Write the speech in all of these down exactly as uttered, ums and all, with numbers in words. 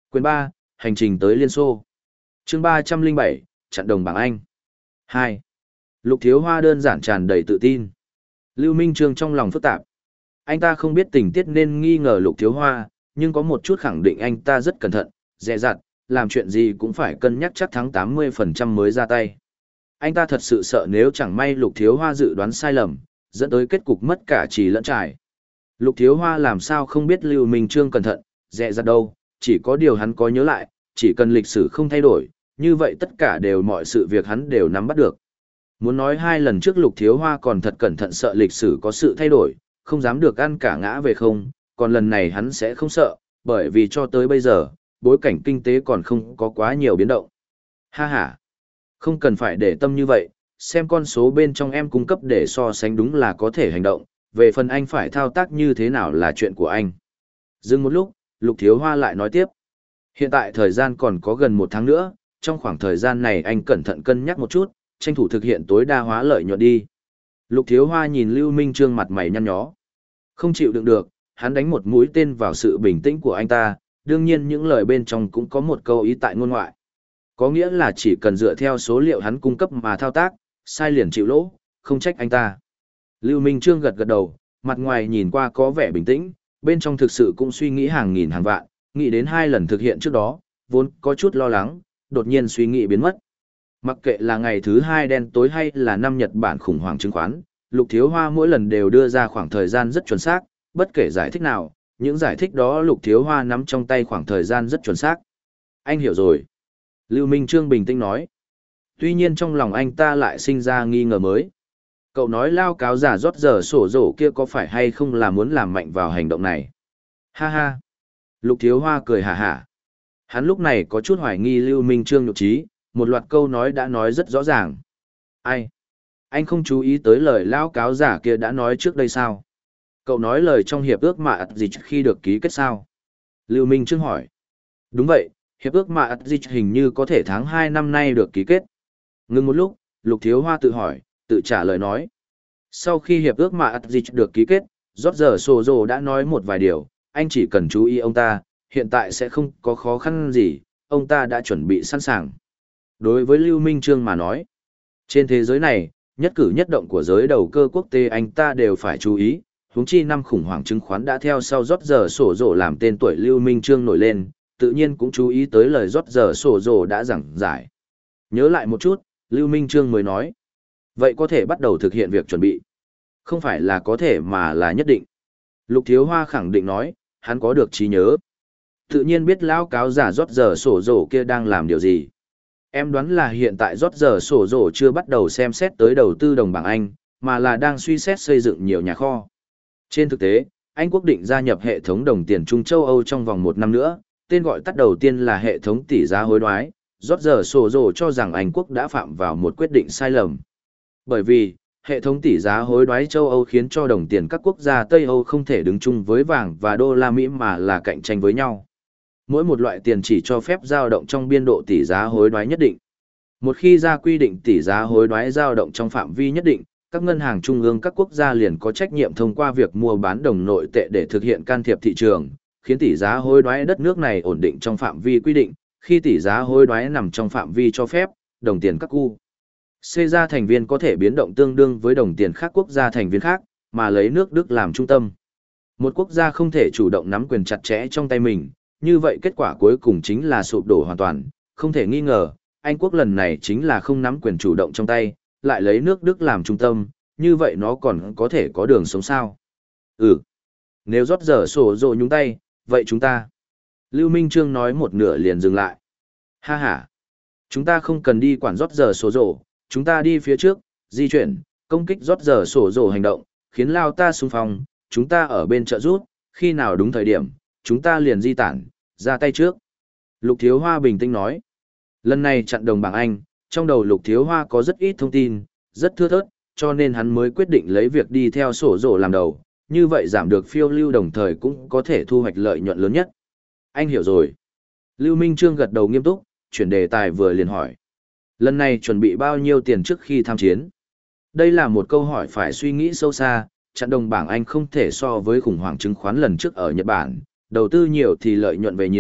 Quyền ba, hành trình tới Liên Xô. Chương ba trăm lẻ bảy, chặn đồng bảng Anh. hai. Lục Thiếu Hoa đơn giản tràn đầy tự tin. Lưu Minh Trương trong lòng phức tạp. Anh ta không biết tình tiết nên nghi ngờ Lục Thiếu Hoa, nhưng có một chút khẳng định anh ta rất cẩn thận, dè dặt, làm chuyện gì cũng phải cân nhắc chắc thắng tám mươi phần trăm mới ra tay. Anh ta thật sự sợ nếu chẳng may Lục Thiếu Hoa dự đoán sai lầm, dẫn tới kết cục mất cả trì lẫn trải. Lục Thiếu Hoa làm sao không biết Lưu Minh Trương cẩn thận, dè dặt đâu, chỉ có điều hắn có nhớ lại, chỉ cần lịch sử không thay đổi, như vậy tất cả đều mọi sự việc hắn đều nắm bắt được. Muốn nói hai lần trước Lục Thiếu Hoa còn thật cẩn thận sợ lịch sử có sự thay đổi, không dám được ăn cả ngã về không, còn lần này hắn sẽ không sợ, bởi vì cho tới bây giờ, bối cảnh kinh tế còn không có quá nhiều biến động. Ha ha, không cần phải để tâm như vậy, xem con số bên trong em cung cấp để so sánh đúng là có thể hành động, về phần anh phải thao tác như thế nào là chuyện của anh. Dừng một lúc, Lục Thiếu Hoa lại nói tiếp. Hiện tại thời gian còn có gần một tháng nữa, trong khoảng thời gian này anh cẩn thận cân nhắc một chút, tranh thủ thực hiện tối đa hóa lợi nhuận đi. Lục Thiếu Hoa nhìn Lưu Minh Trương mặt mày nhăn nhó. Không chịu đựng được, hắn đánh một mũi tên vào sự bình tĩnh của anh ta, đương nhiên những lời bên trong cũng có một câu ý tại ngôn ngoại. Có nghĩa là chỉ cần dựa theo số liệu hắn cung cấp mà thao tác, sai liền chịu lỗ, không trách anh ta. Lưu Minh Trương gật gật đầu, mặt ngoài nhìn qua có vẻ bình tĩnh, bên trong thực sự cũng suy nghĩ hàng nghìn hàng vạn, nghĩ đến hai lần thực hiện trước đó, vốn có chút lo lắng, đột nhiên suy nghĩ biến mất. Mặc kệ là ngày thứ hai đen tối hay là năm Nhật Bản khủng hoảng chứng khoán, Lục Thiếu Hoa mỗi lần đều đưa ra khoảng thời gian rất chuẩn xác, bất kể giải thích nào, những giải thích đó Lục Thiếu Hoa nắm trong tay khoảng thời gian rất chuẩn xác. Anh hiểu rồi. Lưu Minh Trương bình tĩnh nói. Tuy nhiên trong lòng anh ta lại sinh ra nghi ngờ mới. Cậu nói lao cáo giả rót giờ sổ rổ kia có phải hay không là muốn làm mạnh vào hành động này? Ha ha. Lục Thiếu Hoa cười hả hả. Hắn lúc này có chút hoài nghi Lưu Minh Trương nhục trí, một loạt câu nói đã nói rất rõ ràng. Ai? Anh không chú ý tới lời lao cáo giả kia đã nói trước đây sao? Cậu nói lời trong hiệp ước mà ắt dịch khi được ký kết sao? Lưu Minh Trương hỏi. Đúng vậy, hiệp ước mà ắt dịch hình như có thể tháng hai năm nay được ký kết. Ngưng một lúc, Lục Thiếu Hoa tự hỏi, tự trả lời nói. Sau khi hiệp ước mà ắt dịch được ký kết, Roger Sozo đã nói một vài điều, anh chỉ cần chú ý ông ta, hiện tại sẽ không có khó khăn gì, ông ta đã chuẩn bị sẵn sàng. Đối với Lưu Minh Trương mà nói, trên thế giới này, nhất cử nhất động của giới đầu cơ quốc tế anh ta đều phải chú ý, huống chi năm khủng hoảng chứng khoán đã theo sau rót giờ sổ rổ làm tên tuổi Lưu Minh Trương nổi lên, tự nhiên cũng chú ý tới lời rót giờ sổ rổ đã giảng giải. Nhớ lại một chút, Lưu Minh Trương mới nói, vậy có thể bắt đầu thực hiện việc chuẩn bị. Không phải là có thể mà là nhất định. Lục Thiếu Hoa khẳng định nói, hắn có được trí nhớ. Tự nhiên biết lão cáo giả rót giờ sổ rổ kia đang làm điều gì. Em đoán là hiện tại rót giờ sổ rổ chưa bắt đầu xem xét tới đầu tư đồng bảng Anh, mà là đang suy xét xây dựng nhiều nhà kho. Trên thực tế, Anh quốc định gia nhập hệ thống đồng tiền Trung châu Âu trong vòng một năm nữa, tên gọi tắt đầu tiên là hệ thống tỷ giá hối đoái. Rót giờ sổ rổ cho rằng Anh quốc đã phạm vào một quyết định sai lầm. Bởi vì, hệ thống tỷ giá hối đoái châu Âu khiến cho đồng tiền các quốc gia Tây Âu không thể đứng chung với vàng và đô la Mỹ mà là cạnh tranh với nhau. Mỗi một loại tiền chỉ cho phép dao động trong biên độ tỷ giá hối đoái nhất định. Một khi ra quy định tỷ giá hối đoái dao động trong phạm vi nhất định, các ngân hàng trung ương các quốc gia liền có trách nhiệm thông qua việc mua bán đồng nội tệ để thực hiện can thiệp thị trường, khiến tỷ giá hối đoái đất nước này ổn định trong phạm vi quy định. Khi tỷ giá hối đoái nằm trong phạm vi cho phép, đồng tiền các cu C gia thành viên có thể biến động tương đương với đồng tiền khác quốc gia thành viên khác, mà lấy nước Đức làm trung tâm. Một quốc gia không thể chủ động nắm quyền chặt chẽ trong tay mình, như vậy kết quả cuối cùng chính là sụp đổ hoàn toàn, không thể nghi ngờ, Anh quốc lần này chính là không nắm quyền chủ động trong tay, lại lấy nước Đức làm trung tâm, như vậy nó còn có thể có đường sống sao? Ừ, nếu rót giờ sổ rồ nhúng tay, vậy chúng ta... Lưu Minh Trương nói một nửa liền dừng lại. Ha ha, chúng ta không cần đi quản rót giờ sổ rồ, chúng ta đi phía trước, di chuyển, công kích rót giờ sổ rồ hành động, khiến Lao ta xung phong, chúng ta ở bên trợ rút, khi nào đúng thời điểm, chúng ta liền di tản, ra tay trước. Lục Thiếu Hoa bình tĩnh nói. Lần này chặn đồng bảng Anh, trong đầu Lục Thiếu Hoa có rất ít thông tin, rất thưa thớt, cho nên hắn mới quyết định lấy việc đi theo sổ rổ làm đầu, như vậy giảm được phiêu lưu đồng thời cũng có thể thu hoạch lợi nhuận lớn nhất. Anh hiểu rồi. Lưu Minh Trương gật đầu nghiêm túc, chuyển đề tài vừa liền hỏi. Lần này chuẩn bị bao nhiêu tiền trước khi tham chiến? Đây là một câu hỏi phải suy nghĩ sâu xa, chặn đồng bảng Anh không thể so với khủng hoảng chứng khoán lần trước ở Nhật Bản, đầu tư nhiều thì lợi nhuận về nhiều,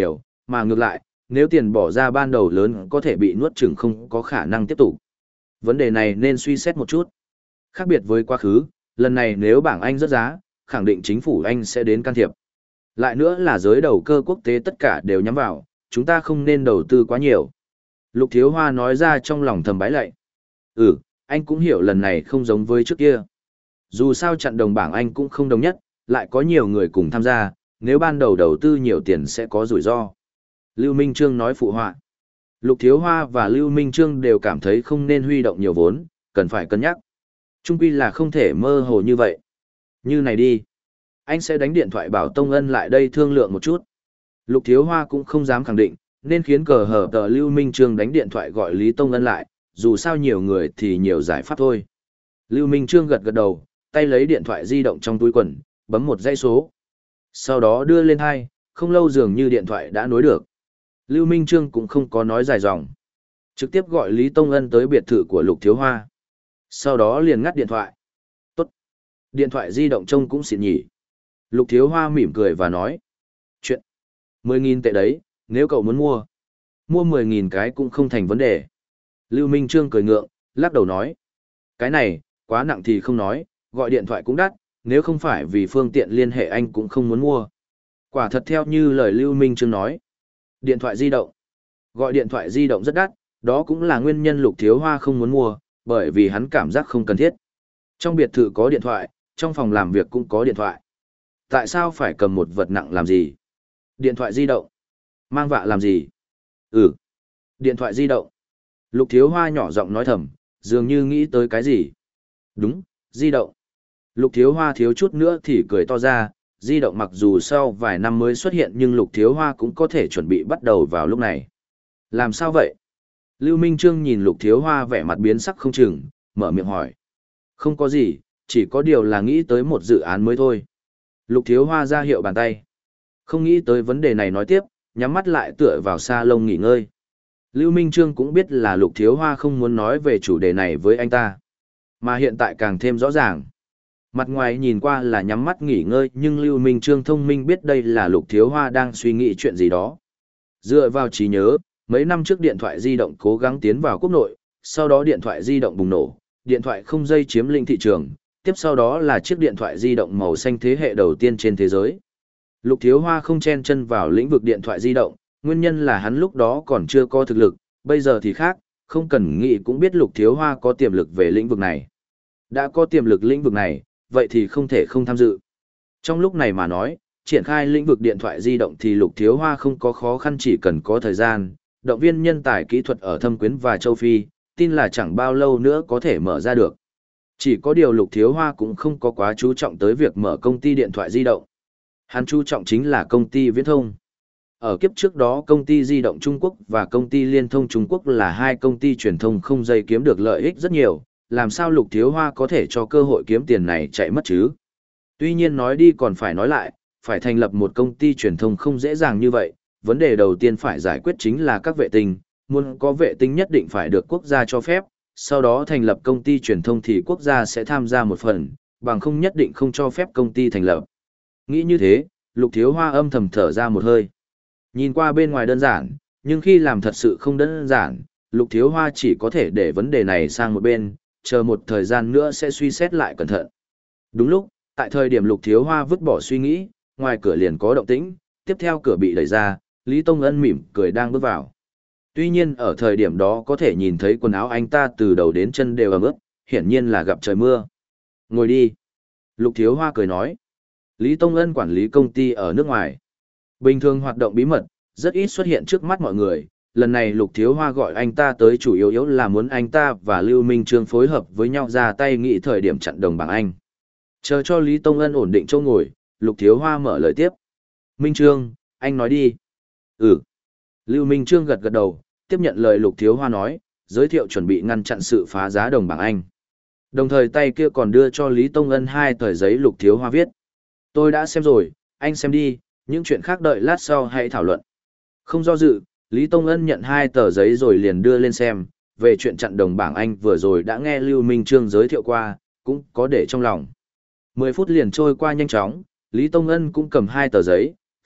Mà ngược lại, nếu tiền bỏ ra ban đầu lớn có thể bị nuốt chửng không có khả năng tiếp tục. Vấn đề này nên suy xét một chút. Khác biệt với quá khứ, lần này nếu bảng Anh rớt giá, khẳng định chính phủ Anh sẽ đến can thiệp. Lại nữa là giới đầu cơ quốc tế tất cả đều nhắm vào, chúng ta không nên đầu tư quá nhiều. Lục Thiếu Hoa nói ra trong lòng thầm bái lạy. Ừ, anh cũng hiểu lần này không giống với trước kia. Dù sao chặn đồng bảng Anh cũng không đồng nhất, lại có nhiều người cùng tham gia, nếu ban đầu đầu tư nhiều tiền sẽ có rủi ro. Lưu Minh Trương nói phụ họa. Lục Thiếu Hoa và Lưu Minh Trương đều cảm thấy không nên huy động nhiều vốn, cần phải cân nhắc. Trung quy là không thể mơ hồ như vậy. Như này đi. Anh sẽ đánh điện thoại bảo Tông Ân lại đây thương lượng một chút. Lục Thiếu Hoa cũng không dám khẳng định, nên khiến cờ hở tờ Lưu Minh Trương đánh điện thoại gọi Lý Tông Ân lại, dù sao nhiều người thì nhiều giải pháp thôi. Lưu Minh Trương gật gật đầu, tay lấy điện thoại di động trong túi quần, bấm một dãy số. Sau đó đưa lên hai, không lâu dường như điện thoại đã nối được. Lưu Minh Trương cũng không có nói dài dòng. Trực tiếp gọi Lý Tông Ân tới biệt thự của Lục Thiếu Hoa. Sau đó liền ngắt điện thoại. Tốt. Điện thoại di động trông cũng xịn nhỉ. Lục Thiếu Hoa mỉm cười và nói. Chuyện. mười nghìn tệ đấy, nếu cậu muốn mua. Mua mười nghìn cái cũng không thành vấn đề. Lưu Minh Trương cười ngượng, lắc đầu nói. Cái này, quá nặng thì không nói, gọi điện thoại cũng đắt, nếu không phải vì phương tiện liên hệ anh cũng không muốn mua. Quả thật theo như lời Lưu Minh Trương nói. Điện thoại di động. Gọi điện thoại di động rất đắt, đó cũng là nguyên nhân Lục Thiếu Hoa không muốn mua, bởi vì hắn cảm giác không cần thiết. Trong biệt thự có điện thoại, trong phòng làm việc cũng có điện thoại. Tại sao phải cầm một vật nặng làm gì? Điện thoại di động. Mang vạ làm gì? Ừ. Điện thoại di động. Lục Thiếu Hoa nhỏ giọng nói thầm, dường như nghĩ tới cái gì. Đúng, di động. Lục Thiếu Hoa thiếu chút nữa thì cười to ra, di động mặc dù sau vài năm mới xuất hiện nhưng Lục Thiếu Hoa cũng có thể chuẩn bị bắt đầu vào lúc này. Làm sao vậy? Lưu Minh Trương nhìn Lục Thiếu Hoa vẻ mặt biến sắc không chừng, mở miệng hỏi. Không có gì, chỉ có điều là nghĩ tới một dự án mới thôi. Lục Thiếu Hoa ra hiệu bàn tay. Không nghĩ tới vấn đề này nói tiếp, nhắm mắt lại tựa vào sa lông nghỉ ngơi. Lưu Minh Trương cũng biết là Lục Thiếu Hoa không muốn nói về chủ đề này với anh ta. Mà hiện tại càng thêm rõ ràng. Mặt ngoài nhìn qua là nhắm mắt nghỉ ngơi nhưng Lưu Minh Trương thông minh biết đây là Lục Thiếu Hoa đang suy nghĩ chuyện gì đó. Dựa vào trí nhớ, mấy năm trước điện thoại di động cố gắng tiến vào quốc nội, sau đó điện thoại di động bùng nổ, điện thoại không dây chiếm lĩnh thị trường, tiếp sau đó là chiếc điện thoại di động màu xanh thế hệ đầu tiên trên thế giới. Lục Thiếu Hoa không chen chân vào lĩnh vực điện thoại di động, nguyên nhân là hắn lúc đó còn chưa có thực lực, bây giờ thì khác, không cần nghĩ cũng biết Lục Thiếu Hoa có tiềm lực về lĩnh vực này. Đã có tiềm lực lĩnh vực này, vậy thì không thể không tham dự. Trong lúc này mà nói, triển khai lĩnh vực điện thoại di động thì Lục Thiếu Hoa không có khó khăn chỉ cần có thời gian, động viên nhân tài kỹ thuật ở Thâm Quyến và Châu Phi, tin là chẳng bao lâu nữa có thể mở ra được. Chỉ có điều Lục Thiếu Hoa cũng không có quá chú trọng tới việc mở công ty điện thoại di động. Hắn chú trọng chính là công ty viễn thông. Ở kiếp trước đó công ty di động Trung Quốc và công ty liên thông Trung Quốc là hai công ty truyền thông không dây kiếm được lợi ích rất nhiều, làm sao Lục Thiếu Hoa có thể cho cơ hội kiếm tiền này chạy mất chứ? Tuy nhiên nói đi còn phải nói lại, phải thành lập một công ty truyền thông không dễ dàng như vậy, vấn đề đầu tiên phải giải quyết chính là các vệ tinh, muốn có vệ tinh nhất định phải được quốc gia cho phép, sau đó thành lập công ty truyền thông thì quốc gia sẽ tham gia một phần, bằng không nhất định không cho phép công ty thành lập. Nghĩ như thế, Lục Thiếu Hoa âm thầm thở ra một hơi. Nhìn qua bên ngoài đơn giản, nhưng khi làm thật sự không đơn giản, Lục Thiếu Hoa chỉ có thể để vấn đề này sang một bên, chờ một thời gian nữa sẽ suy xét lại cẩn thận. Đúng lúc, tại thời điểm Lục Thiếu Hoa vứt bỏ suy nghĩ, ngoài cửa liền có động tĩnh, tiếp theo cửa bị đẩy ra, Lý Tông Ân mỉm cười đang bước vào. Tuy nhiên ở thời điểm đó có thể nhìn thấy quần áo anh ta từ đầu đến chân đều ẩm ướt, hiển nhiên là gặp trời mưa. Ngồi đi. Lục Thiếu Hoa cười nói. Lý Tông Ân quản lý công ty ở nước ngoài. Bình thường hoạt động bí mật, rất ít xuất hiện trước mắt mọi người. Lần này Lục Thiếu Hoa gọi anh ta tới chủ yếu yếu là muốn anh ta và Lưu Minh Trương phối hợp với nhau ra tay nghị thời điểm chặn đồng bảng Anh. Chờ cho Lý Tông Ân ổn định chỗ ngồi, Lục Thiếu Hoa mở lời tiếp. Minh Trương, anh nói đi. Ừ. Lưu Minh Trương gật gật đầu, tiếp nhận lời Lục Thiếu Hoa nói, giới thiệu chuẩn bị ngăn chặn sự phá giá đồng bảng Anh. Đồng thời tay kia còn đưa cho Lý Tông Ân hai tờ giấy Lục Thiếu Hoa viết. Tôi đã xem rồi, anh xem đi, những chuyện khác đợi lát sau hãy thảo luận. Không do dự, Lý Tông Ân nhận hai tờ giấy rồi liền đưa lên xem, về chuyện chặn đồng bảng Anh vừa rồi đã nghe Lưu Minh Trương giới thiệu qua, cũng có để trong lòng. Mười phút liền trôi qua nhanh chóng, Lý Tông Ân cũng cầm hai tờ giấy,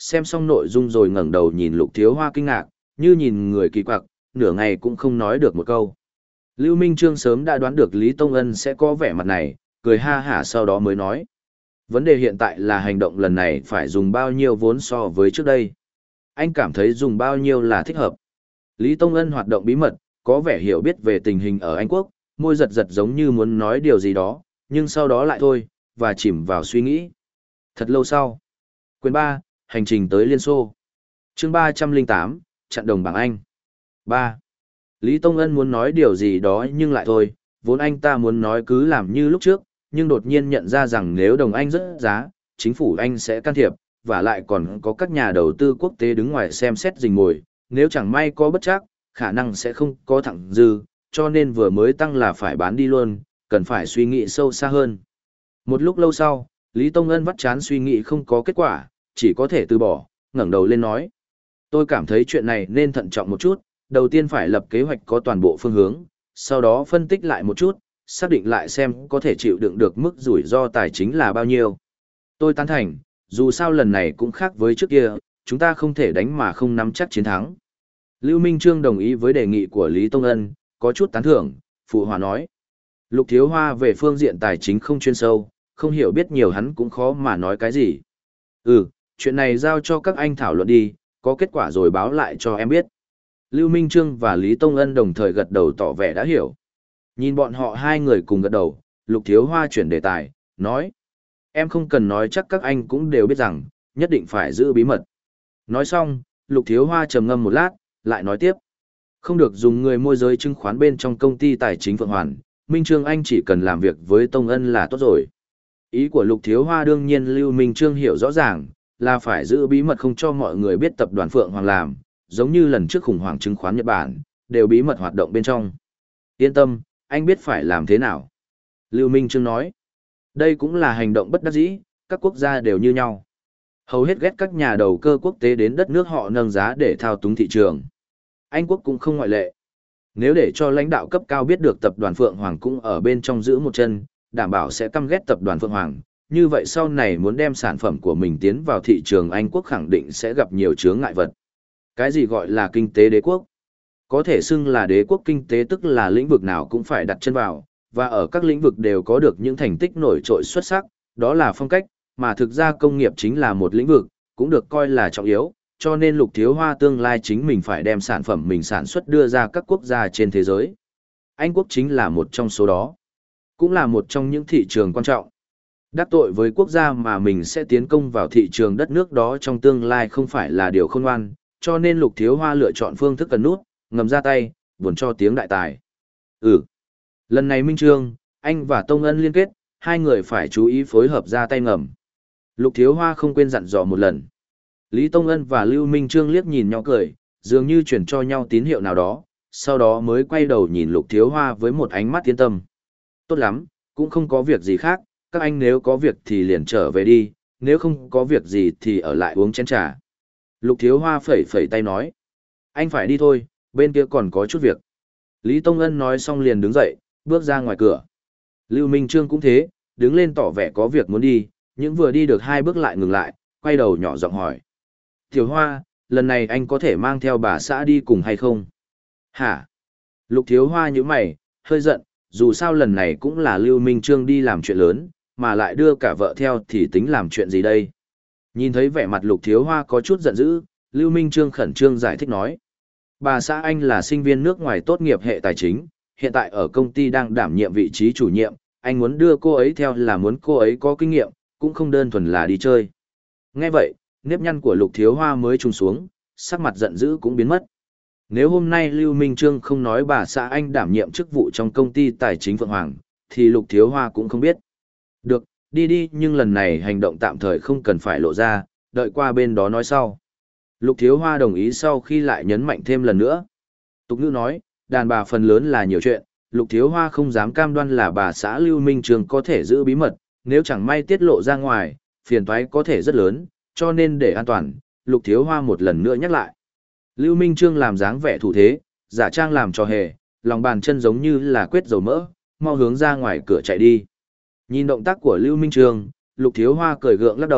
xem xong nội dung rồi ngẩng đầu nhìn Lục Thiếu Hoa kinh ngạc, như nhìn người kỳ quặc, nửa ngày cũng không nói được một câu. Lưu Minh Trương sớm đã đoán được Lý Tông Ân sẽ có vẻ mặt này, cười ha hả sau đó mới nói. Vấn đề hiện tại là hành động lần này phải dùng bao nhiêu vốn so với trước đây. Anh cảm thấy dùng bao nhiêu là thích hợp. Lý Tông Ân hoạt động bí mật, có vẻ hiểu biết về tình hình ở Anh Quốc, môi giật giật giống như muốn nói điều gì đó, nhưng sau đó lại thôi, và chìm vào suy nghĩ. Thật lâu sau. Quyền ba, hành trình tới Liên Xô. Chương ba trăm lẻ tám, chặn đồng bảng Anh. ba. Lý Tông Ân muốn nói điều gì đó nhưng lại thôi, vốn anh ta muốn nói cứ làm như lúc trước, nhưng đột nhiên nhận ra rằng nếu đồng Anh rớt giá, chính phủ Anh sẽ can thiệp, và lại còn có các nhà đầu tư quốc tế đứng ngoài xem xét rình mồi, nếu chẳng may có bất trắc, khả năng sẽ không có thẳng dư, cho nên vừa mới tăng là phải bán đi luôn, cần phải suy nghĩ sâu xa hơn. Một lúc lâu sau, Lý Tông Ân vắt chán suy nghĩ không có kết quả, chỉ có thể từ bỏ, ngẩng đầu lên nói. Tôi cảm thấy chuyện này nên thận trọng một chút, đầu tiên phải lập kế hoạch có toàn bộ phương hướng, sau đó phân tích lại một chút, xác định lại xem có thể chịu đựng được mức rủi ro tài chính là bao nhiêu. Tôi tán thành, dù sao lần này cũng khác với trước kia, chúng ta không thể đánh mà không nắm chắc chiến thắng. Lưu Minh Trương đồng ý với đề nghị của Lý Tông Ân, có chút tán thưởng, phụ hòa nói. Lục Thiếu Hoa về phương diện tài chính không chuyên sâu, không hiểu biết nhiều hắn cũng khó mà nói cái gì. Ừ, chuyện này giao cho các anh thảo luận đi, có kết quả rồi báo lại cho em biết. Lưu Minh Trương và Lý Tông Ân đồng thời gật đầu tỏ vẻ đã hiểu. Nhìn bọn họ hai người cùng gật đầu, Lục Thiếu Hoa chuyển đề tài, nói. Em không cần nói chắc các anh cũng đều biết rằng, nhất định phải giữ bí mật. Nói xong, Lục Thiếu Hoa trầm ngâm một lát, lại nói tiếp. Không được dùng người môi giới chứng khoán bên trong công ty tài chính Phượng Hoàn, Minh Trương anh chỉ cần làm việc với Tông Ân là tốt rồi. Ý của Lục Thiếu Hoa đương nhiên Lưu Minh Trương hiểu rõ ràng, là phải giữ bí mật không cho mọi người biết tập đoàn Phượng Hoàng làm, giống như lần trước khủng hoảng chứng khoán Nhật Bản, đều bí mật hoạt động bên trong. Yên tâm, anh biết phải làm thế nào. Lưu Minh Trương nói, đây cũng là hành động bất đắc dĩ, các quốc gia đều như nhau. Hầu hết ghét các nhà đầu cơ quốc tế đến đất nước họ nâng giá để thao túng thị trường. Anh quốc cũng không ngoại lệ. Nếu để cho lãnh đạo cấp cao biết được tập đoàn Phượng Hoàng cũng ở bên trong giữ một chân, đảm bảo sẽ căm ghét tập đoàn Phượng Hoàng, như vậy sau này muốn đem sản phẩm của mình tiến vào thị trường Anh quốc khẳng định sẽ gặp nhiều chướng ngại vật. Cái gì gọi là kinh tế đế quốc? Có thể xưng là đế quốc kinh tế tức là lĩnh vực nào cũng phải đặt chân vào, và ở các lĩnh vực đều có được những thành tích nổi trội xuất sắc, đó là phong cách, mà thực ra công nghiệp chính là một lĩnh vực, cũng được coi là trọng yếu, cho nên Lục Thiếu Hoa tương lai chính mình phải đem sản phẩm mình sản xuất đưa ra các quốc gia trên thế giới. Anh quốc chính là một trong số đó, cũng là một trong những thị trường quan trọng. Đắc tội với quốc gia mà mình sẽ tiến công vào thị trường đất nước đó trong tương lai không phải là điều khôn ngoan, cho nên Lục Thiếu Hoa lựa chọn phương thức cần nút, ngầm ra tay, buồn cho tiếng đại tài. Ừ. Lần này Minh Trương, anh và Tông Ân liên kết, hai người phải chú ý phối hợp ra tay ngầm. Lục Thiếu Hoa không quên dặn dò một lần. Lý Tông Ân và Lưu Minh Trương liếc nhìn nhau cười, dường như chuyển cho nhau tín hiệu nào đó, sau đó mới quay đầu nhìn Lục Thiếu Hoa với một ánh mắt yên tâm. Tốt lắm, cũng không có việc gì khác, các anh nếu có việc thì liền trở về đi, nếu không có việc gì thì ở lại uống chén trà. Lục Thiếu Hoa phẩy phẩy tay nói. Anh phải đi thôi, bên kia còn có chút việc. Lý Tông Ân nói xong liền đứng dậy, bước ra ngoài cửa. Lưu Minh Trương cũng thế, đứng lên tỏ vẻ có việc muốn đi, nhưng vừa đi được hai bước lại ngừng lại, quay đầu nhỏ giọng hỏi. Tiểu Hoa, lần này anh có thể mang theo bà xã đi cùng hay không? Hả? Lục Thiếu Hoa nhíu mày, hơi giận, dù sao lần này cũng là Lưu Minh Trương đi làm chuyện lớn, mà lại đưa cả vợ theo thì tính làm chuyện gì đây? Nhìn thấy vẻ mặt Lục Thiếu Hoa có chút giận dữ, Lưu Minh Trương khẩn trương giải thích nói. Bà xã anh là sinh viên nước ngoài tốt nghiệp hệ tài chính, hiện tại ở công ty đang đảm nhiệm vị trí chủ nhiệm, anh muốn đưa cô ấy theo là muốn cô ấy có kinh nghiệm, cũng không đơn thuần là đi chơi. Nghe vậy, nếp nhăn của Lục Thiếu Hoa mới trùng xuống, sắc mặt giận dữ cũng biến mất. Nếu hôm nay Lưu Minh Trương không nói bà xã anh đảm nhiệm chức vụ trong công ty tài chính Phượng Hoàng, thì Lục Thiếu Hoa cũng không biết. Được, đi đi nhưng lần này hành động tạm thời không cần phải lộ ra, đợi qua bên đó nói sau. Lục Thiếu Hoa đồng ý sau khi lại nhấn mạnh thêm lần nữa. Tục ngữ nói, đàn bà phần lớn là nhiều chuyện, Lục Thiếu Hoa không dám cam đoan là bà xã Lưu Minh Trương có thể giữ bí mật, nếu chẳng may tiết lộ ra ngoài, phiền toái có thể rất lớn, cho nên để an toàn, Lục Thiếu Hoa một lần nữa nhắc lại. Lưu Minh Trương làm dáng vẻ thủ thế, giả trang làm trò hề, lòng bàn chân giống như là quyết dầu mỡ, mau hướng ra ngoài cửa chạy đi. Nhìn động tác của Lưu Minh Trương, Lục Thiếu Hoa cười gượng lắc đầu,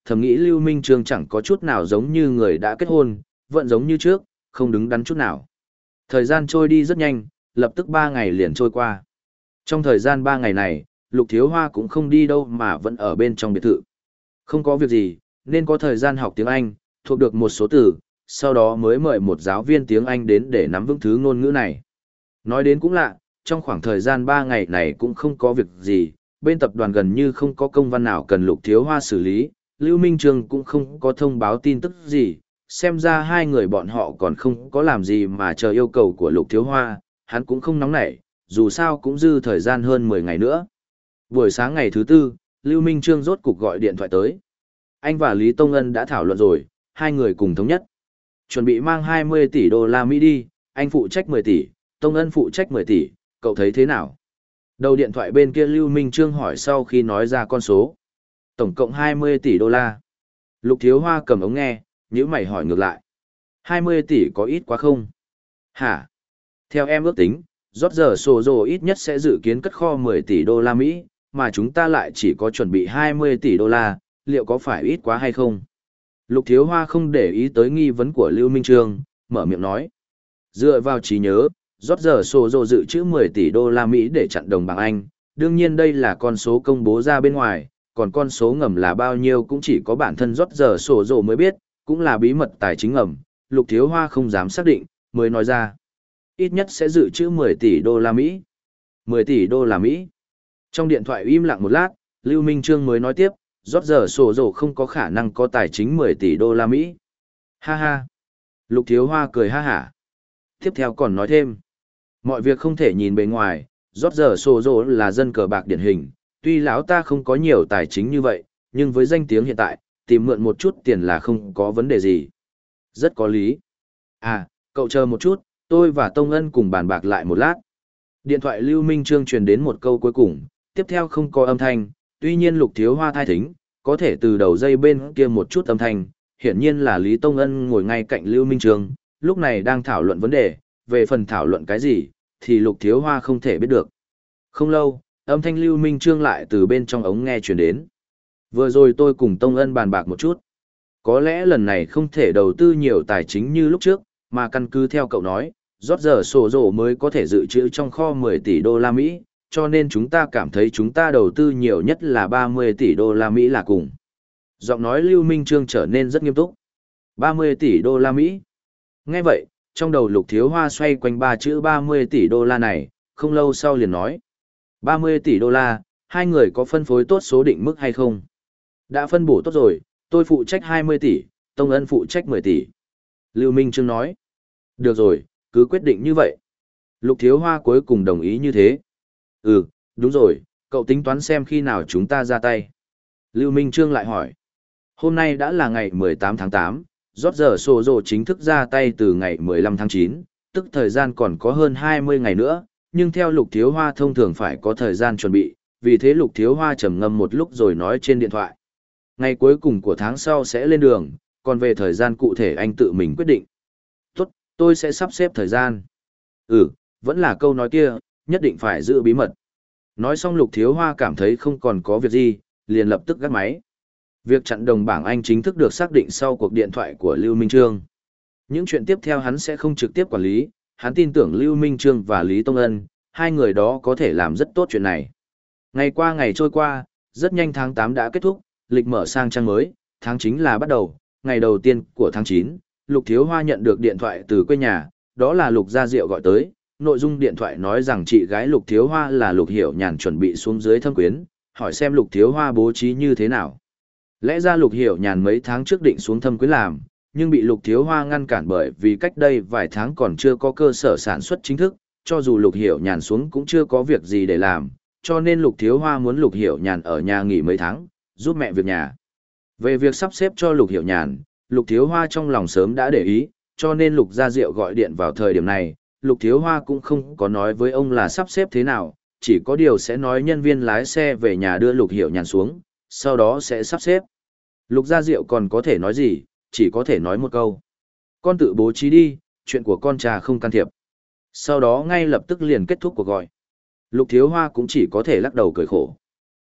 thầm nghĩ Lưu Minh Trương chẳng có chút nào giống như người đã kết hôn, vẫn giống như trước, không đứng đắn chút nào. Thời gian trôi đi rất nhanh, lập tức ba ngày liền trôi qua. Trong thời gian ba ngày này, Lục Thiếu Hoa cũng không đi đâu mà vẫn ở bên trong biệt thự. Không có việc gì, nên có thời gian học tiếng Anh, thuộc được một số từ, sau đó mới mời một giáo viên tiếng Anh đến để nắm vững thứ ngôn ngữ này. Nói đến cũng lạ, trong khoảng thời gian ba ngày này cũng không có việc gì, bên tập đoàn gần như không có công văn nào cần Lục Thiếu Hoa xử lý, Lưu Minh Trương cũng không có thông báo tin tức gì, xem ra hai người bọn họ còn không có làm gì mà chờ yêu cầu của Lục Thiếu Hoa, hắn cũng không nóng nảy, dù sao cũng dư thời gian hơn mười ngày nữa. Buổi sáng ngày thứ tư, Lưu Minh Trương rốt cục gọi điện thoại tới. Anh và Lý Tông Ân đã thảo luận rồi, hai người cùng thống nhất. Chuẩn bị mang hai mươi tỷ đô la Mỹ đi, anh phụ trách mười tỷ, Tông Ân phụ trách mười tỷ, cậu thấy thế nào? Đầu điện thoại bên kia Lưu Minh Trương hỏi sau khi nói ra con số. Tổng cộng hai mươi tỷ đô la. Lục Thiếu Hoa cầm ống nghe, nhíu mày hỏi ngược lại. hai mươi tỷ có ít quá không? Hả? Theo em ước tính, rót giờ sổ rồ ít nhất sẽ dự kiến cất kho mười tỷ đô la Mỹ, mà chúng ta lại chỉ có chuẩn bị hai mươi tỷ đô la, liệu có phải ít quá hay không? Lục Thiếu Hoa không để ý tới nghi vấn của Lưu Minh Trương, mở miệng nói. Dựa vào trí nhớ, rót giờ sổ rồ dự trữ mười tỷ đô la Mỹ để chặn đồng bảng Anh, đương nhiên đây là con số công bố ra bên ngoài, còn con số ngầm là bao nhiêu cũng chỉ có bản thân rót giờ sổ rồ mới biết, cũng là bí mật tài chính ngầm, Lục Thiếu Hoa không dám xác định, mới nói ra. Ít nhất sẽ dự trữ mười tỷ đô la Mỹ. mười tỷ đô la Mỹ. Trong điện thoại im lặng một lát, Lưu Minh Trương mới nói tiếp, rót giờ sổ rồ không có khả năng có tài chính mười tỷ đô la Mỹ. Ha ha. Lục Thiếu Hoa cười ha hả. Tiếp theo còn nói thêm. Mọi việc không thể nhìn bề ngoài, rót giờ sổ rồ là dân cờ bạc điển hình, tuy lão ta không có nhiều tài chính như vậy, nhưng với danh tiếng hiện tại, tìm mượn một chút tiền là không có vấn đề gì. Rất có lý. À, cậu chờ một chút, tôi và Tông Ân cùng bàn bạc lại một lát. Điện thoại Lưu Minh Trương truyền đến một câu cuối cùng, tiếp theo không có âm thanh, tuy nhiên Lục Thiếu Hoa thai thính, có thể từ đầu dây bên kia một chút âm thanh, hiển nhiên là Lý Tông Ân ngồi ngay cạnh Lưu Minh Trương, lúc này đang thảo luận vấn đề, về phần thảo luận cái gì, thì Lục Thiếu Hoa không thể biết được. Không lâu, âm thanh Lưu Minh Trương lại từ bên trong ống nghe truyền đến. Vừa rồi tôi cùng Tông Ân bàn bạc một chút. Có lẽ lần này không thể đầu tư nhiều tài chính như lúc trước, mà căn cứ theo cậu nói, rót giờ sổ rổ mới có thể dự trữ trong kho mười tỷ đô la Mỹ, cho nên chúng ta cảm thấy chúng ta đầu tư nhiều nhất là ba mươi tỷ đô la Mỹ là cùng. Giọng nói Lưu Minh Trương trở nên rất nghiêm túc. ba mươi tỷ đô la Mỹ. Nghe vậy, trong đầu Lục Thiếu Hoa xoay quanh ba chữ ba mươi tỷ đô la này, không lâu sau liền nói. ba mươi tỷ đô la, hai người có phân phối tốt số định mức hay không? Đã phân bổ tốt rồi, tôi phụ trách hai mươi tỷ, Tông Ân phụ trách mười tỷ. Lưu Minh Trương nói. Được rồi, cứ quyết định như vậy. Lục Thiếu Hoa cuối cùng đồng ý như thế. Ừ, đúng rồi, cậu tính toán xem khi nào chúng ta ra tay. Lưu Minh Trương lại hỏi. Hôm nay đã là ngày mười tám tháng tám, rót giờ sổ rồ chính thức ra tay từ ngày mười lăm tháng chín, tức thời gian còn có hơn hai mươi ngày nữa, nhưng theo Lục Thiếu Hoa thông thường phải có thời gian chuẩn bị, vì thế Lục Thiếu Hoa trầm ngâm một lúc rồi nói trên điện thoại. Ngày cuối cùng của tháng sau sẽ lên đường, còn về thời gian cụ thể anh tự mình quyết định. Tốt, tôi sẽ sắp xếp thời gian. Ừ, vẫn là câu nói kia, nhất định phải giữ bí mật. Nói xong Lục Thiếu Hoa cảm thấy không còn có việc gì, liền lập tức gác máy. Việc chặn đồng bảng Anh chính thức được xác định sau cuộc điện thoại của Lưu Minh Trương. Những chuyện tiếp theo hắn sẽ không trực tiếp quản lý, hắn tin tưởng Lưu Minh Trương và Lý Tông Ân, hai người đó có thể làm rất tốt chuyện này. Ngày qua ngày trôi qua, rất nhanh tháng tám đã kết thúc, lịch mở sang trang mới, tháng chính là bắt đầu, ngày đầu tiên của tháng chín, Lục Thiếu Hoa nhận được điện thoại từ quê nhà, đó là Lục Gia Diệu gọi tới, nội dung điện thoại nói rằng chị gái Lục Thiếu Hoa là Lục Hiểu Nhàn chuẩn bị xuống dưới thâm quyến, hỏi xem Lục Thiếu Hoa bố trí như thế nào. Lẽ ra Lục Hiểu Nhàn mấy tháng trước định xuống thâm quyến làm, nhưng bị Lục Thiếu Hoa ngăn cản bởi vì cách đây vài tháng còn chưa có cơ sở sản xuất chính thức, cho dù Lục Hiểu Nhàn xuống cũng chưa có việc gì để làm, cho nên Lục Thiếu Hoa muốn Lục Hiểu Nhàn ở nhà nghỉ mấy tháng, giúp mẹ việc nhà. Về việc sắp xếp cho Lục Hiểu Nhàn, Lục Thiếu Hoa trong lòng sớm đã để ý, cho nên Lục Gia Diệu gọi điện vào thời điểm này, Lục Thiếu Hoa cũng không có nói với ông là sắp xếp thế nào, chỉ có điều sẽ nói nhân viên lái xe về nhà đưa Lục Hiểu Nhàn xuống, sau đó sẽ sắp xếp. Lục Gia Diệu còn có thể nói gì, chỉ có thể nói một câu. Con tự bố trí đi, chuyện của con trà không can thiệp. Sau đó ngay lập tức liền kết thúc cuộc gọi. Lục Thiếu Hoa cũng chỉ có thể lắc đầu cười khổ.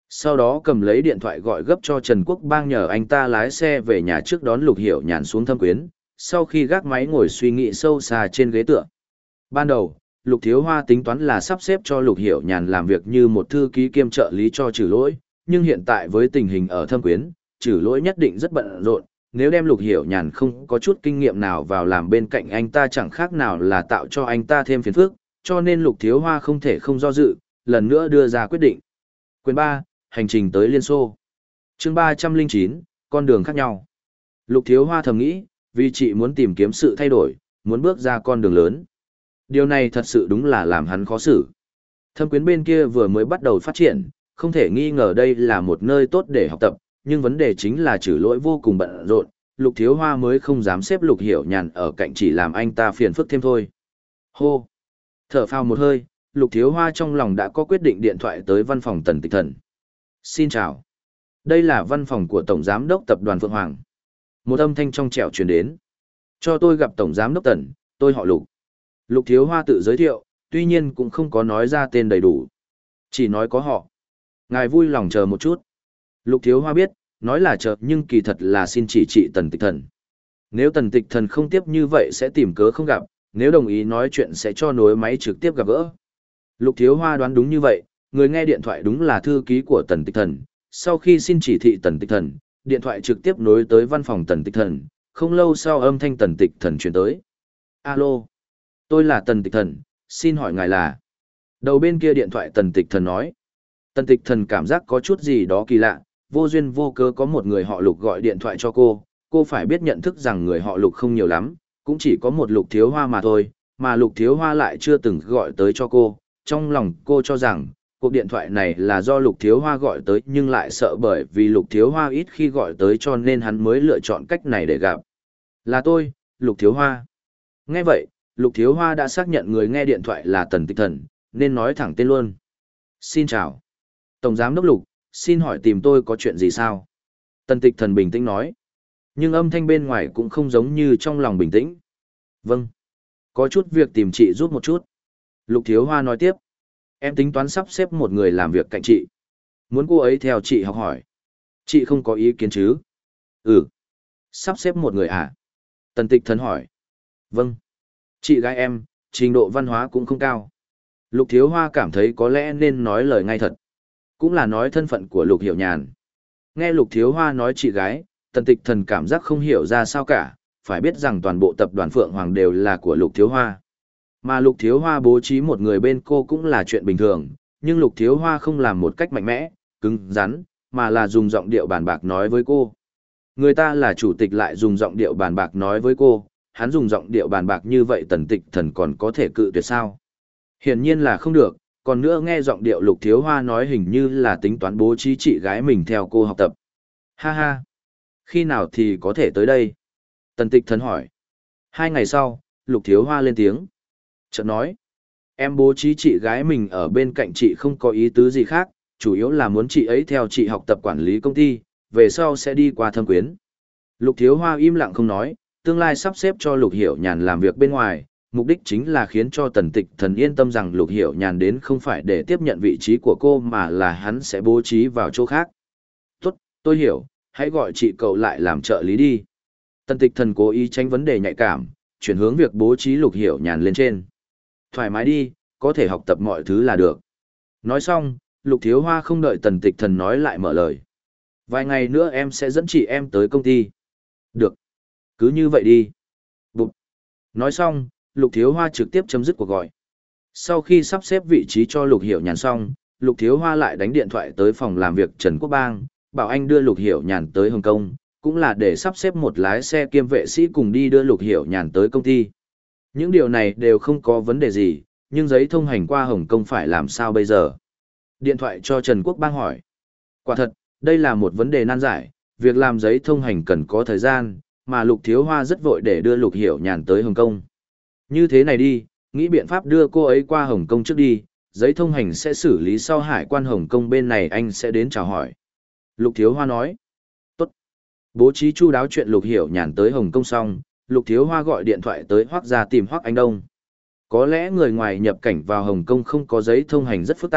Sau đó cầm lấy điện thoại gọi gấp cho Trần Quốc Bang nhờ anh ta lái xe về nhà trước đón Lục Hiểu Nhàn xuống Thâm Quyến, sau khi gác máy ngồi suy nghĩ sâu xa trên ghế tựa. Ban đầu, Lục Thiếu Hoa tính toán là sắp xếp cho Lục Hiểu Nhàn làm việc như một thư ký kiêm trợ lý cho Trử Lỗi, nhưng hiện tại với tình hình ở Thâm Quyến, Trử Lỗi nhất định rất bận rộn, nếu đem Lục Hiểu Nhàn không có chút kinh nghiệm nào vào làm bên cạnh anh ta chẳng khác nào là tạo cho anh ta thêm phiền phức, cho nên Lục Thiếu Hoa không thể không do dự, lần nữa đưa ra quyết định. Quyền ba, hành trình tới Liên Xô. Chương ba trăm lẻ chín, con đường khác nhau. Lục Thiếu Hoa thầm nghĩ, vì chị muốn tìm kiếm sự thay đổi, muốn bước ra con đường lớn. Điều này thật sự đúng là làm hắn khó xử. Thâm Quyến bên kia vừa mới bắt đầu phát triển, không thể nghi ngờ đây là một nơi tốt để học tập, nhưng vấn đề chính là Trử Lỗi vô cùng bận rộn, Lục Thiếu Hoa mới không dám xếp Lục Hiểu Nhàn ở cạnh chỉ làm anh ta phiền phức thêm thôi. Hô! Thở phào một hơi, Lục Thiếu Hoa trong lòng đã có quyết định điện thoại tới văn phòng Tần Tịch Thần. Xin chào. Đây là văn phòng của Tổng Giám đốc Tập đoàn Phượng Hoàng. Một âm thanh trong trẻo truyền đến. Cho tôi gặp Tổng Giám đốc Tần, tôi họ Lục. Lục Thiếu Hoa tự giới thiệu, tuy nhiên cũng không có nói ra tên đầy đủ. Chỉ nói có họ. Ngài vui lòng chờ một chút. Lục Thiếu Hoa biết, nói là chờ nhưng kỳ thật là xin chỉ trị Tần Tịch Thần. Nếu Tần Tịch Thần không tiếp như vậy sẽ tìm cớ không gặp, nếu đồng ý nói chuyện sẽ cho nối máy trực tiếp gặp gỡ. Lục Thiếu Hoa đoán đúng như vậy, người nghe điện thoại đúng là thư ký của Tần Tịch Thần. Sau khi xin chỉ thị Tần Tịch Thần, điện thoại trực tiếp nối tới văn phòng Tần Tịch Thần, không lâu sau âm thanh Tần Tịch Thần truyền tới. Alo, tôi là Tần Tịch Thần, xin hỏi ngài là... Đầu bên kia điện thoại Tần Tịch Thần nói. Tần Tịch Thần cảm giác có chút gì đó kỳ lạ, vô duyên vô cớ có một người họ Lục gọi điện thoại cho cô, cô phải biết nhận thức rằng người họ Lục không nhiều lắm, cũng chỉ có một Lục Thiếu Hoa mà thôi, mà Lục Thiếu Hoa lại chưa từng gọi tới cho cô. Trong lòng cô cho rằng, cuộc điện thoại này là do Lục Thiếu Hoa gọi tới nhưng lại sợ bởi vì Lục Thiếu Hoa ít khi gọi tới cho nên hắn mới lựa chọn cách này để gặp. Là tôi, Lục Thiếu Hoa. Nghe vậy, Lục Thiếu Hoa đã xác nhận người nghe điện thoại là Tần Tịch Thần, nên nói thẳng tên luôn. Xin chào. Tổng Giám đốc Lục, xin hỏi tìm tôi có chuyện gì sao? Tần Tịch Thần bình tĩnh nói. Nhưng âm thanh bên ngoài cũng không giống như trong lòng bình tĩnh. Vâng. Có chút việc tìm chị giúp một chút. Lục Thiếu Hoa nói tiếp. Em tính toán sắp xếp một người làm việc cạnh chị. Muốn cô ấy theo chị học hỏi. Chị không có ý kiến chứ? Ừ. Sắp xếp một người à? Tần Tịch Thần hỏi. Vâng. Chị gái em, trình độ văn hóa cũng không cao. Lục Thiếu Hoa cảm thấy có lẽ nên nói lời ngay thật. Cũng là nói thân phận của Lục Hiểu Nhàn. Nghe Lục Thiếu Hoa nói chị gái, Tần Tịch Thần cảm giác không hiểu ra sao cả, phải biết rằng toàn bộ tập đoàn Phượng Hoàng đều là của Lục Thiếu Hoa. Mà Lục Thiếu Hoa bố trí một người bên cô cũng là chuyện bình thường, nhưng Lục Thiếu Hoa không làm một cách mạnh mẽ, cứng rắn, mà là dùng giọng điệu bàn bạc nói với cô. Người ta là chủ tịch lại dùng giọng điệu bàn bạc nói với cô, hắn dùng giọng điệu bàn bạc như vậy Tần Tịch Thần còn có thể cự tuyệt sao? Hiển nhiên là không được, còn nữa nghe giọng điệu Lục Thiếu Hoa nói hình như là tính toán bố trí chị gái mình theo cô học tập. Ha ha! Khi nào thì có thể tới đây? Tần Tịch Thần hỏi. Hai ngày sau, Lục Thiếu Hoa lên tiếng. Chợt nói, em bố trí chị gái mình ở bên cạnh chị không có ý tứ gì khác, chủ yếu là muốn chị ấy theo chị học tập quản lý công ty, về sau sẽ đi qua Thâm Quyến. Lục Thiếu Hoa im lặng không nói, tương lai sắp xếp cho Lục Hiểu Nhàn làm việc bên ngoài, mục đích chính là khiến cho Tần Tịch Thần yên tâm rằng Lục Hiểu Nhàn đến không phải để tiếp nhận vị trí của cô mà là hắn sẽ bố trí vào chỗ khác. Tốt, tôi hiểu, hãy gọi chị cậu lại làm trợ lý đi. Tần Tịch Thần cố ý tránh vấn đề nhạy cảm, chuyển hướng việc bố trí Lục Hiểu Nhàn lên trên. Thoải mái đi, có thể học tập mọi thứ là được. Nói xong, Lục Thiếu Hoa không đợi Tần Tịch Thần nói lại mở lời. Vài ngày nữa em sẽ dẫn chị em tới công ty. Được. Cứ như vậy đi. Bụt. Nói xong, Lục Thiếu Hoa trực tiếp chấm dứt cuộc gọi. Sau khi sắp xếp vị trí cho Lục Hiểu Nhàn xong, Lục Thiếu Hoa lại đánh điện thoại tới phòng làm việc Trần Quốc Bang, bảo anh đưa Lục Hiểu Nhàn tới Hồng Kông, cũng là để sắp xếp một lái xe kiêm vệ sĩ cùng đi đưa Lục Hiểu Nhàn tới công ty. Những điều này đều không có vấn đề gì, nhưng giấy thông hành qua Hồng Kông phải làm sao bây giờ? Điện thoại cho Trần Quốc Bang hỏi. Quả thật, đây là một vấn đề nan giải, việc làm giấy thông hành cần có thời gian, mà Lục Thiếu Hoa rất vội để đưa Lục Hiểu Nhàn tới Hồng Kông. Như thế này đi, nghĩ biện pháp đưa cô ấy qua Hồng Kông trước đi, giấy thông hành sẽ xử lý sau hải quan Hồng Kông bên này anh sẽ đến chào hỏi. Lục Thiếu Hoa nói. Tốt. Bố trí chu đáo chuyện Lục Hiểu Nhàn tới Hồng Kông xong, Lục Thiếu Hoa gọi điện thoại tới Hoắc gia tìm Hoắc Anh Đông. Có lẽ người ngoài nhập cảnh vào Hồng Kông không có giấy thông hành rất phức tạp,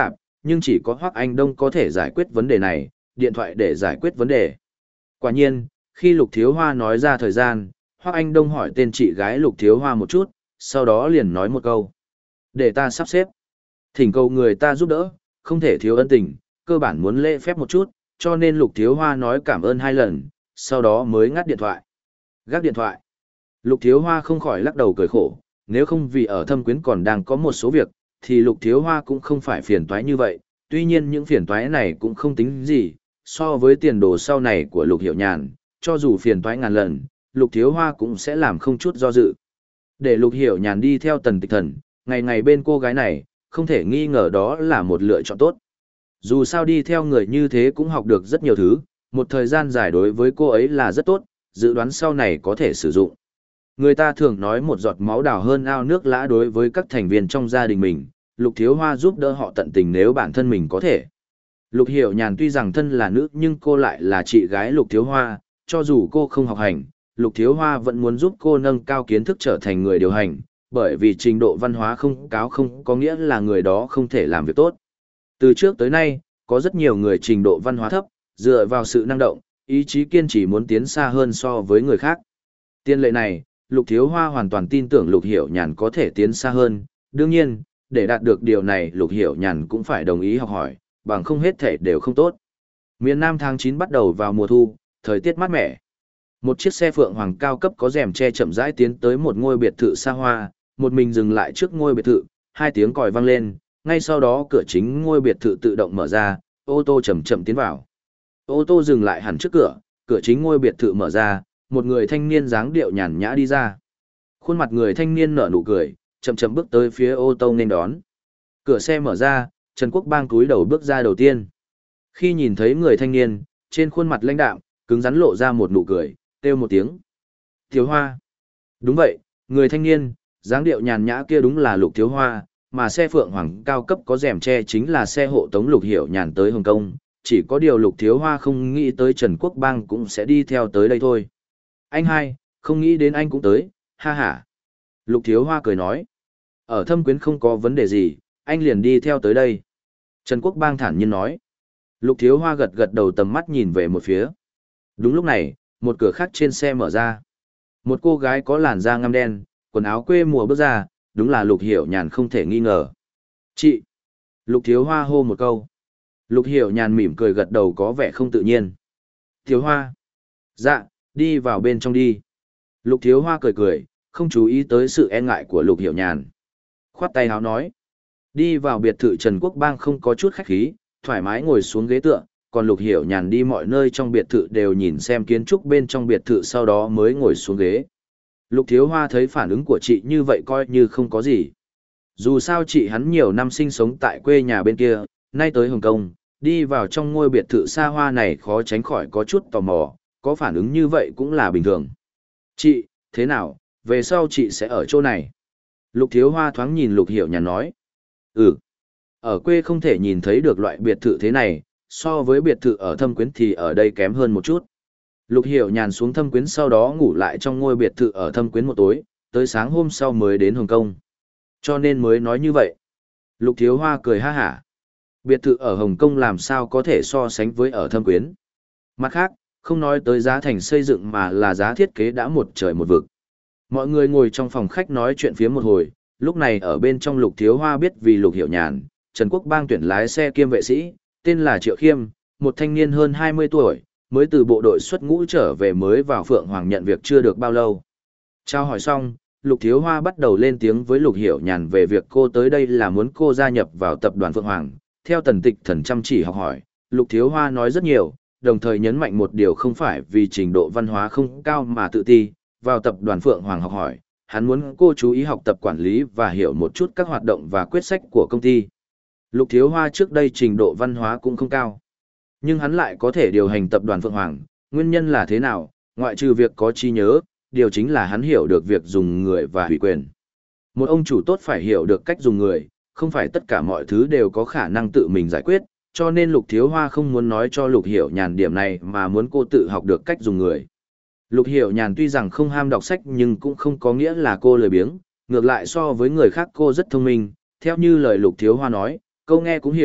nhưng chỉ có Hoắc Anh Đông có thể giải quyết vấn đề này, điện thoại để giải quyết vấn đề. Quả nhiên, khi Lục Thiếu Hoa nói ra thời gian, Hoắc Anh Đông hỏi tên chị gái Lục Thiếu Hoa một chút, sau đó liền nói một câu. Để ta sắp xếp. Thỉnh cầu người ta giúp đỡ, không thể thiếu ân tình, cơ bản muốn lễ phép một chút, cho nên Lục Thiếu Hoa nói cảm ơn hai lần, sau đó mới ngắt điện thoại. Gác điện thoại. Lục Thiếu Hoa không khỏi lắc đầu cười khổ, nếu không vì ở Thâm Quyến còn đang có một số việc, thì Lục Thiếu Hoa cũng không phải phiền toái như vậy, tuy nhiên những phiền toái này cũng không tính gì, so với tiền đồ sau này của Lục Hiểu Nhàn, cho dù phiền toái ngàn lần, Lục Thiếu Hoa cũng sẽ làm không chút do dự. Để Lục Hiểu Nhàn đi theo Tần Tịch Thần, ngày ngày bên cô gái này, không thể nghi ngờ đó là một lựa chọn tốt. Dù sao đi theo người như thế cũng học được rất nhiều thứ, một thời gian dài đối với cô ấy là rất tốt, dự đoán sau này có thể sử dụng. Người ta thường nói một giọt máu đào hơn ao nước lã đối với các thành viên trong gia đình mình, Lục Thiếu Hoa giúp đỡ họ tận tình nếu bản thân mình có thể. Lục Hiểu Nhàn tuy rằng thân là nữ nhưng cô lại là chị gái Lục Thiếu Hoa, cho dù cô không học hành, Lục Thiếu Hoa vẫn muốn giúp cô nâng cao kiến thức trở thành người điều hành, bởi vì trình độ văn hóa không cao không có nghĩa là người đó không thể làm việc tốt. Từ trước tới nay, có rất nhiều người trình độ văn hóa thấp, dựa vào sự năng động, ý chí kiên trì muốn tiến xa hơn so với người khác. Tiên lệ này, Lục Thiếu Hoa hoàn toàn tin tưởng Lục Hiểu Nhàn có thể tiến xa hơn, đương nhiên, để đạt được điều này Lục Hiểu Nhàn cũng phải đồng ý học hỏi, bằng không hết thể đều không tốt. Miền Nam tháng chín bắt đầu vào mùa thu, thời tiết mát mẻ. Một chiếc xe Phượng Hoàng cao cấp có rèm che chậm rãi tiến tới một ngôi biệt thự xa hoa, một mình dừng lại trước ngôi biệt thự, hai tiếng còi vang lên, ngay sau đó cửa chính ngôi biệt thự tự động mở ra, ô tô chậm chậm tiến vào. Ô tô dừng lại hẳn trước cửa, cửa chính ngôi biệt thự mở ra, một người thanh niên dáng điệu nhàn nhã đi ra. Khuôn mặt người thanh niên nở nụ cười, chậm chậm bước tới phía ô tô nên đón. Cửa xe mở ra, Trần Quốc Bang cúi đầu bước ra đầu tiên. Khi nhìn thấy người thanh niên, trên khuôn mặt lãnh đạm, cứng rắn lộ ra một nụ cười, kêu một tiếng. Thiếu Hoa. Đúng vậy, người thanh niên, dáng điệu nhàn nhã kia đúng là Lục Thiếu Hoa, mà xe Phượng Hoàng cao cấp có rèm che chính là xe hộ tống Lục Hiểu Nhàn tới Hồng Kông. Chỉ có điều Lục Thiếu Hoa không nghĩ tới Trần Quốc Bang cũng sẽ đi theo tới đây thôi. Anh hai, không nghĩ đến anh cũng tới, ha ha. Lục Thiếu Hoa cười nói. Ở Thâm Quyến không có vấn đề gì, anh liền đi theo tới đây. Trần Quốc Bang thản nhiên nói. Lục Thiếu Hoa gật gật đầu tầm mắt nhìn về một phía. Đúng lúc này, một cửa khác trên xe mở ra. Một cô gái có làn da ngăm đen, quần áo quê mùa bước ra, đúng là Lục Hiểu Nhàn không thể nghi ngờ. Chị! Lục Thiếu Hoa hô một câu. Lục Hiểu Nhàn mỉm cười gật đầu có vẻ không tự nhiên. Thiếu Hoa! Dạ, đi vào bên trong đi. Lục Thiếu Hoa cười cười, không chú ý tới sự e ngại của Lục Hiểu Nhàn. Khoát tay háo nói. Đi vào biệt thự Trần Quốc Bang không có chút khách khí, thoải mái ngồi xuống ghế tựa, còn Lục Hiểu Nhàn đi mọi nơi trong biệt thự đều nhìn xem kiến trúc bên trong biệt thự sau đó mới ngồi xuống ghế. Lục Thiếu Hoa thấy phản ứng của chị như vậy coi như không có gì. Dù sao chị hắn nhiều năm sinh sống tại quê nhà bên kia, nay tới Hồng Kông, đi vào trong ngôi biệt thự xa hoa này khó tránh khỏi có chút tò mò, có phản ứng như vậy cũng là bình thường. Chị, thế nào, về sau chị sẽ ở chỗ này? Lục Thiếu Hoa thoáng nhìn Lục Hiểu Nhàn nói. Ừ, ở quê không thể nhìn thấy được loại biệt thự thế này, so với biệt thự ở Thâm Quyến thì ở đây kém hơn một chút. Lục Hiểu Nhàn xuống Thâm Quyến sau đó ngủ lại trong ngôi biệt thự ở Thâm Quyến một tối, tới sáng hôm sau mới đến Hồng Kông. Cho nên mới nói như vậy. Lục Thiếu Hoa cười ha hả. Biệt thự ở Hồng Kông làm sao có thể so sánh với ở Thâm Quyến. Mặt khác, không nói tới giá thành xây dựng mà là giá thiết kế đã một trời một vực. Mọi người ngồi trong phòng khách nói chuyện phía một hồi, lúc này ở bên trong Lục Thiếu Hoa biết vì Lục Hiểu Nhàn, Trần Quốc Bang tuyển lái xe kiêm vệ sĩ, tên là Triệu Khiêm, một thanh niên hơn hai mươi tuổi, mới từ bộ đội xuất ngũ trở về mới vào Phượng Hoàng nhận việc chưa được bao lâu. Trao hỏi xong, Lục Thiếu Hoa bắt đầu lên tiếng với Lục Hiểu Nhàn về việc cô tới đây là muốn cô gia nhập vào tập đoàn Phượng Hoàng. Theo Tần Tịch Thần chăm chỉ học hỏi, Lục Thiếu Hoa nói rất nhiều, đồng thời nhấn mạnh một điều không phải vì trình độ văn hóa không cao mà tự ti, vào tập đoàn Phượng Hoàng học hỏi, hắn muốn cô chú ý học tập quản lý và hiểu một chút các hoạt động và quyết sách của công ty. Lục Thiếu Hoa trước đây trình độ văn hóa cũng không cao, nhưng hắn lại có thể điều hành tập đoàn Phượng Hoàng, nguyên nhân là thế nào, ngoại trừ việc có trí nhớ, điều chính là hắn hiểu được việc dùng người và ủy quyền. Một ông chủ tốt phải hiểu được cách dùng người, không phải tất cả mọi thứ đều có khả năng tự mình giải quyết, cho nên Lục Thiếu Hoa không muốn nói cho Lục Hiểu Nhàn điểm này mà muốn cô tự học được cách dùng người. Lục Hiểu Nhàn tuy rằng không ham đọc sách nhưng cũng không có nghĩa là cô lười biếng, ngược lại so với người khác cô rất thông minh, theo như lời Lục Thiếu Hoa nói, câu nghe cũng hiểu,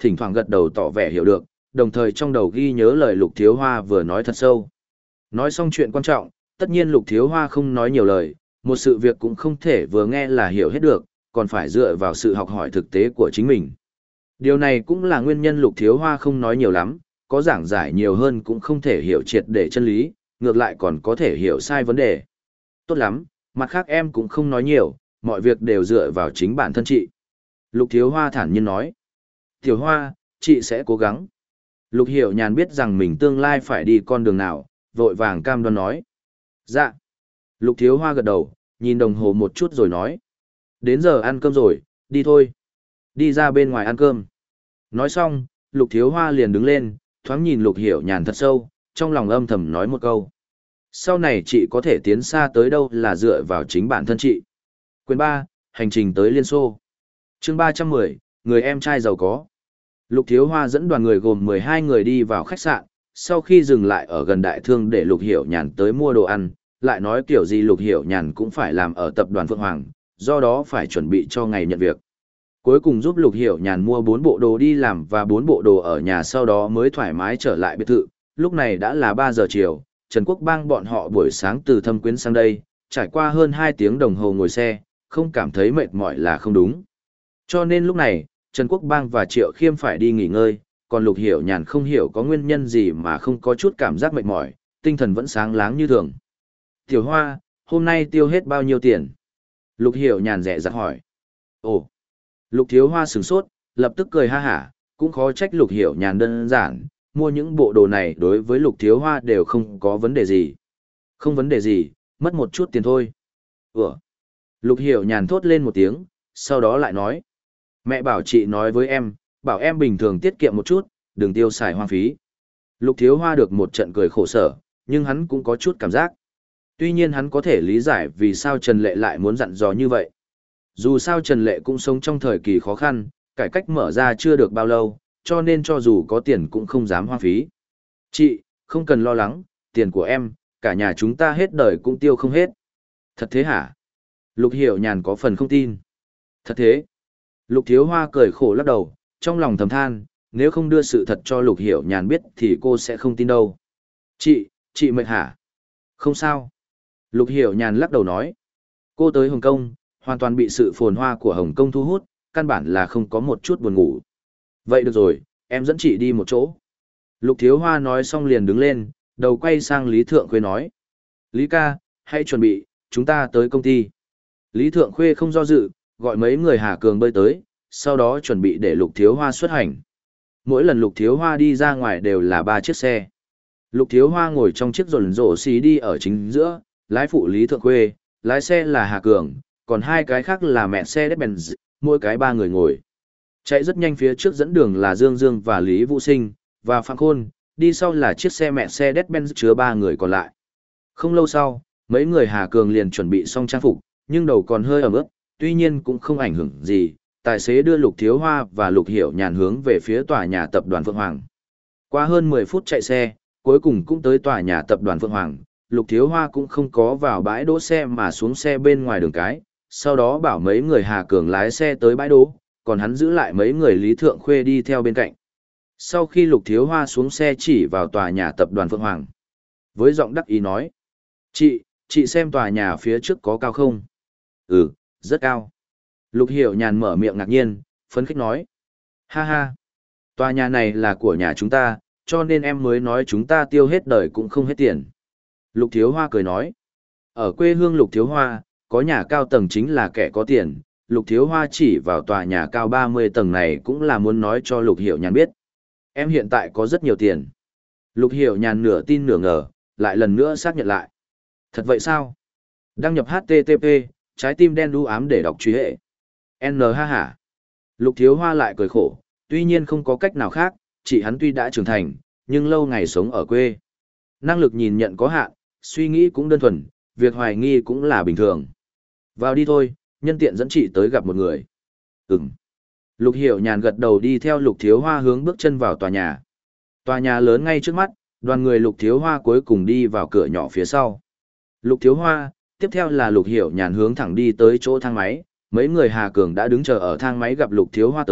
thỉnh thoảng gật đầu tỏ vẻ hiểu được, đồng thời trong đầu ghi nhớ lời Lục Thiếu Hoa vừa nói thật sâu. Nói xong chuyện quan trọng, tất nhiên Lục Thiếu Hoa không nói nhiều lời, một sự việc cũng không thể vừa nghe là hiểu hết được, còn phải dựa vào sự học hỏi thực tế của chính mình. Điều này cũng là nguyên nhân Lục Thiếu Hoa không nói nhiều lắm, có giảng giải nhiều hơn cũng không thể hiểu triệt để chân lý, ngược lại còn có thể hiểu sai vấn đề. Tốt lắm, mặt khác em cũng không nói nhiều, mọi việc đều dựa vào chính bản thân chị. Lục Thiếu Hoa thản nhiên nói. Tiểu Hoa, chị sẽ cố gắng. Lục Hiểu Nhàn biết rằng mình tương lai phải đi con đường nào, vội vàng cam đoan nói. Dạ. Lục Thiếu Hoa gật đầu, nhìn đồng hồ một chút rồi nói. Đến giờ ăn cơm rồi, đi thôi. Đi ra bên ngoài ăn cơm. Nói xong, Lục Thiếu Hoa liền đứng lên, thoáng nhìn Lục Hiểu Nhàn thật sâu, trong lòng âm thầm nói một câu. Sau này chị có thể tiến xa tới đâu là dựa vào chính bản thân chị. Quyền ba, hành trình tới Liên Xô. Chương ba trăm mười, người em trai giàu có. Lục Thiếu Hoa dẫn đoàn người gồm mười hai người đi vào khách sạn, sau khi dừng lại ở gần đại thương để Lục Hiểu Nhàn tới mua đồ ăn, lại nói kiểu gì Lục Hiểu Nhàn cũng phải làm ở tập đoàn Phượng Hoàng, do đó phải chuẩn bị cho ngày nhận việc. Cuối cùng giúp Lục Hiểu Nhàn mua bốn bộ đồ đi làm và bốn bộ đồ ở nhà, sau đó mới thoải mái trở lại biệt thự. Lúc này đã là ba giờ chiều, Trần Quốc Bang bọn họ buổi sáng từ Thâm Quyến sang đây, trải qua hơn hai tiếng đồng hồ ngồi xe, không cảm thấy mệt mỏi là không đúng. Cho nên lúc này, Trần Quốc Bang và Triệu Khiêm phải đi nghỉ ngơi, còn Lục Hiểu Nhàn không hiểu có nguyên nhân gì mà không có chút cảm giác mệt mỏi, tinh thần vẫn sáng láng như thường. Tiểu Hoa, hôm nay tiêu hết bao nhiêu tiền? Lục Hiểu Nhàn rẻ rặt hỏi. Ồ! Lục Thiếu Hoa sửng sốt, lập tức cười ha hả, cũng khó trách Lục Hiểu Nhàn đơn giản, mua những bộ đồ này đối với Lục Thiếu Hoa đều không có vấn đề gì. Không vấn đề gì, mất một chút tiền thôi. Ủa? Lục Hiểu Nhàn thốt lên một tiếng, sau đó lại nói. Mẹ bảo chị nói với em, bảo em bình thường tiết kiệm một chút, đừng tiêu xài hoang phí. Lục Thiếu Hoa được một trận cười khổ sở, nhưng hắn cũng có chút cảm giác. Tuy nhiên hắn có thể lý giải vì sao Trần Lệ lại muốn dặn dò như vậy. Dù sao Trần Lệ cũng sống trong thời kỳ khó khăn, cải cách mở ra chưa được bao lâu, cho nên cho dù có tiền cũng không dám hoang phí. Chị, không cần lo lắng, tiền của em, cả nhà chúng ta hết đời cũng tiêu không hết. Thật thế hả? Lục Hiểu Nhàn có phần không tin. Thật thế. Lục Thiếu Hoa cười khổ lắc đầu, trong lòng thầm than, nếu không đưa sự thật cho Lục Hiểu Nhàn biết thì cô sẽ không tin đâu. Chị, chị mệt hả? Không sao. Lục Hiểu Nhàn lắc đầu nói. Cô tới Hồng Kông, hoàn toàn bị sự phồn hoa của Hồng Kông thu hút, căn bản là không có một chút buồn ngủ. Vậy được rồi, em dẫn chị đi một chỗ. Lục Thiếu Hoa nói xong liền đứng lên, đầu quay sang Lý Thượng Khuê nói. Lý ca, hãy chuẩn bị, chúng ta tới công ty. Lý Thượng Khuê không do dự, gọi mấy người Hà Cường bơi tới, sau đó chuẩn bị để Lục Thiếu Hoa xuất hành. Mỗi lần Lục Thiếu Hoa đi ra ngoài đều là ba chiếc xe. Lục Thiếu Hoa ngồi trong chiếc rồn rổ xí đi ở chính giữa, lái phụ Lý Thượng Khuê, lái xe là Hà Cường, còn hai cái khác là mẹ xe Mercedes-Benz, mỗi cái ba người ngồi. Chạy rất nhanh, phía trước dẫn đường là Dương Dương và Lý Vũ Sinh, và Phạm Khôn, đi sau là chiếc xe mẹ xe Mercedes-Benz chứa ba người còn lại. Không lâu sau, mấy người Hà Cường liền chuẩn bị xong trang phục, nhưng đầu còn hơi ẩm ướt, tuy nhiên cũng không ảnh hưởng gì. Tài xế đưa Lục Thiếu Hoa và Lục Hiểu Nhàn hướng về phía tòa nhà tập đoàn Phượng Hoàng. Qua hơn mười phút chạy xe, cuối cùng cũng tới tòa nhà tập đoàn Phượng Hoàng. Lục Thiếu Hoa cũng không có vào bãi đỗ xe mà xuống xe bên ngoài đường cái, sau đó bảo mấy người Hà Cường lái xe tới bãi đỗ, còn hắn giữ lại mấy người Lý Thượng Khuê đi theo bên cạnh. Sau khi Lục Thiếu Hoa xuống xe chỉ vào tòa nhà tập đoàn Phượng Hoàng, với giọng đắc ý nói. Chị, chị xem tòa nhà phía trước có cao không? Ừ, rất cao. Lục Hiểu Nhàn mở miệng ngạc nhiên, phấn khích nói. Ha ha, tòa nhà này là của nhà chúng ta, cho nên em mới nói chúng ta tiêu hết đời cũng không hết tiền. Lục Thiếu Hoa cười nói. Ở quê hương Lục Thiếu Hoa, có nhà cao tầng chính là kẻ có tiền. Lục Thiếu Hoa chỉ vào tòa nhà cao ba mươi tầng này cũng là muốn nói cho Lục Hiểu Nhàn biết. Em hiện tại có rất nhiều tiền. Lục Hiểu Nhàn nửa tin nửa ngờ, lại lần nữa xác nhận lại. Thật vậy sao? Đăng nhập hát tê tê pê, trái tim đen đu ám để đọc truy hệ. N ha hả. Lục Thiếu Hoa lại cười khổ, tuy nhiên không có cách nào khác, chị hắn tuy đã trưởng thành, nhưng lâu ngày sống ở quê. Năng lực nhìn nhận có hạn, suy nghĩ cũng đơn thuần, việc hoài nghi cũng là bình thường. Vào đi thôi, nhân tiện dẫn chị tới gặp một người. Ừm. Lục Hiểu Nhàn gật đầu đi theo Lục Thiếu Hoa hướng bước chân vào tòa nhà. Tòa nhà lớn ngay trước mắt, đoàn người Lục Thiếu Hoa cuối cùng đi vào cửa nhỏ phía sau. Lục Thiếu Hoa, tiếp theo là Lục Hiểu Nhàn hướng thẳng đi tới chỗ thang máy. Mấy người Hà Cường đã đứng chờ ở thang máy gặp Lục Thiếu Hoa tới,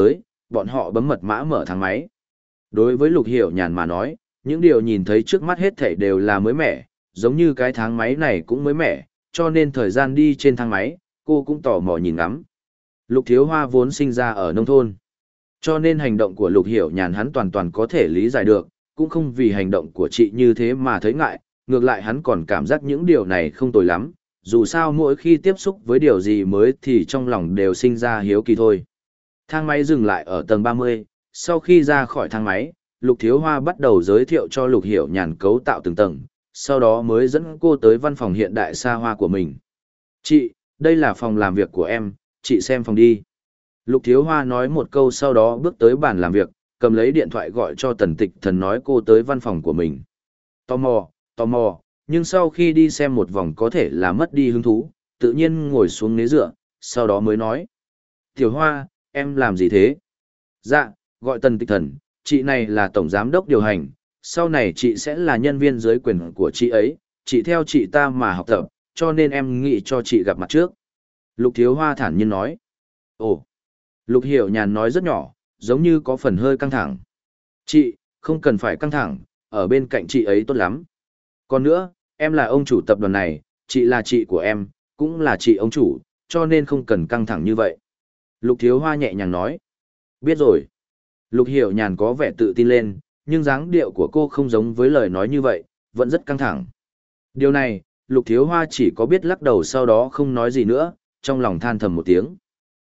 bọn họ bấm mật mã mở thang máy. Đối với Lục Hiểu Nhàn mà nói, những điều nhìn thấy trước mắt hết thảy đều là mới mẻ, giống như cái thang máy này cũng mới mẻ, cho nên thời gian đi trên thang máy, cô cũng tò mò nhìn ngắm. Lục Thiếu Hoa vốn sinh ra ở nông thôn, cho nên hành động của Lục Hiểu Nhàn hắn toàn toàn có thể lý giải được, cũng không vì hành động của chị như thế mà thấy ngại, ngược lại hắn còn cảm giác những điều này không tồi lắm, dù sao mỗi khi tiếp xúc với điều gì mới thì trong lòng đều sinh ra hiếu kỳ thôi. Thang máy dừng lại ở tầng ba mươi, sau khi ra khỏi thang máy, Lục Thiếu Hoa bắt đầu giới thiệu cho Lục Hiểu Nhàn cấu tạo từng tầng, sau đó mới dẫn cô tới văn phòng hiện đại xa hoa của mình. Chị, đây là phòng làm việc của em, chị xem phòng đi. Lục Thiếu Hoa nói một câu sau đó bước tới bàn làm việc, cầm lấy điện thoại gọi cho Tần Tịch Thần nói cô tới văn phòng của mình. Tò mò, tò mò, nhưng sau khi đi xem một vòng có thể là mất đi hứng thú, tự nhiên ngồi xuống ghế dựa, sau đó mới nói. Tiểu Hoa, em làm gì thế? Dạ, gọi Tần Tịch Thần, chị này là tổng giám đốc điều hành, sau này chị sẽ là nhân viên dưới quyền của chị ấy, chị theo chị ta mà học tập, cho nên em nghĩ cho chị gặp mặt trước. Lục Thiếu Hoa thản nhiên nói. Ồ, Lục Hiểu Nhàn nói rất nhỏ, giống như có phần hơi căng thẳng. Chị, không cần phải căng thẳng, ở bên cạnh chị ấy tốt lắm. Còn nữa, em là ông chủ tập đoàn này, chị là chị của em, cũng là chị ông chủ, cho nên không cần căng thẳng như vậy. Lục Thiếu Hoa nhẹ nhàng nói. Biết rồi. Lục Hiểu Nhàn có vẻ tự tin lên, nhưng dáng điệu của cô không giống với lời nói như vậy, vẫn rất căng thẳng. Điều này, Lục Thiếu Hoa chỉ có biết lắc đầu sau đó không nói gì nữa, trong lòng than thầm một tiếng.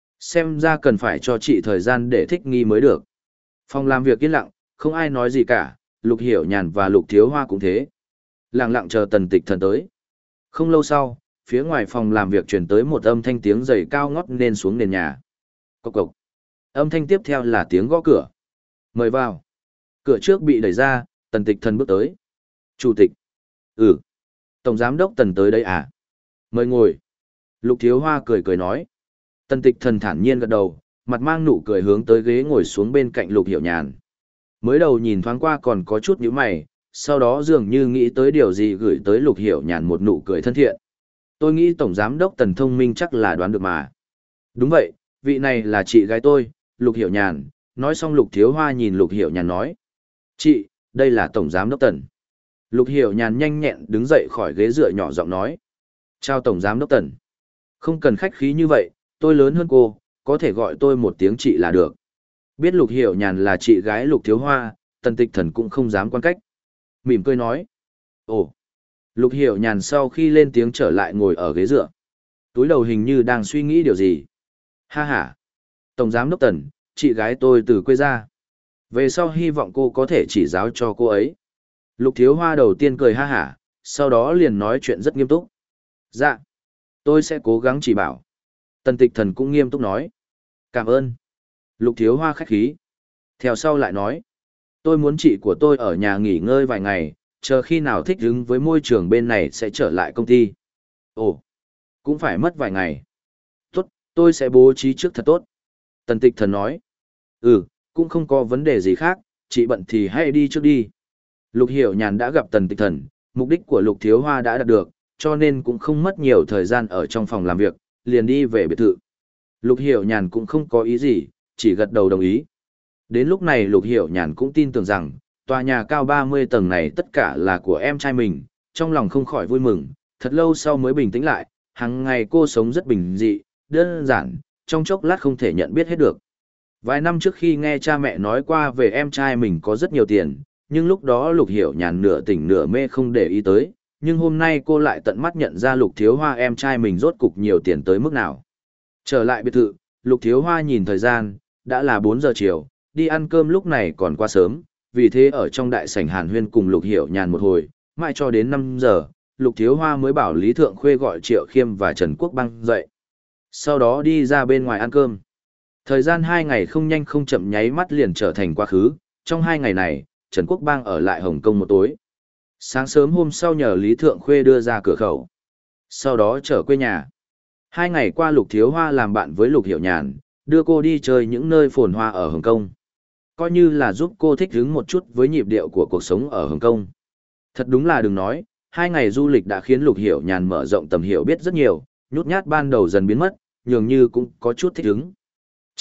Xem ra cần phải cho chị thời gian để thích nghi mới được. Phòng làm việc yên lặng, không ai nói gì cả, Lục Hiểu Nhàn và Lục Thiếu Hoa cũng thế. Lặng lặng chờ Tần Tịch Thần tới. Không lâu sau, phía ngoài phòng làm việc truyền tới một âm thanh tiếng giày cao ngót nên xuống nền nhà. Cộc cộc. Âm thanh tiếp theo là tiếng gõ cửa. Mời vào. Cửa trước bị đẩy ra, Tần Tịch Thần bước tới. Chủ tịch. Ừ. Tổng giám đốc Tần tới đây à? Mời ngồi. Lục Thiếu Hoa cười cười nói. Tần Tịch Thần thản nhiên gật đầu, mặt mang nụ cười hướng tới ghế ngồi xuống bên cạnh Lục Hiểu Nhàn. Mới đầu nhìn thoáng qua còn có chút nhíu mày, sau đó dường như nghĩ tới điều gì gửi tới Lục Hiểu Nhàn một nụ cười thân thiện. Tôi nghĩ Tổng Giám đốc Tần thông minh chắc là đoán được mà. Đúng vậy, vị này là chị gái tôi, Lục Hiểu Nhàn. Nói xong Lục Thiếu Hoa nhìn Lục Hiểu Nhàn nói. Chị, đây là Tổng Giám đốc Tần. Lục Hiểu Nhàn nhanh nhẹn đứng dậy khỏi ghế dựa nhỏ giọng nói. Chào Tổng Giám đốc Tần. Không cần khách khí như vậy, tôi lớn hơn cô, có thể gọi tôi một tiếng chị là được. Biết Lục Hiểu Nhàn là chị gái Lục Thiếu Hoa, Tần Tịch Thần cũng không dám quan cách. Mỉm cười nói. Ồ. Lục Hiểu Nhàn sau khi lên tiếng trở lại ngồi ở ghế dựa. Túi đầu hình như đang suy nghĩ điều gì. Ha ha. Tổng Giám đốc Tần, chị gái tôi từ quê ra. Về sau hy vọng cô có thể chỉ giáo cho cô ấy. Lục Thiếu Hoa đầu tiên cười ha hả, sau đó liền nói chuyện rất nghiêm túc. Dạ, tôi sẽ cố gắng chỉ bảo. Tần Tịch Thần cũng nghiêm túc nói. Cảm ơn. Lục Thiếu Hoa khách khí. Theo sau lại nói. Tôi muốn chị của tôi ở nhà nghỉ ngơi vài ngày, chờ khi nào thích ứng với môi trường bên này sẽ trở lại công ty. Ồ, cũng phải mất vài ngày. Tốt, tôi sẽ bố trí trước thật tốt. Tần Tịch Thần nói. Ừ, cũng không có vấn đề gì khác, chị bận thì hãy đi trước đi. Lục Hiểu Nhàn đã gặp Tần Tịch Thần, mục đích của Lục Thiếu Hoa đã đạt được, cho nên cũng không mất nhiều thời gian ở trong phòng làm việc, liền đi về biệt thự. Lục Hiểu Nhàn cũng không có ý gì, chỉ gật đầu đồng ý. Đến lúc này Lục Hiểu Nhàn cũng tin tưởng rằng, tòa nhà cao ba mươi tầng này tất cả là của em trai mình, trong lòng không khỏi vui mừng, thật lâu sau mới bình tĩnh lại, hàng ngày cô sống rất bình dị, đơn giản, trong chốc lát không thể nhận biết hết được. Vài năm trước khi nghe cha mẹ nói qua về em trai mình có rất nhiều tiền, nhưng lúc đó Lục Hiểu Nhàn nửa tỉnh nửa mê không để ý tới, nhưng hôm nay cô lại tận mắt nhận ra Lục Thiếu Hoa em trai mình rốt cục nhiều tiền tới mức nào. Trở lại biệt thự, Lục Thiếu Hoa nhìn thời gian, đã là bốn giờ chiều, đi ăn cơm lúc này còn quá sớm, vì thế ở trong đại sảnh Hàn Huyên cùng Lục Hiểu Nhàn một hồi, mãi cho đến năm giờ, Lục Thiếu Hoa mới bảo Lý Thượng Khuê gọi Triệu Khiêm và Trần Quốc Băng dậy. Sau đó đi ra bên ngoài ăn cơm. Thời gian hai ngày không nhanh không chậm nháy mắt liền trở thành quá khứ, trong hai ngày này, Trần Quốc Bang ở lại Hồng Kông một tối. Sáng sớm hôm sau nhờ Lý Thượng Khuê đưa ra cửa khẩu. Sau đó trở quê nhà. Hai ngày qua Lục Thiếu Hoa làm bạn với Lục Hiểu Nhàn, đưa cô đi chơi những nơi phồn hoa ở Hồng Kông. Coi như là giúp cô thích ứng một chút với nhịp điệu của cuộc sống ở Hồng Kông. Thật đúng là đừng nói, hai ngày du lịch đã khiến Lục Hiểu Nhàn mở rộng tầm hiểu biết rất nhiều, nhút nhát ban đầu dần biến mất, nhường như cũng có chút thích ứng. Chị,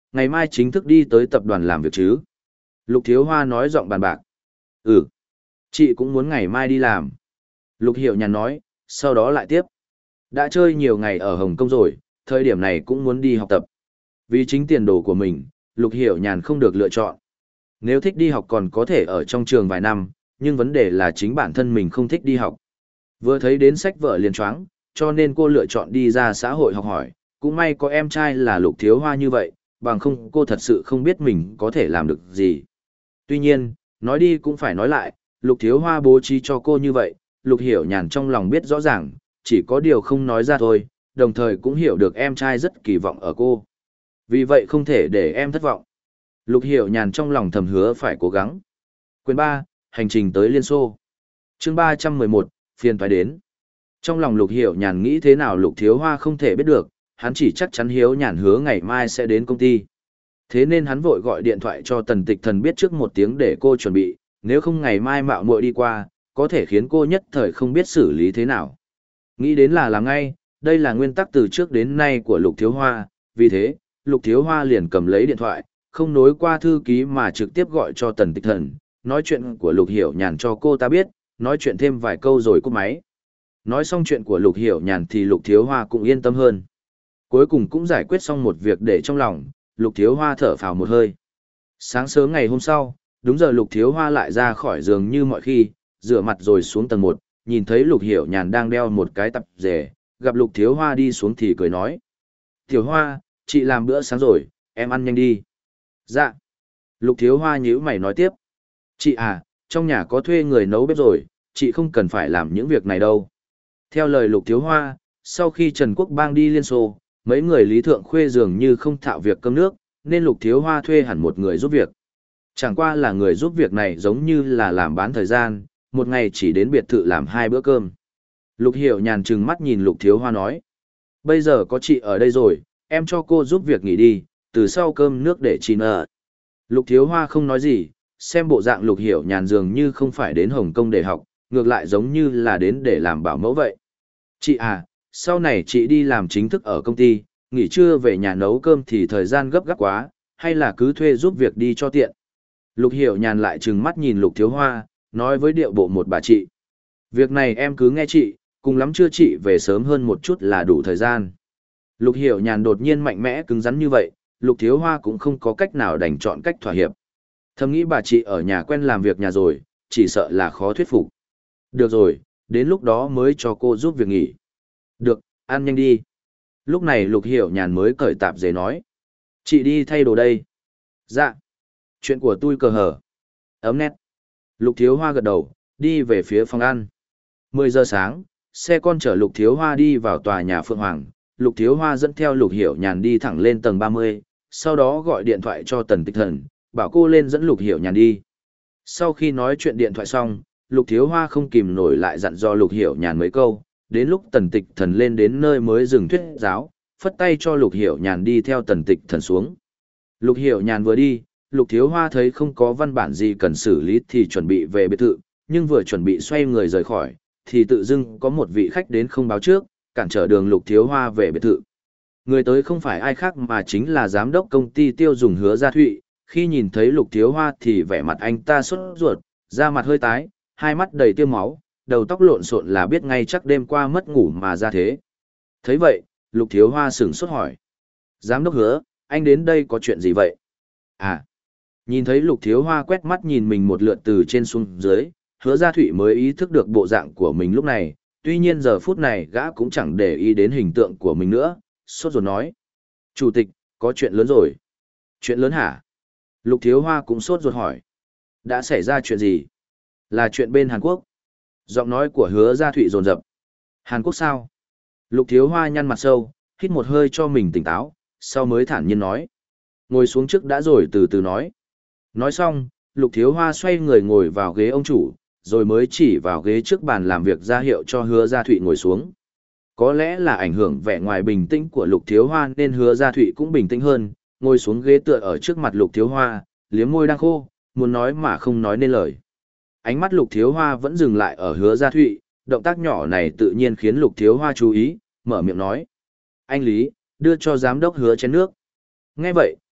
ngày mai chính thức đi tới tập đoàn làm việc chứ? Lục Thiếu Hoa nói giọng bàn bạc. Ừ, chị cũng muốn ngày mai đi làm. Lục Hiểu Nhàn nói, sau đó lại tiếp. Đã chơi nhiều ngày ở Hồng Kông rồi, thời điểm này cũng muốn đi học tập. Vì chính tiền đồ của mình, Lục Hiểu Nhàn không được lựa chọn. Nếu thích đi học còn có thể ở trong trường vài năm, nhưng vấn đề là chính bản thân mình không thích đi học. Vừa thấy đến sách vở liền choáng, cho nên cô lựa chọn đi ra xã hội học hỏi. Cũng may có em trai là Lục Thiếu Hoa như vậy, bằng không cô thật sự không biết mình có thể làm được gì. Tuy nhiên, nói đi cũng phải nói lại, Lục Thiếu Hoa bố trí cho cô như vậy, Lục Hiểu Nhàn trong lòng biết rõ ràng, chỉ có điều không nói ra thôi, đồng thời cũng hiểu được em trai rất kỳ vọng ở cô. Vì vậy không thể để em thất vọng. Lục Hiểu Nhàn trong lòng thầm hứa phải cố gắng. Quyền ba, hành trình tới Liên Xô. Chương ba trăm mười một, phiền phải đến. Trong lòng Lục Hiểu Nhàn nghĩ thế nào Lục Thiếu Hoa không thể biết được, hắn chỉ chắc chắn Hiếu Nhàn hứa ngày mai sẽ đến công ty. Thế nên hắn vội gọi điện thoại cho Tần Tịch Thần biết trước một tiếng để cô chuẩn bị, nếu không ngày mai mạo muội đi qua, có thể khiến cô nhất thời không biết xử lý thế nào. Nghĩ đến là làm ngay, đây là nguyên tắc từ trước đến nay của Lục Thiếu Hoa, vì thế, Lục Thiếu Hoa liền cầm lấy điện thoại, không nối qua thư ký mà trực tiếp gọi cho Tần Tịch Thần, nói chuyện của Lục Hiểu Nhàn cho cô ta biết, nói chuyện thêm vài câu rồi cúp máy. Nói xong chuyện của Lục Hiểu Nhàn thì Lục Thiếu Hoa cũng yên tâm hơn. Cuối cùng cũng giải quyết xong một việc để trong lòng, Lục Thiếu Hoa thở phào một hơi. Sáng sớm ngày hôm sau, đúng giờ Lục Thiếu Hoa lại ra khỏi giường như mọi khi, rửa mặt rồi xuống tầng một, nhìn thấy Lục Hiểu Nhàn đang đeo một cái tập rể, gặp Lục Thiếu Hoa đi xuống thì cười nói. Tiểu Hoa, chị làm bữa sáng rồi, em ăn nhanh đi. Dạ. Lục Thiếu Hoa nhíu mày nói tiếp. Chị à, trong nhà có thuê người nấu bếp rồi, chị không cần phải làm những việc này đâu. Theo lời Lục Thiếu Hoa, sau khi Trần Quốc Bang đi Liên Xô, mấy người Lý Thượng Khuê dường như không thạo việc cơm nước, nên Lục Thiếu Hoa thuê hẳn một người giúp việc. Chẳng qua là người giúp việc này giống như là làm bán thời gian, một ngày chỉ đến biệt thự làm hai bữa cơm. Lục Hiểu Nhàn trừng mắt nhìn Lục Thiếu Hoa nói. Bây giờ có chị ở đây rồi, em cho cô giúp việc nghỉ đi, từ sau cơm nước để chị nợ. Lục Thiếu Hoa không nói gì, xem bộ dạng Lục Hiểu Nhàn dường như không phải đến Hồng Kông để học, ngược lại giống như là đến để làm bảo mẫu vậy. Chị à, sau này chị đi làm chính thức ở công ty, nghỉ trưa về nhà nấu cơm thì thời gian gấp gáp quá, hay là cứ thuê giúp việc đi cho tiện. Lục Hiểu Nhàn lại trừng mắt nhìn Lục Thiếu Hoa, nói với điệu bộ một bà chị. Việc này em cứ nghe chị, cùng lắm chưa chị về sớm hơn một chút là đủ thời gian. Lục Hiểu Nhàn đột nhiên mạnh mẽ cứng rắn như vậy, Lục Thiếu Hoa cũng không có cách nào đành chọn cách thỏa hiệp. Thầm nghĩ bà chị ở nhà quen làm việc nhà rồi, chỉ sợ là khó thuyết phục. Được rồi, đến lúc đó mới cho cô giúp việc nghỉ. Được, ăn nhanh đi. Lúc này Lục Hiểu Nhàn mới cởi tạp dề nói. Chị đi thay đồ đây. Dạ. Chuyện của tôi cờ hở. Ấm nét. Lục Thiếu Hoa gật đầu, đi về phía phòng ăn. mười giờ sáng, xe con chở Lục Thiếu Hoa đi vào tòa nhà Phượng Hoàng. Lục Thiếu Hoa dẫn theo Lục Hiểu Nhàn đi thẳng lên tầng ba mươi, sau đó gọi điện thoại cho Tần Tịch Thần, bảo cô lên dẫn Lục Hiểu Nhàn đi. Sau khi nói chuyện điện thoại xong, Lục Thiếu Hoa không kìm nổi lại dặn dò Lục Hiểu Nhàn mấy câu, đến lúc Tần Tịch Thần lên đến nơi mới dừng thuyết giáo, phất tay cho Lục Hiểu Nhàn đi theo Tần Tịch Thần xuống. Lục Hiểu Nhàn vừa đi, Lục Thiếu Hoa thấy không có văn bản gì cần xử lý thì chuẩn bị về biệt thự, nhưng vừa chuẩn bị xoay người rời khỏi, thì tự dưng có một vị khách đến không báo trước, cản trở đường Lục Thiếu Hoa về biệt thự. Người tới không phải ai khác mà chính là giám đốc công ty tiêu dùng Hứa Gia Thụy, khi nhìn thấy Lục Thiếu Hoa thì vẻ mặt anh ta sốt ruột, da mặt hơi tái, hai mắt đầy tiêu máu, đầu tóc lộn xộn là biết ngay chắc đêm qua mất ngủ mà ra thế. Thấy vậy, Lục Thiếu Hoa sửng sốt hỏi. Giám đốc Hứa, anh đến đây có chuyện gì vậy? À, nhìn thấy Lục Thiếu Hoa quét mắt nhìn mình một lượt từ trên xuống dưới, Hứa Gia Thụy mới ý thức được bộ dạng của mình lúc này, tuy nhiên giờ phút này gã cũng chẳng để ý đến hình tượng của mình nữa, sốt ruột nói. Chủ tịch, có chuyện lớn rồi. Chuyện lớn hả? Lục Thiếu Hoa cũng sốt ruột hỏi. Đã xảy ra chuyện gì? Là chuyện bên Hàn Quốc. Giọng nói của Hứa Gia Thụy dồn dập. Hàn Quốc sao? Lục Thiếu Hoa nhăn mặt sâu, hít một hơi cho mình tỉnh táo, sau mới thản nhiên nói. Ngồi xuống trước đã rồi từ từ nói. Nói xong, Lục Thiếu Hoa xoay người ngồi vào ghế ông chủ, rồi mới chỉ vào ghế trước bàn làm việc ra hiệu cho Hứa Gia Thụy ngồi xuống. Có lẽ là ảnh hưởng vẻ ngoài bình tĩnh của Lục Thiếu Hoa nên Hứa Gia Thụy cũng bình tĩnh hơn, ngồi xuống ghế tựa ở trước mặt Lục Thiếu Hoa, liếm môi đang khô, muốn nói mà không nói nên lời. Ánh mắt Lục Thiếu Hoa vẫn dừng lại ở Hứa Gia Thụy, động tác nhỏ này tự nhiên khiến Lục Thiếu Hoa chú ý, mở miệng nói. Anh Lý, đưa cho giám đốc Hứa chén nước. Nghe vậy,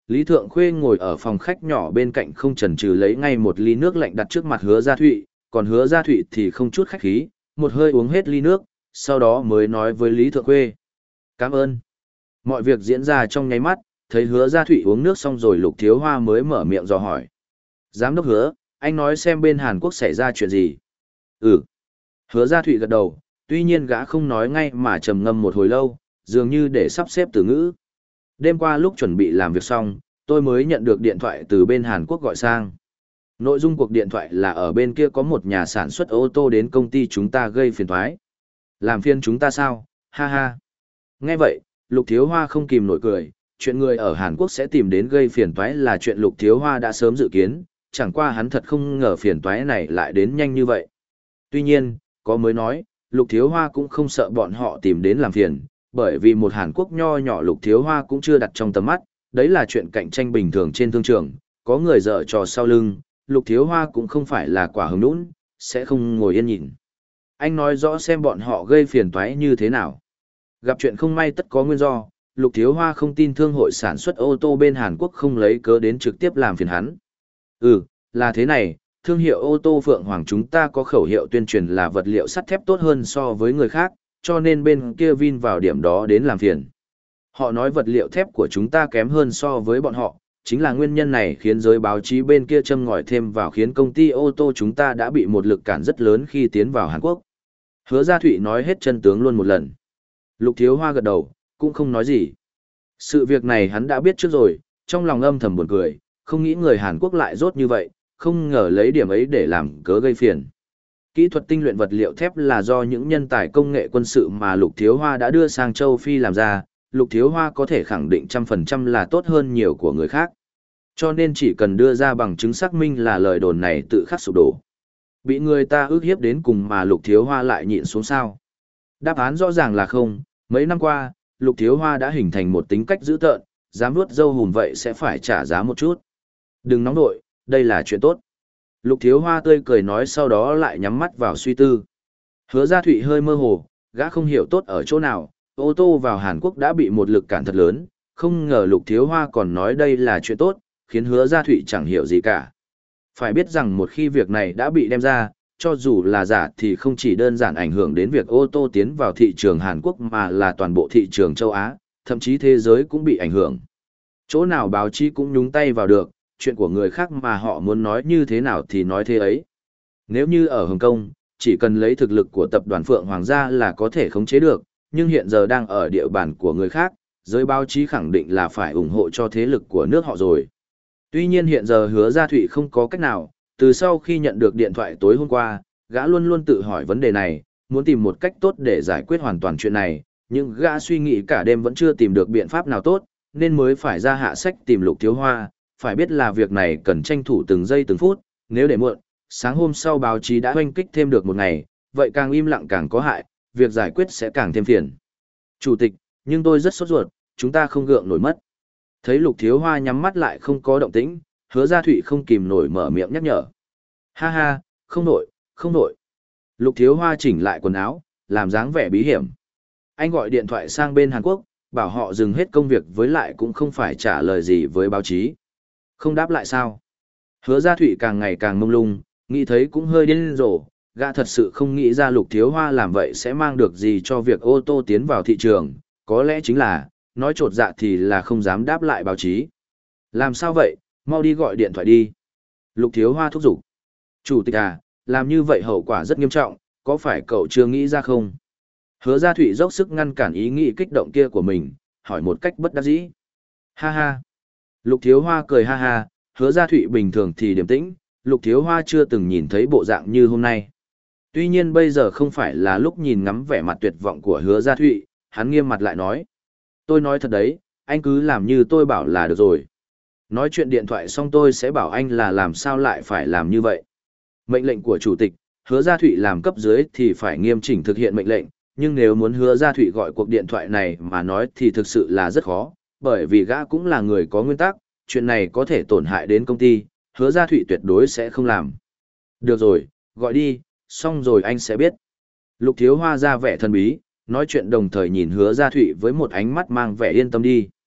Lý Thượng Khuê ngồi ở phòng khách nhỏ bên cạnh không chần chừ lấy ngay một ly nước lạnh đặt trước mặt Hứa Gia Thụy, còn Hứa Gia Thụy thì không chút khách khí, một hơi uống hết ly nước, sau đó mới nói với Lý Thượng Khuê. Cảm ơn. Mọi việc diễn ra trong nháy mắt, thấy Hứa Gia Thụy uống nước xong rồi Lục Thiếu Hoa mới mở miệng dò hỏi. Giám đốc Hứa, anh nói xem bên Hàn Quốc xảy ra chuyện gì? Ừ. Hứa Gia Thụy gật đầu, tuy nhiên gã không nói ngay mà trầm ngâm một hồi lâu, dường như để sắp xếp từ ngữ. Đêm qua lúc chuẩn bị làm việc xong, tôi mới nhận được điện thoại từ bên Hàn Quốc gọi sang. Nội dung cuộc điện thoại là ở bên kia có một nhà sản xuất ô tô đến công ty chúng ta gây phiền toái. Làm phiền chúng ta sao? Ha ha. Nghe vậy, Lục Thiếu Hoa không kìm nổi cười, chuyện người ở Hàn Quốc sẽ tìm đến gây phiền toái là chuyện Lục Thiếu Hoa đã sớm dự kiến, chẳng qua hắn thật không ngờ phiền toái này lại đến nhanh như vậy. Tuy nhiên, có mới nói, Lục Thiếu Hoa cũng không sợ bọn họ tìm đến làm phiền, bởi vì một Hàn Quốc nho nhỏ Lục Thiếu Hoa cũng chưa đặt trong tầm mắt, đấy là chuyện cạnh tranh bình thường trên thương trường, có người dở trò sau lưng, Lục Thiếu Hoa cũng không phải là quả hứng nũng, sẽ không ngồi yên nhìn. Anh nói rõ xem bọn họ gây phiền toái như thế nào. Gặp chuyện không may tất có nguyên do, Lục Thiếu Hoa không tin thương hội sản xuất ô tô bên Hàn Quốc không lấy cớ đến trực tiếp làm phiền hắn. Ừ, là thế này, thương hiệu ô tô Phượng Hoàng chúng ta có khẩu hiệu tuyên truyền là vật liệu sắt thép tốt hơn so với người khác, cho nên bên kia Vin vào điểm đó đến làm phiền. Họ nói vật liệu thép của chúng ta kém hơn so với bọn họ, chính là nguyên nhân này khiến giới báo chí bên kia châm ngòi thêm vào khiến công ty ô tô chúng ta đã bị một lực cản rất lớn khi tiến vào Hàn Quốc. Hứa Gia Thụy nói hết chân tướng luôn một lần. Lục Thiếu Hoa gật đầu, cũng không nói gì. Sự việc này hắn đã biết trước rồi, trong lòng âm thầm buồn cười, không nghĩ người Hàn Quốc lại rốt như vậy, không ngờ lấy điểm ấy để làm cớ gây phiền. Kỹ thuật tinh luyện vật liệu thép là do những nhân tài công nghệ quân sự mà Lục Thiếu Hoa đã đưa sang châu Phi làm ra, Lục Thiếu Hoa có thể khẳng định trăm phần trăm là tốt hơn nhiều của người khác. Cho nên chỉ cần đưa ra bằng chứng xác minh là lời đồn này tự khắc sụp đổ. Bị người ta ức hiếp đến cùng mà Lục Thiếu Hoa lại nhịn xuống sao? Đáp án rõ ràng là không, mấy năm qua, Lục Thiếu Hoa đã hình thành một tính cách dữ tợn, dám vuốt râu hùm vậy sẽ phải trả giá một chút. Đừng nóng nội, đây là chuyện tốt. Lục Thiếu Hoa tươi cười nói sau đó lại nhắm mắt vào suy tư. Hứa Gia Thụy hơi mơ hồ, gã không hiểu tốt ở chỗ nào, ô tô vào Hàn Quốc đã bị một lực cản thật lớn, không ngờ Lục Thiếu Hoa còn nói đây là chuyện tốt, khiến Hứa Gia Thụy chẳng hiểu gì cả. Phải biết rằng một khi việc này đã bị đem ra, cho dù là giả thì không chỉ đơn giản ảnh hưởng đến việc ô tô tiến vào thị trường Hàn Quốc mà là toàn bộ thị trường châu Á, thậm chí thế giới cũng bị ảnh hưởng. Chỗ nào báo chí cũng nhúng tay vào được, chuyện của người khác mà họ muốn nói như thế nào thì nói thế ấy. Nếu như ở Hồng Kông, chỉ cần lấy thực lực của tập đoàn Phượng Hoàng gia là có thể khống chế được, nhưng hiện giờ đang ở địa bàn của người khác, giới báo chí khẳng định là phải ủng hộ cho thế lực của nước họ rồi. Tuy nhiên hiện giờ Hứa Gia Thụy không có cách nào, từ sau khi nhận được điện thoại tối hôm qua, gã luôn luôn tự hỏi vấn đề này, muốn tìm một cách tốt để giải quyết hoàn toàn chuyện này, nhưng gã suy nghĩ cả đêm vẫn chưa tìm được biện pháp nào tốt, nên mới phải ra hạ sách tìm Lục Thiếu Hoa, phải biết là việc này cần tranh thủ từng giây từng phút, nếu để muộn, sáng hôm sau báo chí đã hoanh kích thêm được một ngày, vậy càng im lặng càng có hại, việc giải quyết sẽ càng thêm phiền. Chủ tịch, nhưng tôi rất sốt ruột, chúng ta không gượng nổi mất. Thấy Lục Thiếu Hoa nhắm mắt lại không có động tĩnh, Hứa Gia Thụy không kìm nổi mở miệng nhắc nhở. Ha ha, không nổi, không nổi. Lục Thiếu Hoa chỉnh lại quần áo, làm dáng vẻ bí hiểm. Anh gọi điện thoại sang bên Hàn Quốc, bảo họ dừng hết công việc với lại cũng không phải trả lời gì với báo chí. Không đáp lại sao? Hứa Gia Thụy càng ngày càng mông lung, nghĩ thấy cũng hơi điên rồ, gã thật sự không nghĩ ra Lục Thiếu Hoa làm vậy sẽ mang được gì cho việc ô tô tiến vào thị trường, có lẽ chính là, nói trột dạ thì là không dám đáp lại báo chí. Làm sao vậy, mau đi gọi điện thoại đi. Lục Thiếu Hoa thúc giục. Chủ tịch à, làm như vậy hậu quả rất nghiêm trọng, có phải cậu chưa nghĩ ra không? Hứa Gia Thụy dốc sức ngăn cản ý nghĩ kích động kia của mình, hỏi một cách bất đắc dĩ. Ha ha. Lục Thiếu Hoa cười ha ha, Hứa Gia Thụy bình thường thì điềm tĩnh, Lục Thiếu Hoa chưa từng nhìn thấy bộ dạng như hôm nay. Tuy nhiên bây giờ không phải là lúc nhìn ngắm vẻ mặt tuyệt vọng của Hứa Gia Thụy, hắn nghiêm mặt lại nói. Tôi nói thật đấy, anh cứ làm như tôi bảo là được rồi. Nói chuyện điện thoại xong tôi sẽ bảo anh là làm sao lại phải làm như vậy. Mệnh lệnh của chủ tịch, Hứa Gia Thụy làm cấp dưới thì phải nghiêm chỉnh thực hiện mệnh lệnh, nhưng nếu muốn Hứa Gia Thụy gọi cuộc điện thoại này mà nói thì thực sự là rất khó, bởi vì gã cũng là người có nguyên tắc, chuyện này có thể tổn hại đến công ty, Hứa Gia Thụy tuyệt đối sẽ không làm. Được rồi, gọi đi, xong rồi anh sẽ biết. Lục Thiếu Hoa ra vẻ thần bí, nói chuyện đồng thời nhìn Hứa Gia Thụy với một ánh mắt mang vẻ yên tâm đi.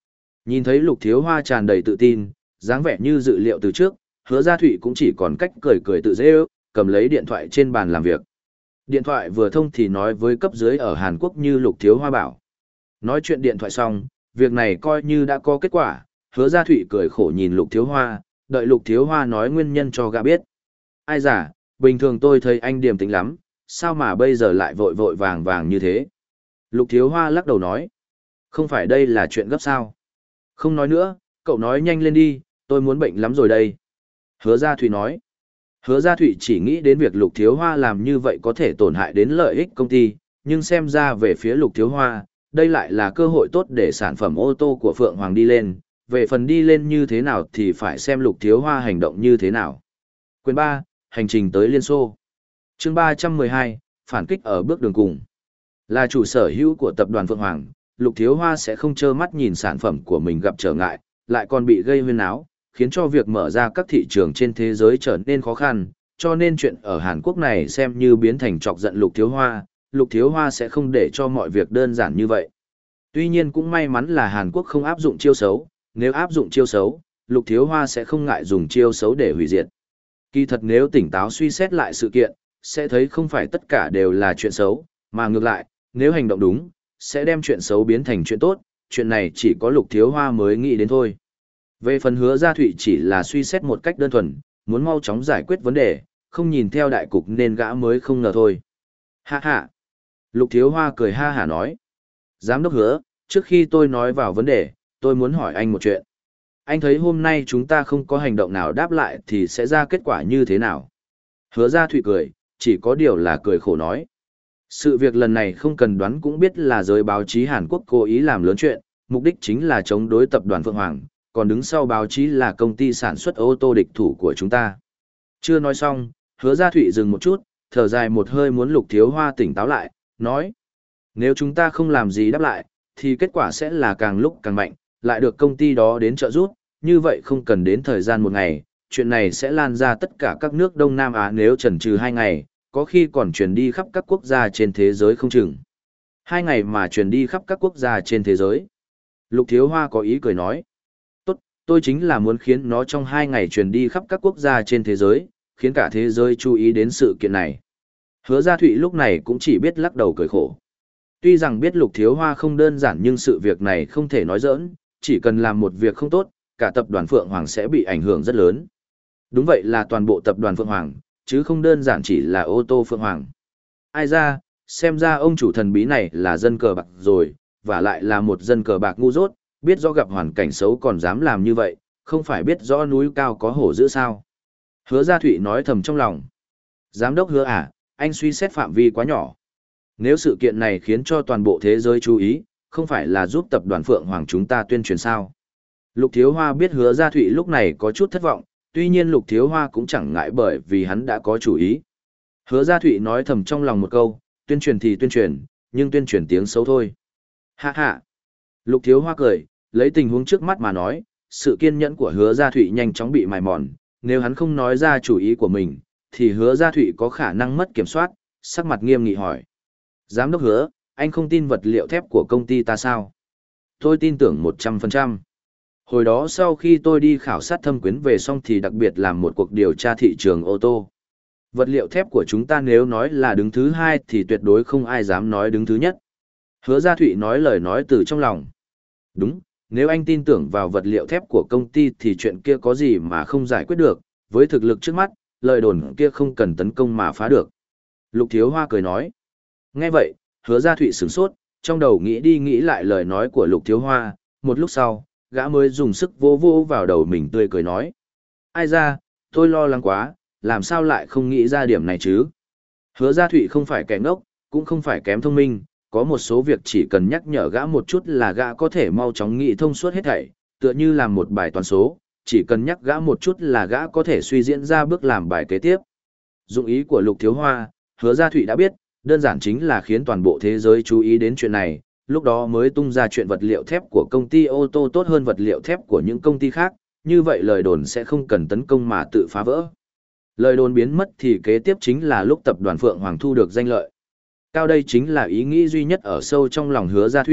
Nhìn thấy Lục Thiếu Hoa tràn đầy tự tin, dáng vẻ như dự liệu từ trước, Hứa Gia Thụy cũng chỉ còn cách cười cười tự dễ ước, cầm lấy điện thoại trên bàn làm việc. Điện thoại vừa thông thì nói với cấp dưới ở Hàn Quốc như Lục Thiếu Hoa bảo. Nói chuyện điện thoại xong, việc này coi như đã có kết quả, Hứa Gia Thụy cười khổ nhìn Lục Thiếu Hoa, đợi Lục Thiếu Hoa nói nguyên nhân cho gã biết. Ai giả, bình thường tôi thấy anh điềm tĩnh lắm, sao mà bây giờ lại vội vội vàng vàng như thế? Lục Thiếu Hoa lắc đầu nói. Không phải đây là chuyện gấp sao? Không nói nữa, cậu nói nhanh lên đi, tôi muốn bệnh lắm rồi đây. Hứa Gia Thụy nói. Hứa Gia Thụy chỉ nghĩ đến việc Lục Thiếu Hoa làm như vậy có thể tổn hại đến lợi ích công ty, nhưng xem ra về phía Lục Thiếu Hoa, đây lại là cơ hội tốt để sản phẩm ô tô của Phượng Hoàng đi lên. Về phần đi lên như thế nào thì phải xem Lục Thiếu Hoa hành động như thế nào. Quyền ba, hành trình tới Liên Xô. Chương ba trăm mười hai, phản kích ở bước đường cùng. Là chủ sở hữu của tập đoàn Phượng Hoàng, Lục Thiếu Hoa sẽ không trơ mắt nhìn sản phẩm của mình gặp trở ngại, lại còn bị gây huyên náo, khiến cho việc mở ra các thị trường trên thế giới trở nên khó khăn, cho nên chuyện ở Hàn Quốc này xem như biến thành chọc giận Lục Thiếu Hoa, Lục Thiếu Hoa sẽ không để cho mọi việc đơn giản như vậy. Tuy nhiên cũng may mắn là Hàn Quốc không áp dụng chiêu xấu, nếu áp dụng chiêu xấu, Lục Thiếu Hoa sẽ không ngại dùng chiêu xấu để hủy diệt. Kỳ thật nếu tỉnh táo suy xét lại sự kiện, sẽ thấy không phải tất cả đều là chuyện xấu, mà ngược lại, nếu hành động đúng, sẽ đem chuyện xấu biến thành chuyện tốt, chuyện này chỉ có Lục Thiếu Hoa mới nghĩ đến thôi. Về phần Hứa Gia Thụy chỉ là suy xét một cách đơn thuần, muốn mau chóng giải quyết vấn đề, không nhìn theo đại cục nên gã mới không ngờ thôi. Ha ha! Lục Thiếu Hoa cười ha hả nói. Giám đốc Hứa, trước khi tôi nói vào vấn đề, tôi muốn hỏi anh một chuyện. Anh thấy hôm nay chúng ta không có hành động nào đáp lại thì sẽ ra kết quả như thế nào? Hứa Gia Thụy cười, chỉ có điều là cười khổ nói. Sự việc lần này không cần đoán cũng biết là giới báo chí Hàn Quốc cố ý làm lớn chuyện, mục đích chính là chống đối tập đoàn Phượng Hoàng, còn đứng sau báo chí là công ty sản xuất ô tô địch thủ của chúng ta. Chưa nói xong, Hứa Gia Thụy dừng một chút, thở dài một hơi muốn Lục Thiếu Hoa tỉnh táo lại, nói. Nếu chúng ta không làm gì đáp lại, thì kết quả sẽ là càng lúc càng mạnh, lại được công ty đó đến trợ giúp, như vậy không cần đến thời gian một ngày, chuyện này sẽ lan ra tất cả các nước Đông Nam Á nếu chần chừ hai ngày, có khi còn truyền đi khắp các quốc gia trên thế giới không chừng. Hai ngày mà truyền đi khắp các quốc gia trên thế giới. Lục Thiếu Hoa có ý cười nói. Tốt, tôi chính là muốn khiến nó trong hai ngày truyền đi khắp các quốc gia trên thế giới, khiến cả thế giới chú ý đến sự kiện này. Hứa Gia Thụy lúc này cũng chỉ biết lắc đầu cười khổ. Tuy rằng biết Lục Thiếu Hoa không đơn giản nhưng sự việc này không thể nói giỡn, chỉ cần làm một việc không tốt, cả tập đoàn Phượng Hoàng sẽ bị ảnh hưởng rất lớn. Đúng vậy là toàn bộ tập đoàn Phượng Hoàng, chứ không đơn giản chỉ là ô tô Phượng Hoàng. Ai ra, xem ra ông chủ thần bí này là dân cờ bạc rồi, và lại là một dân cờ bạc ngu dốt, biết rõ gặp hoàn cảnh xấu còn dám làm như vậy, không phải biết rõ núi cao có hổ dữ sao. Hứa Gia Thụy nói thầm trong lòng. Giám đốc Hứa à, anh suy xét phạm vi quá nhỏ. Nếu sự kiện này khiến cho toàn bộ thế giới chú ý, không phải là giúp tập đoàn Phượng Hoàng chúng ta tuyên truyền sao. Lục Thiếu Hoa biết Hứa Gia Thụy lúc này có chút thất vọng, tuy nhiên Lục Thiếu Hoa cũng chẳng ngại bởi vì hắn đã có chủ ý. Hứa Gia Thụy nói thầm trong lòng một câu, tuyên truyền thì tuyên truyền, nhưng tuyên truyền tiếng xấu thôi. Ha ha! Lục Thiếu Hoa cười, lấy tình huống trước mắt mà nói, sự kiên nhẫn của Hứa Gia Thụy nhanh chóng bị mài mòn, nếu hắn không nói ra chủ ý của mình, thì Hứa Gia Thụy có khả năng mất kiểm soát, sắc mặt nghiêm nghị hỏi. Giám đốc Hứa, anh không tin vật liệu thép của công ty ta sao? Tôi tin tưởng một trăm phần trăm. Hồi đó sau khi tôi đi khảo sát thâm quyến về xong thì đặc biệt làm một cuộc điều tra thị trường ô tô. Vật liệu thép của chúng ta nếu nói là đứng thứ hai thì tuyệt đối không ai dám nói đứng thứ nhất. Hứa Gia Thụy nói lời nói từ trong lòng. Đúng, nếu anh tin tưởng vào vật liệu thép của công ty thì chuyện kia có gì mà không giải quyết được, với thực lực trước mắt, lời đồn kia không cần tấn công mà phá được. Lục Thiếu Hoa cười nói. Nghe vậy, Hứa Gia Thụy sửng sốt, trong đầu nghĩ đi nghĩ lại lời nói của Lục Thiếu Hoa, một lúc sau, gã mới dùng sức vô vô vào đầu mình tươi cười nói. Ai ra, tôi lo lắng quá, làm sao lại không nghĩ ra điểm này chứ? Hứa Gia Thụy không phải kẻ ngốc, cũng không phải kém thông minh, có một số việc chỉ cần nhắc nhở gã một chút là gã có thể mau chóng nghĩ thông suốt hết thảy, tựa như làm một bài toán số, chỉ cần nhắc gã một chút là gã có thể suy diễn ra bước làm bài kế tiếp. Dụng ý của Lục Thiếu Hoa, Hứa Gia Thụy đã biết, đơn giản chính là khiến toàn bộ thế giới chú ý đến chuyện này, lúc đó mới tung ra chuyện vật liệu thép của công ty ô tô tốt hơn vật liệu thép của những công ty khác, như vậy lời đồn sẽ không cần tấn công mà tự phá vỡ. Lời đồn biến mất thì kế tiếp chính là lúc tập đoàn Phượng Hoàng thu được danh lợi. Cao đây chính là ý nghĩ duy nhất ở sâu trong lòng Hứa Gia Thụy,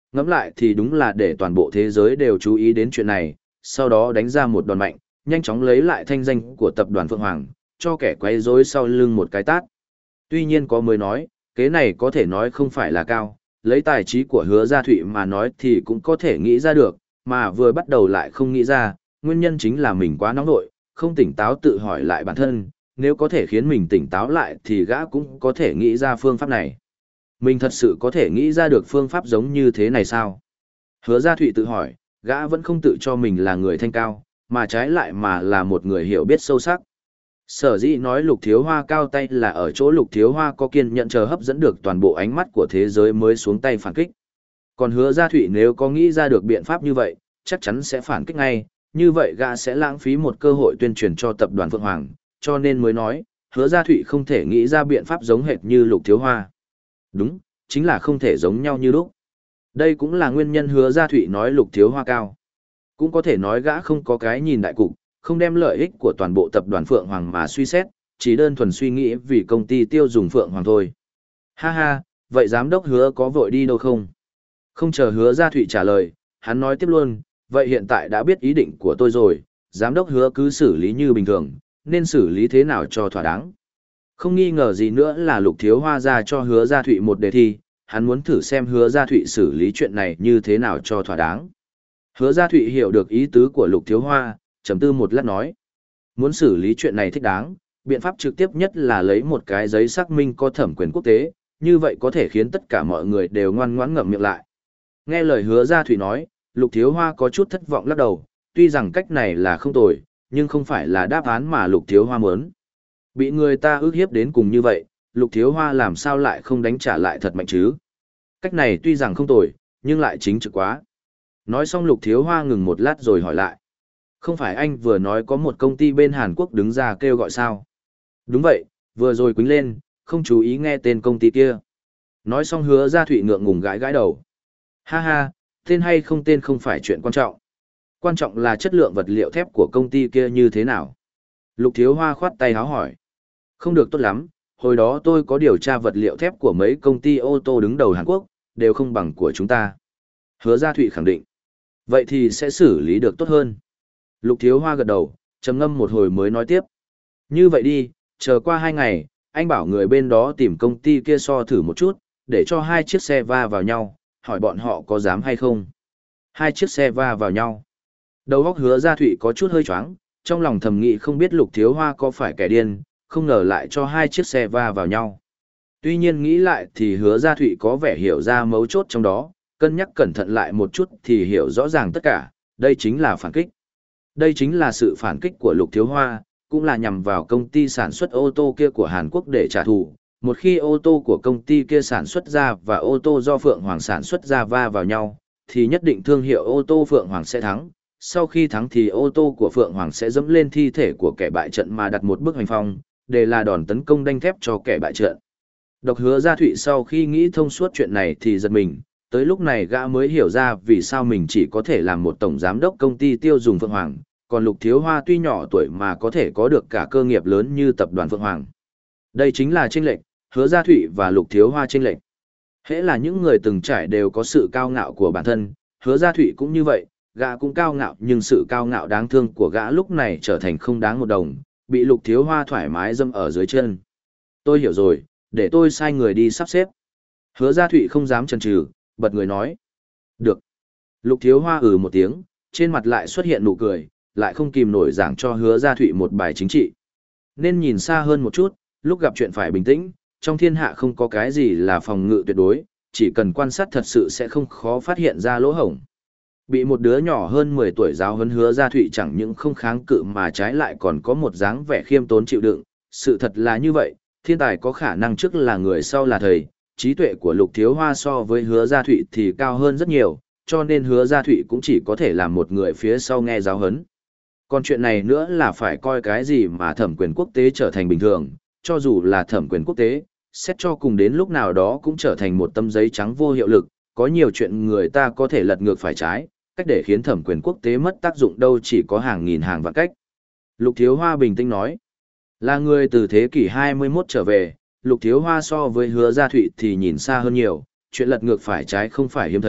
Ngẫm lại thì đúng là để toàn bộ thế giới đều chú ý đến chuyện này, sau đó đánh ra một đòn mạnh, nhanh chóng lấy lại thanh danh của tập đoàn Phượng Hoàng, cho kẻ quấy rối sau lưng một cái tát. Tuy nhiên có mới nói, kế này có thể nói không phải là cao, lấy tài trí của Hứa Gia Thụy mà nói thì cũng có thể nghĩ ra được, mà vừa bắt đầu lại không nghĩ ra, nguyên nhân chính là mình quá nóng nội, không tỉnh táo tự hỏi lại bản thân, nếu có thể khiến mình tỉnh táo lại thì gã cũng có thể nghĩ ra phương pháp này. Mình thật sự có thể nghĩ ra được phương pháp giống như thế này sao? Hứa Gia Thụy tự hỏi, gã vẫn không tự cho mình là người thanh cao, mà trái lại mà là một người hiểu biết sâu sắc. Sở dĩ nói Lục Thiếu Hoa cao tay là ở chỗ Lục Thiếu Hoa có kiên nhẫn chờ hấp dẫn được toàn bộ ánh mắt của thế giới mới xuống tay phản kích. Còn Hứa Gia Thụy nếu có nghĩ ra được biện pháp như vậy, chắc chắn sẽ phản kích ngay, như vậy gã sẽ lãng phí một cơ hội tuyên truyền cho tập đoàn Phượng Hoàng, cho nên mới nói, Hứa Gia Thụy không thể nghĩ ra biện pháp giống hệt như Lục Thiếu Hoa. Đúng, chính là không thể giống nhau như lúc. Đây cũng là nguyên nhân Hứa Gia Thụy nói Lục Thiếu Hoa cao. Cũng có thể nói gã không có cái nhìn đại cục, không đem lợi ích của toàn bộ tập đoàn Phượng Hoàng mà suy xét, chỉ đơn thuần suy nghĩ vì công ty tiêu dùng Phượng Hoàng thôi. Ha ha, vậy giám đốc Hứa có vội đi đâu không? Không chờ Hứa Gia Thụy trả lời, hắn nói tiếp luôn, vậy hiện tại đã biết ý định của tôi rồi, giám đốc Hứa cứ xử lý như bình thường, nên xử lý thế nào cho thỏa đáng. Không nghi ngờ gì nữa là Lục Thiếu Hoa ra cho Hứa Gia Thụy một đề thi, hắn muốn thử xem Hứa Gia Thụy xử lý chuyện này như thế nào cho thỏa đáng. Hứa Gia Thụy hiểu được ý tứ của Lục Thiếu Hoa, trầm tư một lát nói. Muốn xử lý chuyện này thích đáng, biện pháp trực tiếp nhất là lấy một cái giấy xác minh có thẩm quyền quốc tế, như vậy có thể khiến tất cả mọi người đều ngoan ngoãn ngậm miệng lại. Nghe lời Hứa Gia Thụy nói, Lục Thiếu Hoa có chút thất vọng lắc đầu, tuy rằng cách này là không tồi, nhưng không phải là đáp án mà Lục Thiếu Hoa muốn. Bị người ta ức hiếp đến cùng như vậy, Lục Thiếu Hoa làm sao lại không đánh trả lại thật mạnh chứ? Cách này tuy rằng không tồi, nhưng lại chính trực quá. Nói xong Lục Thiếu Hoa ngừng một lát rồi hỏi lại. Không phải anh vừa nói có một công ty bên Hàn Quốc đứng ra kêu gọi sao? Đúng vậy, vừa rồi quýnh lên, không chú ý nghe tên công ty kia. Nói xong Hứa Gia Thụy ngượng ngùng gãi gãi đầu. Ha ha, tên hay không tên không phải chuyện quan trọng. Quan trọng là chất lượng vật liệu thép của công ty kia như thế nào? Lục Thiếu Hoa khoát tay háo hỏi. Không được tốt lắm, hồi đó tôi có điều tra vật liệu thép của mấy công ty ô tô đứng đầu Hàn Quốc, đều không bằng của chúng ta. Hứa Gia Thụy khẳng định. Vậy thì sẽ xử lý được tốt hơn. Lục Thiếu Hoa gật đầu, trầm ngâm một hồi mới nói tiếp. Như vậy đi, chờ qua hai ngày, anh bảo người bên đó tìm công ty kia so thử một chút, để cho hai chiếc xe va vào nhau, hỏi bọn họ có dám hay không. Hai chiếc xe va vào nhau. Đầu óc Hứa Gia Thụy có chút hơi choáng, trong lòng thầm nghĩ không biết Lục Thiếu Hoa có phải kẻ điên, không ngờ lại cho hai chiếc xe va vào nhau. Tuy nhiên nghĩ lại thì Hứa Gia Thụy có vẻ hiểu ra mấu chốt trong đó, cân nhắc cẩn thận lại một chút thì hiểu rõ ràng tất cả, đây chính là phản kích. Đây chính là sự phản kích của Lục Thiếu Hoa, cũng là nhằm vào công ty sản xuất ô tô kia của Hàn Quốc để trả thù. Một khi ô tô của công ty kia sản xuất ra và ô tô do Phượng Hoàng sản xuất ra va vào nhau, thì nhất định thương hiệu ô tô Phượng Hoàng sẽ thắng. Sau khi thắng thì ô tô của Phượng Hoàng sẽ dẫm lên thi thể của kẻ bại trận mà đặt một bước hành phong, để là đòn tấn công đanh thép cho kẻ bại trận. Độc Hứa Gia Thụy sau khi nghĩ thông suốt chuyện này thì giật mình, tới lúc này gã mới hiểu ra vì sao mình chỉ có thể làm một tổng giám đốc công ty tiêu dùng Phượng Hoàng, còn Lục Thiếu Hoa tuy nhỏ tuổi mà có thể có được cả cơ nghiệp lớn như tập đoàn Phượng Hoàng. Đây chính là chênh lệch, Hứa Gia Thụy và Lục Thiếu Hoa chênh lệch. Hễ là những người từng trải đều có sự cao ngạo của bản thân, Hứa Gia Thụy cũng như vậy, gã cũng cao ngạo nhưng sự cao ngạo đáng thương của gã lúc này trở thành không đáng một đồng, bị Lục Thiếu Hoa thoải mái dâm ở dưới chân. Tôi hiểu rồi, để tôi sai người đi sắp xếp. Hứa Gia Thụy không dám chần chừ, bật người nói. Được. Lục Thiếu Hoa ừ một tiếng, trên mặt lại xuất hiện nụ cười, lại không kìm nổi giảng cho Hứa Gia Thụy một bài chính trị. Nên nhìn xa hơn một chút, lúc gặp chuyện phải bình tĩnh, trong thiên hạ không có cái gì là phòng ngự tuyệt đối, chỉ cần quan sát thật sự sẽ không khó phát hiện ra lỗ hổng. Bị một đứa nhỏ hơn mười tuổi giáo huấn Hứa Gia Thụy chẳng những không kháng cự mà trái lại còn có một dáng vẻ khiêm tốn chịu đựng, sự thật là như vậy, thiên tài có khả năng trước là người sau là thầy, trí tuệ của Lục Thiếu Hoa so với Hứa Gia Thụy thì cao hơn rất nhiều, cho nên Hứa Gia Thụy cũng chỉ có thể làm một người phía sau nghe giáo huấn. Còn chuyện này nữa là phải coi cái gì mà thẩm quyền quốc tế trở thành bình thường, cho dù là thẩm quyền quốc tế, xét cho cùng đến lúc nào đó cũng trở thành một tấm giấy trắng vô hiệu lực, có nhiều chuyện người ta có thể lật ngược phải trái, cách để khiến thẩm quyền quốc tế mất tác dụng đâu chỉ có hàng nghìn hàng vạn cách. Lục Thiếu Hoa bình tĩnh nói, là người từ thế kỷ hai mươi mốt trở về, Lục Thiếu Hoa so với Hứa Gia Thụy thì nhìn xa hơn nhiều, chuyện lật ngược phải trái không phải hiếm thấy,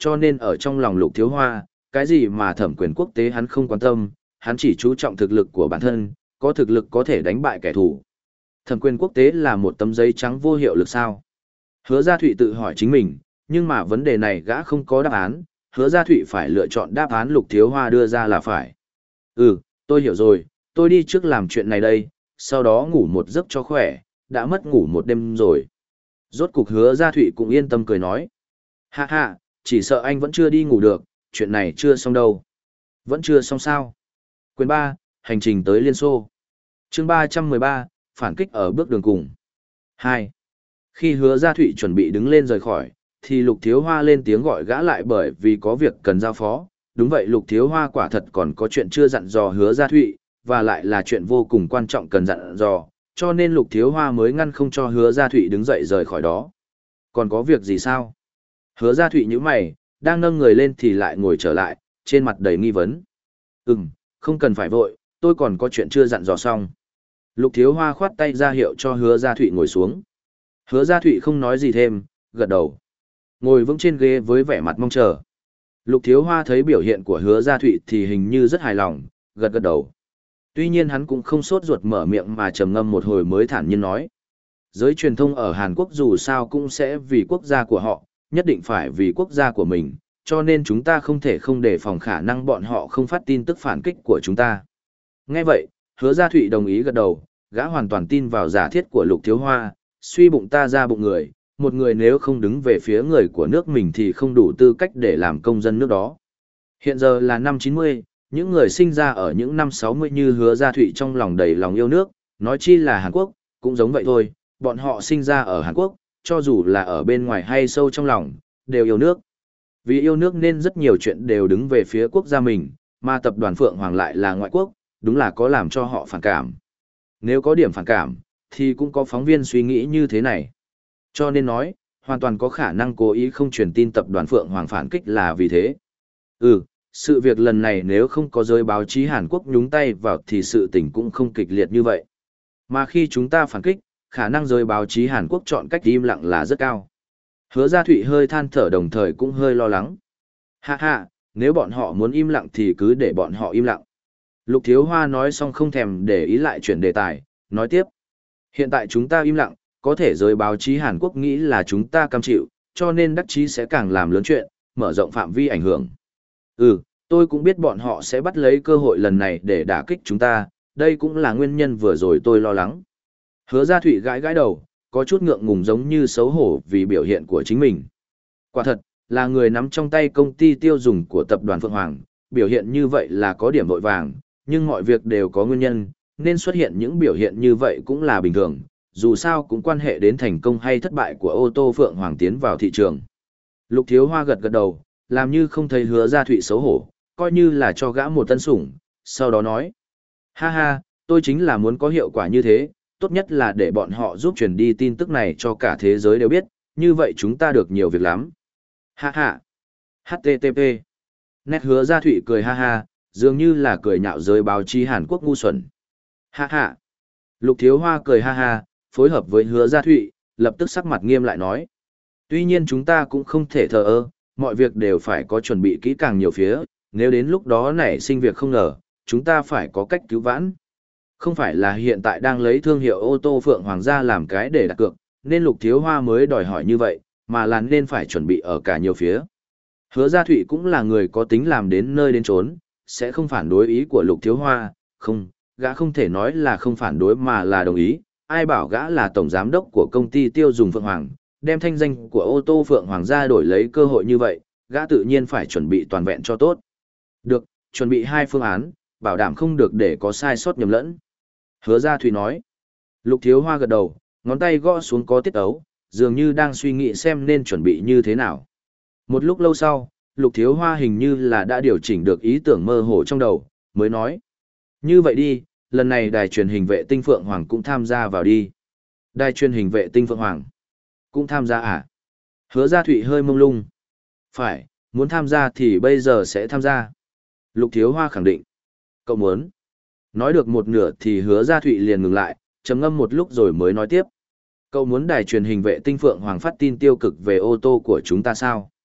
cho nên ở trong lòng Lục Thiếu Hoa, cái gì mà thẩm quyền quốc tế hắn không quan tâm, hắn chỉ chú trọng thực lực của bản thân, có thực lực có thể đánh bại kẻ thù. Thẩm quyền quốc tế là một tấm giấy trắng vô hiệu lực sao? Hứa Gia Thụy tự hỏi chính mình, nhưng mà vấn đề này gã không có đáp án, Hứa Gia Thụy phải lựa chọn đáp án Lục Thiếu Hoa đưa ra là phải. Ừ, tôi hiểu rồi, tôi đi trước làm chuyện này đây, sau đó ngủ một giấc cho khỏe, đã mất ngủ một đêm rồi. Rốt cục Hứa Gia Thụy cũng yên tâm cười nói. Ha ha, chỉ sợ anh vẫn chưa đi ngủ được, chuyện này chưa xong đâu. Vẫn chưa xong sao? Quyền ba, hành trình tới Liên Xô. Chương ba trăm mười ba, phản kích ở bước đường cùng. hai. Khi Hứa Gia Thụy chuẩn bị đứng lên rời khỏi, thì Lục Thiếu Hoa lên tiếng gọi gã lại bởi vì có việc cần giao phó. Đúng vậy, Lục Thiếu Hoa quả thật còn có chuyện chưa dặn dò Hứa Gia Thụy, và lại là chuyện vô cùng quan trọng cần dặn dò, cho nên Lục Thiếu Hoa mới ngăn không cho Hứa Gia Thụy đứng dậy rời khỏi đó. Còn có việc gì sao? Hứa Gia Thụy nhíu mày, đang nâng người lên thì lại ngồi trở lại, trên mặt đầy nghi vấn. Ừm, không cần phải vội, tôi còn có chuyện chưa dặn dò xong. Lục Thiếu Hoa khoát tay ra hiệu cho Hứa Gia Thụy ngồi xuống. Hứa Gia Thụy không nói gì thêm, gật đầu. Ngồi vững trên ghế với vẻ mặt mong chờ. Lục Thiếu Hoa thấy biểu hiện của Hứa Gia Thụy thì hình như rất hài lòng, gật gật đầu. Tuy nhiên hắn cũng không sốt ruột mở miệng mà trầm ngâm một hồi mới thản nhiên nói. Giới truyền thông ở Hàn Quốc dù sao cũng sẽ vì quốc gia của họ, nhất định phải vì quốc gia của mình, cho nên chúng ta không thể không đề phòng khả năng bọn họ không phát tin tức phản kích của chúng ta. Nghe vậy, Hứa Gia Thụy đồng ý gật đầu, gã hoàn toàn tin vào giả thiết của Lục Thiếu Hoa, suy bụng ta ra bụng người, một người nếu không đứng về phía người của nước mình thì không đủ tư cách để làm công dân nước đó. Hiện giờ là năm chín mươi, những người sinh ra ở những năm sáu mươi như Hứa Gia Thụy trong lòng đầy lòng yêu nước, nói chi là Hàn Quốc, cũng giống vậy thôi, bọn họ sinh ra ở Hàn Quốc, cho dù là ở bên ngoài hay sâu trong lòng, đều yêu nước. Vì yêu nước nên rất nhiều chuyện đều đứng về phía quốc gia mình, mà tập đoàn Phượng Hoàng lại là ngoại quốc, đúng là có làm cho họ phản cảm. Nếu có điểm phản cảm, thì cũng có phóng viên suy nghĩ như thế này. Cho nên nói, hoàn toàn có khả năng cố ý không truyền tin tập đoàn Phượng Hoàng phản kích là vì thế. Ừ, sự việc lần này nếu không có giới báo chí Hàn Quốc nhúng tay vào thì sự tình cũng không kịch liệt như vậy. Mà khi chúng ta phản kích, khả năng giới báo chí Hàn Quốc chọn cách im lặng là rất cao. Hứa Gia Thụy hơi than thở đồng thời cũng hơi lo lắng. Ha ha, nếu bọn họ muốn im lặng thì cứ để bọn họ im lặng. Lục Thiếu Hoa nói xong không thèm để ý lại chuyển đề tài, nói tiếp. Hiện tại chúng ta im lặng, có thể giới báo chí Hàn Quốc nghĩ là chúng ta cam chịu, cho nên đắc chí sẽ càng làm lớn chuyện, mở rộng phạm vi ảnh hưởng. Ừ, tôi cũng biết bọn họ sẽ bắt lấy cơ hội lần này để đả kích chúng ta, đây cũng là nguyên nhân vừa rồi tôi lo lắng. Hứa Gia Thụy gãi gãi đầu, có chút ngượng ngùng giống như xấu hổ vì biểu hiện của chính mình. Quả thật, là người nắm trong tay công ty tiêu dùng của tập đoàn Phượng Hoàng, biểu hiện như vậy là có điểm vội vàng, nhưng mọi việc đều có nguyên nhân, nên xuất hiện những biểu hiện như vậy cũng là bình thường, dù sao cũng quan hệ đến thành công hay thất bại của ô tô Phượng Hoàng tiến vào thị trường. Lục Thiếu Hoa gật gật đầu, làm như không thấy Hứa Gia Thụy xấu hổ, coi như là cho gã một tân sủng, sau đó nói. Ha ha, tôi chính là muốn có hiệu quả như thế, tốt nhất là để bọn họ giúp truyền đi tin tức này cho cả thế giới đều biết, như vậy chúng ta được nhiều việc lắm. Ha ha. hát tê tê pê. Nét Hứa Gia Thụy cười ha ha, dường như là cười nhạo giới báo chí Hàn Quốc ngu xuẩn. Ha ha. Lục Thiếu Hoa cười ha ha, phối hợp với Hứa Gia Thụy, lập tức sắc mặt nghiêm lại nói. Tuy nhiên chúng ta cũng không thể thờ ơ, mọi việc đều phải có chuẩn bị kỹ càng nhiều phía, nếu đến lúc đó nảy sinh việc không ngờ, chúng ta phải có cách cứu vãn. Không phải là hiện tại đang lấy thương hiệu ô tô Phượng Hoàng gia làm cái để đặt cược, nên Lục Thiếu Hoa mới đòi hỏi như vậy, mà là nên phải chuẩn bị ở cả nhiều phía. Hứa Gia Thụy cũng là người có tính làm đến nơi đến chốn, sẽ không phản đối ý của Lục Thiếu Hoa, không, gã không thể nói là không phản đối mà là đồng ý, ai bảo gã là tổng giám đốc của công ty tiêu dùng Phượng Hoàng, đem thanh danh của ô tô Phượng Hoàng ra đổi lấy cơ hội như vậy, gã tự nhiên phải chuẩn bị toàn vẹn cho tốt. Được, chuẩn bị hai phương án, bảo đảm không được để có sai sót nhầm lẫn. Hứa Gia Thụy nói. Lục Thiếu Hoa gật đầu, ngón tay gõ xuống có tiết ấu, dường như đang suy nghĩ xem nên chuẩn bị như thế nào. Một lúc lâu sau, Lục Thiếu Hoa hình như là đã điều chỉnh được ý tưởng mơ hồ trong đầu, mới nói. Như vậy đi, lần này đài truyền hình vệ tinh Phượng Hoàng cũng tham gia vào đi. Đài truyền hình vệ tinh Phượng Hoàng cũng tham gia à? Hứa Gia Thụy hơi mông lung. Phải, muốn tham gia thì bây giờ sẽ tham gia. Lục Thiếu Hoa khẳng định. Cậu muốn? Nói được một nửa thì Hứa Gia Thụy liền ngừng lại, trầm ngâm một lúc rồi mới nói tiếp. Cậu muốn đài truyền hình vệ tinh Phượng Hoàng phát tin tiêu cực về ô tô của chúng ta sao?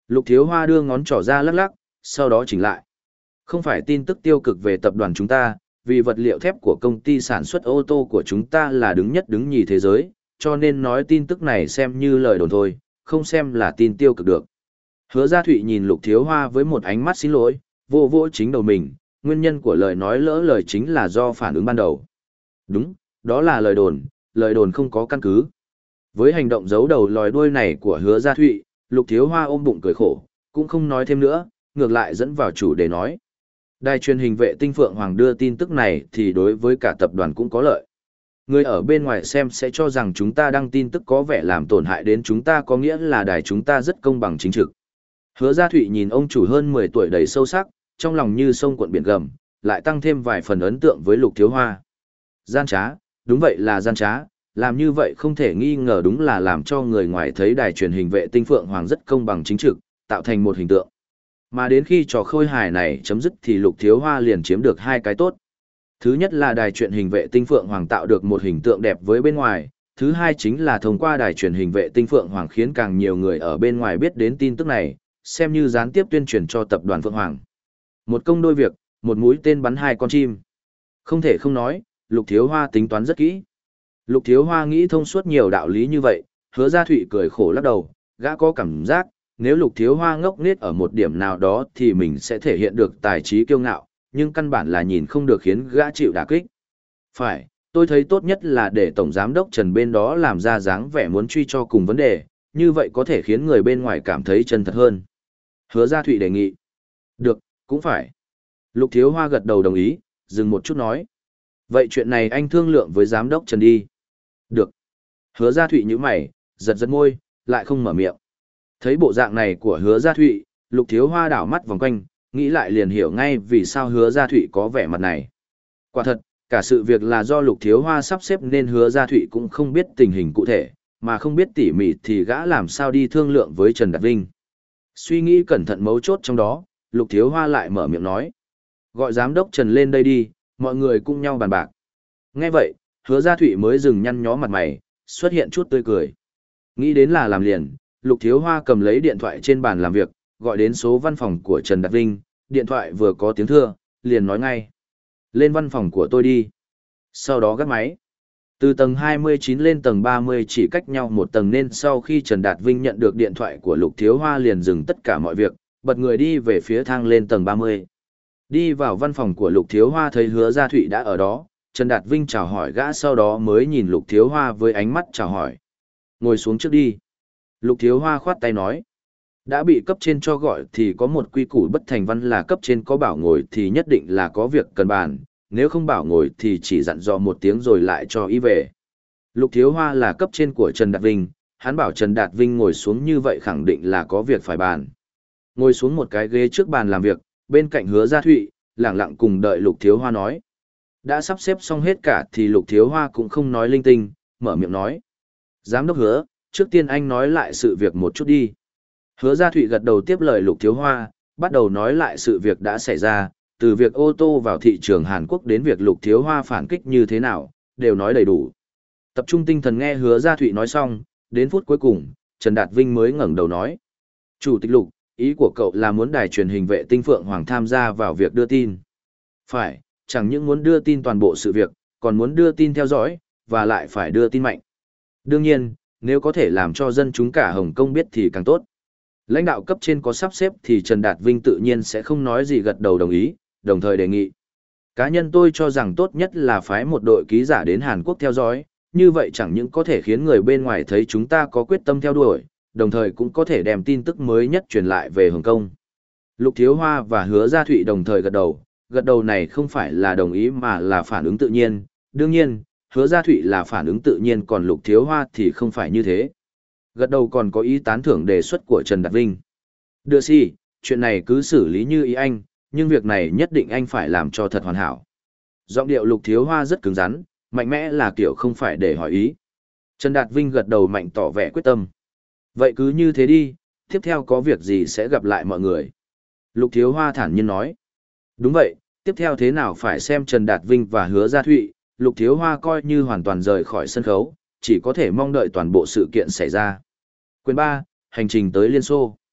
Lục Thiếu Hoa đưa ngón trỏ ra lắc lắc, sau đó chỉnh lại. Không phải tin tức tiêu cực về tập đoàn chúng ta, vì vật liệu thép của công ty sản xuất ô tô của chúng ta là đứng nhất đứng nhì thế giới, cho nên nói tin tức này xem như lời đồn thôi, không xem là tin tiêu cực được. Hứa Gia Thụy nhìn Lục Thiếu Hoa với một ánh mắt xin lỗi, vô vô chính đầu mình, nguyên nhân của lời nói lỡ lời chính là do phản ứng ban đầu. Đúng, đó là lời đồn, lời đồn không có căn cứ. Với hành động giấu đầu lòi đuôi này của Hứa Gia Thụy, Lục Thiếu Hoa ôm bụng cười khổ, cũng không nói thêm nữa, ngược lại dẫn vào chủ đề nói. Đài truyền hình vệ tinh Phượng Hoàng đưa tin tức này thì đối với cả tập đoàn cũng có lợi. Người ở bên ngoài xem sẽ cho rằng chúng ta đăng tin tức có vẻ làm tổn hại đến chúng ta, có nghĩa là đài chúng ta rất công bằng chính trực. Hứa Gia Thụy nhìn ông chủ hơn mười tuổi đầy sâu sắc, trong lòng như sông cuộn biển gầm, lại tăng thêm vài phần ấn tượng với Lục Thiếu Hoa. Gian trá, đúng vậy là gian trá, làm như vậy không thể nghi ngờ đúng là làm cho người ngoài thấy đài truyền hình vệ tinh Phượng Hoàng rất công bằng chính trực, tạo thành một hình tượng. Mà đến khi trò khôi hài này chấm dứt thì Lục Thiếu Hoa liền chiếm được hai cái tốt. Thứ nhất là đài truyền hình vệ tinh Phượng Hoàng tạo được một hình tượng đẹp với bên ngoài, thứ hai chính là thông qua đài truyền hình vệ tinh Phượng Hoàng khiến càng nhiều người ở bên ngoài biết đến tin tức này, xem như gián tiếp tuyên truyền cho tập đoàn Phượng Hoàng. Một công đôi việc, một mũi tên bắn hai con chim. Không thể không nói, Lục Thiếu Hoa tính toán rất kỹ. Lục Thiếu Hoa nghĩ thông suốt nhiều đạo lý như vậy, Hứa Gia Thụy cười khổ lắc đầu, gã có cảm giác, nếu Lục Thiếu Hoa ngốc nghếch ở một điểm nào đó thì mình sẽ thể hiện được tài trí kiêu ngạo, nhưng căn bản là nhìn không được khiến gã chịu đả kích. Phải, tôi thấy tốt nhất là để Tổng Giám đốc Trần bên đó làm ra dáng vẻ muốn truy cho cùng vấn đề, như vậy có thể khiến người bên ngoài cảm thấy chân thật hơn. Hứa Gia Thụy đề nghị. Được, cũng phải. Lục Thiếu Hoa gật đầu đồng ý, dừng một chút nói. Vậy chuyện này anh thương lượng với Giám đốc Trần đi. Được. Hứa Gia Thụy nhíu mày, giật giật môi, lại không mở miệng. Thấy bộ dạng này của Hứa Gia Thụy, Lục Thiếu Hoa đảo mắt vòng quanh, nghĩ lại liền hiểu ngay vì sao Hứa Gia Thụy có vẻ mặt này. Quả thật, cả sự việc là do Lục Thiếu Hoa sắp xếp nên Hứa Gia Thụy cũng không biết tình hình cụ thể, mà không biết tỉ mỉ thì gã làm sao đi thương lượng với Trần Đạt Vinh. Suy nghĩ cẩn thận mấu chốt trong đó, Lục Thiếu Hoa lại mở miệng nói. Gọi Giám đốc Trần lên đây đi, mọi người cùng nhau bàn bạc. Nghe vậy, Hứa Gia Thụy mới dừng nhăn nhó mặt mày, xuất hiện chút tươi cười. Nghĩ đến là làm liền, Lục Thiếu Hoa cầm lấy điện thoại trên bàn làm việc, gọi đến số văn phòng của Trần Đạt Vinh, điện thoại vừa có tiếng thưa, liền nói ngay. Lên văn phòng của tôi đi. Sau đó gắt máy. Từ tầng hai mươi chín lên tầng ba mươi chỉ cách nhau một tầng nên sau khi Trần Đạt Vinh nhận được điện thoại của Lục Thiếu Hoa liền dừng tất cả mọi việc, bật người đi về phía thang lên tầng ba mươi. Đi vào văn phòng của Lục Thiếu Hoa thấy Hứa Gia Thụy đã ở đó, Trần Đạt Vinh chào hỏi gã sau đó mới nhìn Lục Thiếu Hoa với ánh mắt chào hỏi. Ngồi xuống trước đi. Lục Thiếu Hoa khoát tay nói. Đã bị cấp trên cho gọi thì có một quy củ bất thành văn là cấp trên có bảo ngồi thì nhất định là có việc cần bàn, nếu không bảo ngồi thì chỉ dặn dò một tiếng rồi lại cho ý về. Lục Thiếu Hoa là cấp trên của Trần Đạt Vinh, hắn bảo Trần Đạt Vinh ngồi xuống như vậy khẳng định là có việc phải bàn. Ngồi xuống một cái ghế trước bàn làm việc, bên cạnh Hứa Gia Thụy, lặng lặng cùng đợi Lục Thiếu Hoa nói. Đã sắp xếp xong hết cả thì Lục Thiếu Hoa cũng không nói linh tinh, mở miệng nói. Giám đốc Hứa, trước tiên anh nói lại sự việc một chút đi. Hứa Gia Thụy gật đầu tiếp lời Lục Thiếu Hoa, bắt đầu nói lại sự việc đã xảy ra, từ việc ô tô vào thị trường Hàn Quốc đến việc Lục Thiếu Hoa phản kích như thế nào, đều nói đầy đủ. Tập trung tinh thần nghe Hứa Gia Thụy nói xong, đến phút cuối cùng, Trần Đạt Vinh mới ngẩng đầu nói. Chủ tịch Lục, ý của cậu là muốn đài truyền hình vệ tinh Phượng Hoàng tham gia vào việc đưa tin. Phải, chẳng những muốn đưa tin toàn bộ sự việc, còn muốn đưa tin theo dõi, và lại phải đưa tin mạnh. Đương nhiên, nếu có thể làm cho dân chúng cả Hồng Kông biết thì càng tốt. Lãnh đạo cấp trên có sắp xếp thì Trần Đạt Vinh tự nhiên sẽ không nói gì gật đầu đồng ý, đồng thời đề nghị. Cá nhân tôi cho rằng tốt nhất là phái một đội ký giả đến Hàn Quốc theo dõi, như vậy chẳng những có thể khiến người bên ngoài thấy chúng ta có quyết tâm theo đuổi, đồng thời cũng có thể đem tin tức mới nhất truyền lại về Hồng Kông. Lục Thiếu Hoa và Hứa Gia Thụy đồng thời gật đầu, gật đầu này không phải là đồng ý mà là phản ứng tự nhiên, đương nhiên, Hứa Gia Thụy là phản ứng tự nhiên còn Lục Thiếu Hoa thì không phải như thế. Gật đầu còn có ý tán thưởng đề xuất của Trần Đạt Vinh. Đưa si, chuyện này cứ xử lý như ý anh, nhưng việc này nhất định anh phải làm cho thật hoàn hảo. Giọng điệu Lục Thiếu Hoa rất cứng rắn, mạnh mẽ là kiểu không phải để hỏi ý. Trần Đạt Vinh gật đầu mạnh tỏ vẻ quyết tâm. Vậy cứ như thế đi, tiếp theo có việc gì sẽ gặp lại mọi người. Lục Thiếu Hoa thản nhiên nói. Đúng vậy, tiếp theo thế nào phải xem Trần Đạt Vinh và Hứa Gia Thụy, Lục Thiếu Hoa coi như hoàn toàn rời khỏi sân khấu, chỉ có thể mong đợi toàn bộ sự kiện xảy ra. Quyền ba, hành trình tới Liên Xô.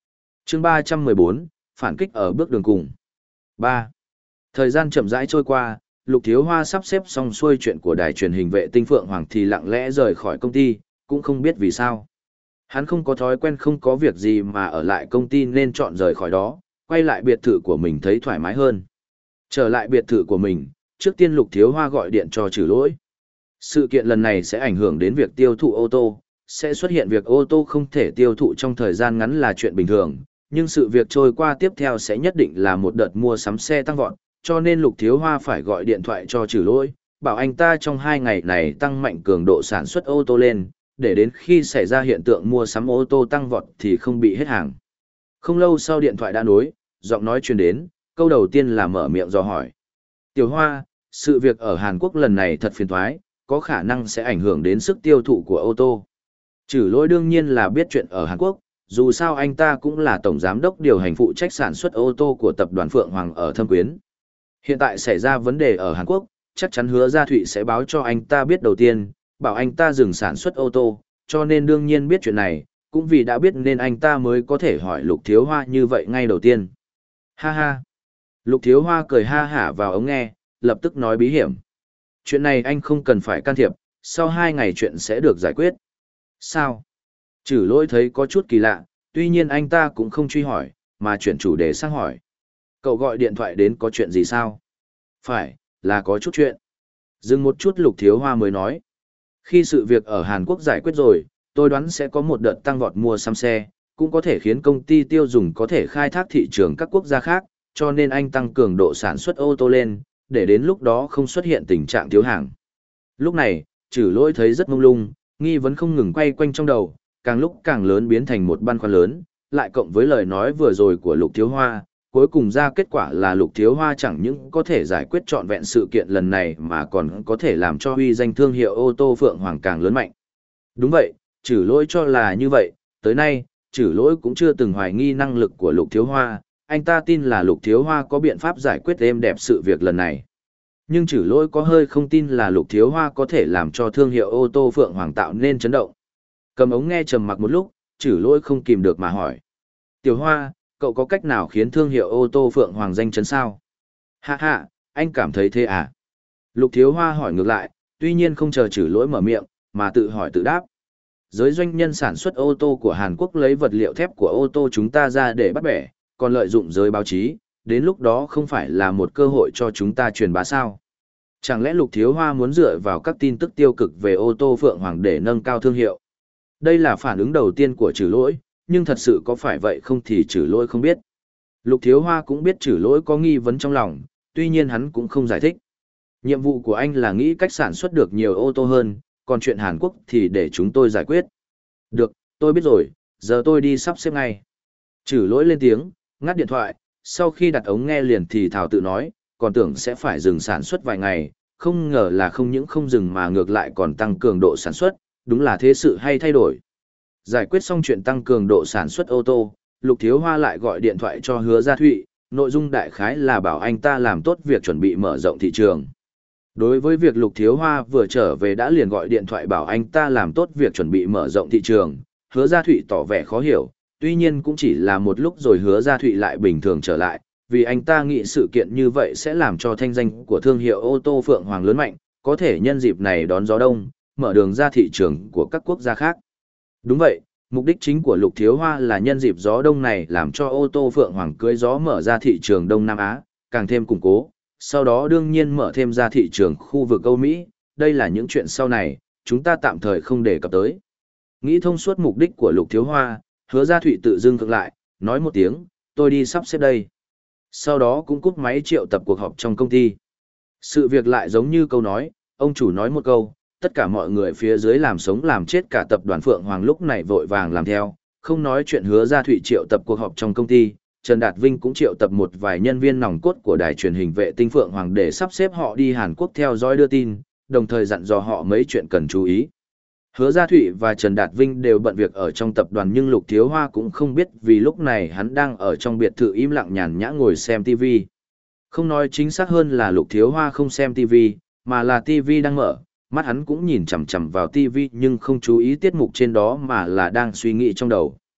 Chương ba trăm mười bốn, phản kích ở bước đường cùng. ba. Thời gian chậm rãi trôi qua, Lục Thiếu Hoa sắp xếp xong xuôi chuyện của đài truyền hình vệ tinh Phượng Hoàng thì lặng lẽ rời khỏi công ty, cũng không biết vì sao. Hắn không có thói quen không có việc gì mà ở lại công ty nên chọn rời khỏi đó, quay lại biệt thự của mình thấy thoải mái hơn. Trở lại biệt thự của mình, trước tiên Lục Thiếu Hoa gọi điện cho Trừ Lỗi. Sự kiện lần này sẽ ảnh hưởng đến việc tiêu thụ ô tô, sẽ xuất hiện việc ô tô không thể tiêu thụ trong thời gian ngắn là chuyện bình thường, nhưng sự việc trôi qua tiếp theo sẽ nhất định là một đợt mua sắm xe tăng vọt, cho nên Lục Thiếu Hoa phải gọi điện thoại cho Trừ Lỗi, bảo anh ta trong hai ngày này tăng mạnh cường độ sản xuất ô tô lên, để đến khi xảy ra hiện tượng mua sắm ô tô tăng vọt thì không bị hết hàng. Không lâu sau điện thoại đã nối, giọng nói truyền đến, câu đầu tiên là mở miệng dò hỏi. Tiểu Hoa, sự việc ở Hàn Quốc lần này thật phiền toái, có khả năng sẽ ảnh hưởng đến sức tiêu thụ của ô tô. Trừ Lỗi đương nhiên là biết chuyện ở Hàn Quốc, dù sao anh ta cũng là tổng giám đốc điều hành phụ trách sản xuất ô tô của tập đoàn Phượng Hoàng ở Thâm Quyến. Hiện tại xảy ra vấn đề ở Hàn Quốc, chắc chắn Hứa Gia Thụy sẽ báo cho anh ta biết đầu tiên, bảo anh ta dừng sản xuất ô tô, cho nên đương nhiên biết chuyện này, cũng vì đã biết nên anh ta mới có thể hỏi Lục Thiếu Hoa như vậy ngay đầu tiên. Ha ha. Lục Thiếu Hoa cười ha hả vào ống nghe, lập tức nói bí hiểm. Chuyện này anh không cần phải can thiệp, sau hai ngày chuyện sẽ được giải quyết. Sao? Trừ Lỗi thấy có chút kỳ lạ, tuy nhiên anh ta cũng không truy hỏi, mà chuyển chủ đề sang hỏi. Cậu gọi điện thoại đến có chuyện gì sao? Phải, là có chút chuyện. Dừng một chút Lục Thiếu Hoa mới nói. Khi sự việc ở Hàn Quốc giải quyết rồi, tôi đoán sẽ có một đợt tăng vọt mua sắm xe, cũng có thể khiến công ty tiêu dùng có thể khai thác thị trường các quốc gia khác, cho nên anh tăng cường độ sản xuất ô tô lên, để đến lúc đó không xuất hiện tình trạng thiếu hàng. Lúc này, Trừ Lỗi thấy rất mông lung, nghi vấn không ngừng quay quanh trong đầu, càng lúc càng lớn biến thành một băn khoăn lớn, lại cộng với lời nói vừa rồi của Lục Thiếu Hoa, cuối cùng ra kết quả là Lục Thiếu Hoa chẳng những có thể giải quyết trọn vẹn sự kiện lần này mà còn có thể làm cho uy danh thương hiệu ô tô Phượng Hoàng càng lớn mạnh. Đúng vậy, Trừ Lỗi cho là như vậy, tới nay, Trừ Lỗi cũng chưa từng hoài nghi năng lực của Lục Thiếu Hoa, anh ta tin là Lục Thiếu Hoa có biện pháp giải quyết êm đẹp sự việc lần này. Nhưng Trừ Lỗi có hơi không tin là Lục Thiếu Hoa có thể làm cho thương hiệu ô tô Phượng Hoàng tạo nên chấn động. Cầm ống nghe trầm mặc một lúc, Trừ Lỗi không kìm được mà hỏi. Tiểu Hoa, cậu có cách nào khiến thương hiệu ô tô Phượng Hoàng danh chấn sao? Hạ hạ, anh cảm thấy thế à? Lục Thiếu Hoa hỏi ngược lại, tuy nhiên không chờ Trừ Lỗi mở miệng, mà tự hỏi tự đáp. Giới doanh nhân sản xuất ô tô của Hàn Quốc lấy vật liệu thép của ô tô chúng ta ra để bắt bẻ, còn lợi dụng giới báo chí, đến lúc đó không phải là một cơ hội cho chúng ta truyền bá sao? Chẳng lẽ Lục Thiếu Hoa muốn dựa vào các tin tức tiêu cực về ô tô Phượng Hoàng để nâng cao thương hiệu? Đây là phản ứng đầu tiên của Trừ Lỗi, nhưng thật sự có phải vậy không thì Trừ Lỗi không biết. Lục Thiếu Hoa cũng biết Trừ Lỗi có nghi vấn trong lòng, tuy nhiên hắn cũng không giải thích. Nhiệm vụ của anh là nghĩ cách sản xuất được nhiều ô tô hơn, còn chuyện Hàn Quốc thì để chúng tôi giải quyết. Được, tôi biết rồi, giờ tôi đi sắp xếp ngay. Trừ Lỗi lên tiếng, ngắt điện thoại, sau khi đặt ống nghe liền thì thảo tự nói, còn tưởng sẽ phải dừng sản xuất vài ngày, không ngờ là không những không dừng mà ngược lại còn tăng cường độ sản xuất, đúng là thế sự hay thay đổi. Giải quyết xong chuyện tăng cường độ sản xuất ô tô, Lục Thiếu Hoa lại gọi điện thoại cho Hứa Gia Thụy, nội dung đại khái là bảo anh ta làm tốt việc chuẩn bị mở rộng thị trường. Đối với việc Lục Thiếu Hoa vừa trở về đã liền gọi điện thoại bảo anh ta làm tốt việc chuẩn bị mở rộng thị trường, Hứa Gia Thụy tỏ vẻ khó hiểu, tuy nhiên cũng chỉ là một lúc rồi Hứa Gia Thụy lại bình thường trở lại, vì anh ta nghĩ sự kiện như vậy sẽ làm cho thanh danh của thương hiệu ô tô Phượng Hoàng lớn mạnh, có thể nhân dịp này đón gió đông, mở đường ra thị trường của các quốc gia khác. Đúng vậy, mục đích chính của Lục Thiếu Hoa là nhân dịp gió đông này làm cho ô tô Phượng Hoàng cưỡi gió mở ra thị trường Đông Nam Á, càng thêm củng cố, sau đó đương nhiên mở thêm ra thị trường khu vực Âu Mỹ, đây là những chuyện sau này, chúng ta tạm thời không đề cập tới. Nghĩ thông suốt mục đích của Lục Thiếu Hoa, Hứa Gia Thụy tự dưng cực lại, nói một tiếng, tôi đi sắp xếp đây. Sau đó cũng cúp máy triệu tập cuộc họp trong công ty. Sự việc lại giống như câu nói, ông chủ nói một câu, tất cả mọi người phía dưới làm sống làm chết cả tập đoàn Phượng Hoàng lúc này vội vàng làm theo, không nói chuyện Hứa Gia Thụy triệu tập cuộc họp trong công ty, Trần Đạt Vinh cũng triệu tập một vài nhân viên nòng cốt của đài truyền hình vệ tinh Phượng Hoàng để sắp xếp họ đi Hàn Quốc theo dõi đưa tin, đồng thời dặn dò họ mấy chuyện cần chú ý. Hứa Gia Thụy và Trần Đạt Vinh đều bận việc ở trong tập đoàn nhưng Lục Thiếu Hoa cũng không biết vì lúc này hắn đang ở trong biệt thự im lặng nhàn nhã ngồi xem ti vi. Không nói chính xác hơn là Lục Thiếu Hoa không xem ti vi, mà là ti vi đang mở, mắt hắn cũng nhìn chằm chằm vào ti vi nhưng không chú ý tiết mục trên đó mà là đang suy nghĩ trong đầu.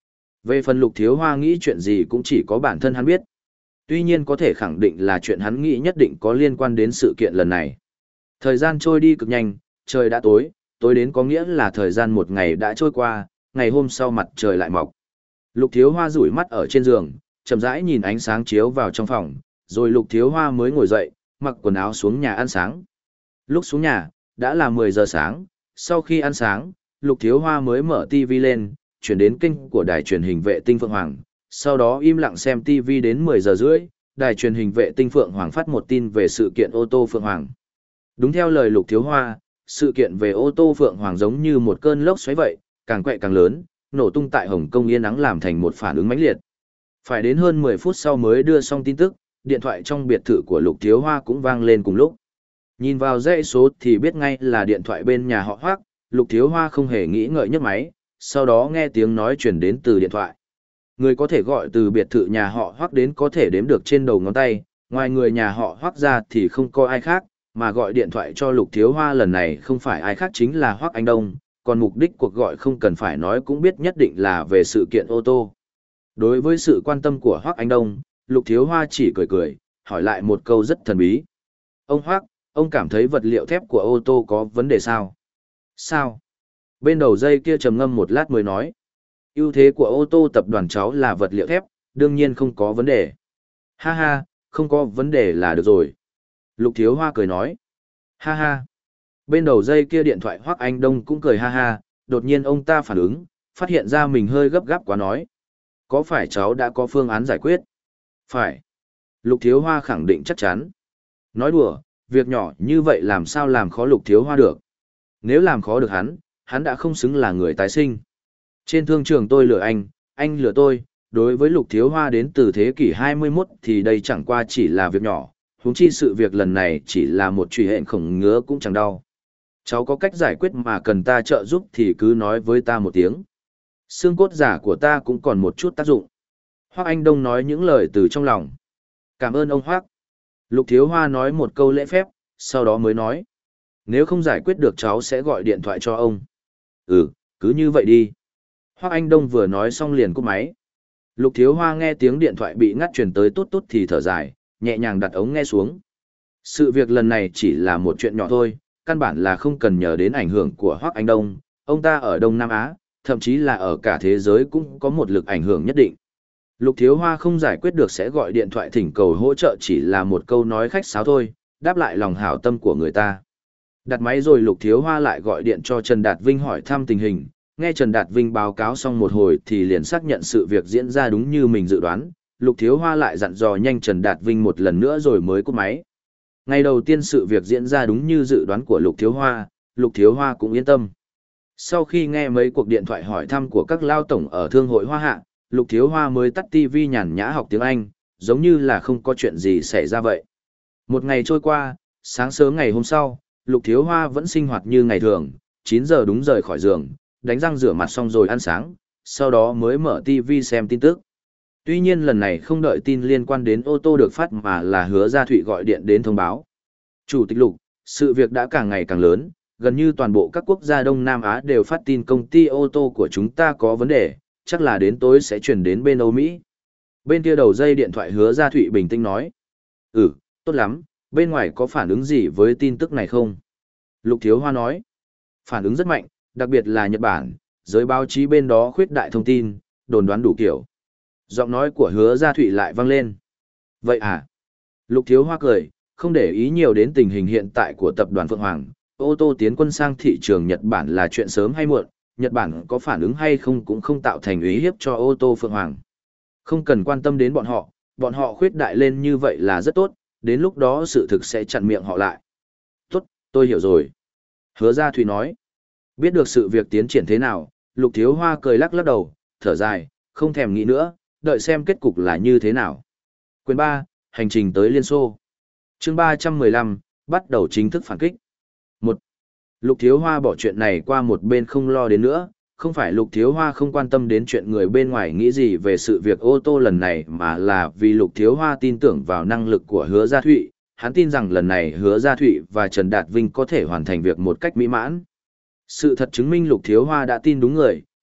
Về phần Lục Thiếu Hoa nghĩ chuyện gì cũng chỉ có bản thân hắn biết. Tuy nhiên có thể khẳng định là chuyện hắn nghĩ nhất định có liên quan đến sự kiện lần này. Thời gian trôi đi cực nhanh, trời đã tối, tối đến có nghĩa là thời gian một ngày đã trôi qua, ngày hôm sau mặt trời lại mọc. Lục Thiếu Hoa rủi mắt ở trên giường, chậm rãi nhìn ánh sáng chiếu vào trong phòng, rồi Lục Thiếu Hoa mới ngồi dậy, mặc quần áo xuống nhà ăn sáng. Lúc xuống nhà, đã là mười giờ sáng, sau khi ăn sáng, Lục Thiếu Hoa mới mở ti vi lên, chuyển đến kênh của đài truyền hình vệ tinh Phượng Hoàng, sau đó im lặng xem ti vi đến mười giờ rưỡi, đài truyền hình vệ tinh Phượng Hoàng phát một tin về sự kiện ô tô Phượng Hoàng. Đúng theo lời Lục Thiếu Hoa, sự kiện về ô tô Phượng Hoàng giống như một cơn lốc xoáy vậy, càng quậy càng lớn, nổ tung tại Hồng Kông yên ắng làm thành một phản ứng mãnh liệt. Phải đến hơn mười phút sau mới đưa xong tin tức, điện thoại trong biệt thự của Lục Thiếu Hoa cũng vang lên cùng lúc. Nhìn vào dãy số thì biết ngay là điện thoại bên nhà họ Hoắc, Lục Thiếu Hoa không hề nghĩ ngợi nhấc máy, sau đó nghe tiếng nói chuyển đến từ điện thoại. Người có thể gọi từ biệt thự nhà họ Hoắc đến có thể đếm được trên đầu ngón tay, ngoài người nhà họ Hoắc ra thì không có ai khác, mà gọi điện thoại cho Lục Thiếu Hoa lần này không phải ai khác chính là Hoắc Anh Đông, còn mục đích cuộc gọi không cần phải nói cũng biết nhất định là về sự kiện ô tô. Đối với sự quan tâm của Hoắc Anh Đông, Lục Thiếu Hoa chỉ cười cười, hỏi lại một câu rất thần bí. Ông Hoắc, ông cảm thấy vật liệu thép của ô tô có vấn đề sao? Sao? Bên đầu dây kia trầm ngâm một lát mới nói. Ưu thế của ô tô tập đoàn cháu là vật liệu thép, đương nhiên không có vấn đề. Ha ha, không có vấn đề là được rồi. Lục Thiếu Hoa cười nói. Ha ha. Bên đầu dây kia điện thoại Hoắc Anh Đông cũng cười ha ha, đột nhiên ông ta phản ứng, phát hiện ra mình hơi gấp gáp quá nói. Có phải cháu đã có phương án giải quyết? Phải. Lục Thiếu Hoa khẳng định chắc chắn. Nói đùa, việc nhỏ như vậy làm sao làm khó Lục Thiếu Hoa được. Nếu làm khó được hắn, hắn đã không xứng là người tái sinh. Trên thương trường tôi lừa anh, anh lừa tôi, đối với Lục Thiếu Hoa đến từ thế kỷ hai mươi mốt thì đây chẳng qua chỉ là việc nhỏ, huống chi sự việc lần này chỉ là một truy hện khổng ngứa cũng chẳng đau. Cháu có cách giải quyết mà cần ta trợ giúp thì cứ nói với ta một tiếng. Xương cốt giả của ta cũng còn một chút tác dụng. Hoắc Anh Đông nói những lời từ trong lòng. Cảm ơn ông Hoắc. Lục Thiếu Hoa nói một câu lễ phép, sau đó mới nói. Nếu không giải quyết được cháu sẽ gọi điện thoại cho ông. Ừ, cứ như vậy đi. Hoắc Anh Đông vừa nói xong liền cúp máy. Lục Thiếu Hoa nghe tiếng điện thoại bị ngắt truyền tới tút tút thì thở dài, nhẹ nhàng đặt ống nghe xuống. Sự việc lần này chỉ là một chuyện nhỏ thôi, căn bản là không cần nhờ đến ảnh hưởng của Hoắc Anh Đông, ông ta ở Đông Nam Á, thậm chí là ở cả thế giới cũng có một lực ảnh hưởng nhất định. Lục Thiếu Hoa không giải quyết được sẽ gọi điện thoại thỉnh cầu hỗ trợ chỉ là một câu nói khách sáo thôi, đáp lại lòng hảo tâm của người ta. Đặt máy rồi Lục Thiếu Hoa lại gọi điện cho Trần Đạt Vinh hỏi thăm tình hình, nghe Trần Đạt Vinh báo cáo xong một hồi thì liền xác nhận sự việc diễn ra đúng như mình dự đoán, Lục Thiếu Hoa lại dặn dò nhanh Trần Đạt Vinh một lần nữa rồi mới cúp máy. Ngày đầu tiên sự việc diễn ra đúng như dự đoán của Lục Thiếu Hoa, Lục Thiếu Hoa cũng yên tâm. Sau khi nghe mấy cuộc điện thoại hỏi thăm của các lao tổng ở Thương hội Hoa Hạ, Lục Thiếu Hoa mới tắt tivi nhàn nhã học tiếng Anh, giống như là không có chuyện gì xảy ra vậy. Một ngày trôi qua, sáng sớm ngày hôm sau, Lục Thiếu Hoa vẫn sinh hoạt như ngày thường, chín giờ đúng rời khỏi giường, đánh răng rửa mặt xong rồi ăn sáng, sau đó mới mở tivi xem tin tức. Tuy nhiên lần này không đợi tin liên quan đến ô tô được phát mà là Hứa Gia Thụy gọi điện đến thông báo. Chủ tịch Lục, sự việc đã càng ngày càng lớn, gần như toàn bộ các quốc gia Đông Nam Á đều phát tin công ty ô tô của chúng ta có vấn đề, chắc là đến tối sẽ chuyển đến bên Âu Mỹ. Bên kia đầu dây điện thoại Hứa Gia Thụy bình tĩnh nói. Ừ, tốt lắm, bên ngoài có phản ứng gì với tin tức này không? Lục Thiếu Hoa nói. Phản ứng rất mạnh, đặc biệt là Nhật Bản, giới báo chí bên đó khuyết đại thông tin, đồn đoán đủ kiểu. Giọng nói của Hứa Gia Thụy lại vang lên. Vậy à? Lục Thiếu Hoa cười, không để ý nhiều đến tình hình hiện tại của tập đoàn Phượng Hoàng. Ô tô tiến quân sang thị trường Nhật Bản là chuyện sớm hay muộn, Nhật Bản có phản ứng hay không cũng không tạo thành uy hiếp cho ô tô Phượng Hoàng. Không cần quan tâm đến bọn họ, bọn họ khuyết đại lên như vậy là rất tốt, đến lúc đó sự thực sẽ chặn miệng họ lại. Tốt, tôi hiểu rồi. Hứa Gia Thụy nói. Biết được sự việc tiến triển thế nào, Lục Thiếu Hoa cười lắc lắc đầu, thở dài, không thèm nghĩ nữa, đợi xem kết cục là như thế nào. Quyền ba, hành trình tới Liên Xô. Chương ba trăm mười lăm, bắt đầu chính thức phản kích. một. Lục Thiếu Hoa bỏ chuyện này qua một bên không lo đến nữa, không phải Lục Thiếu Hoa không quan tâm đến chuyện người bên ngoài nghĩ gì về sự việc ô tô lần này mà là vì Lục Thiếu Hoa tin tưởng vào năng lực của Hứa Gia Thụy, hắn tin rằng lần này Hứa Gia Thụy và Trần Đạt Vinh có thể hoàn thành việc một cách mỹ mãn. Sự thật chứng minh Lục Thiếu Hoa đã tin đúng người,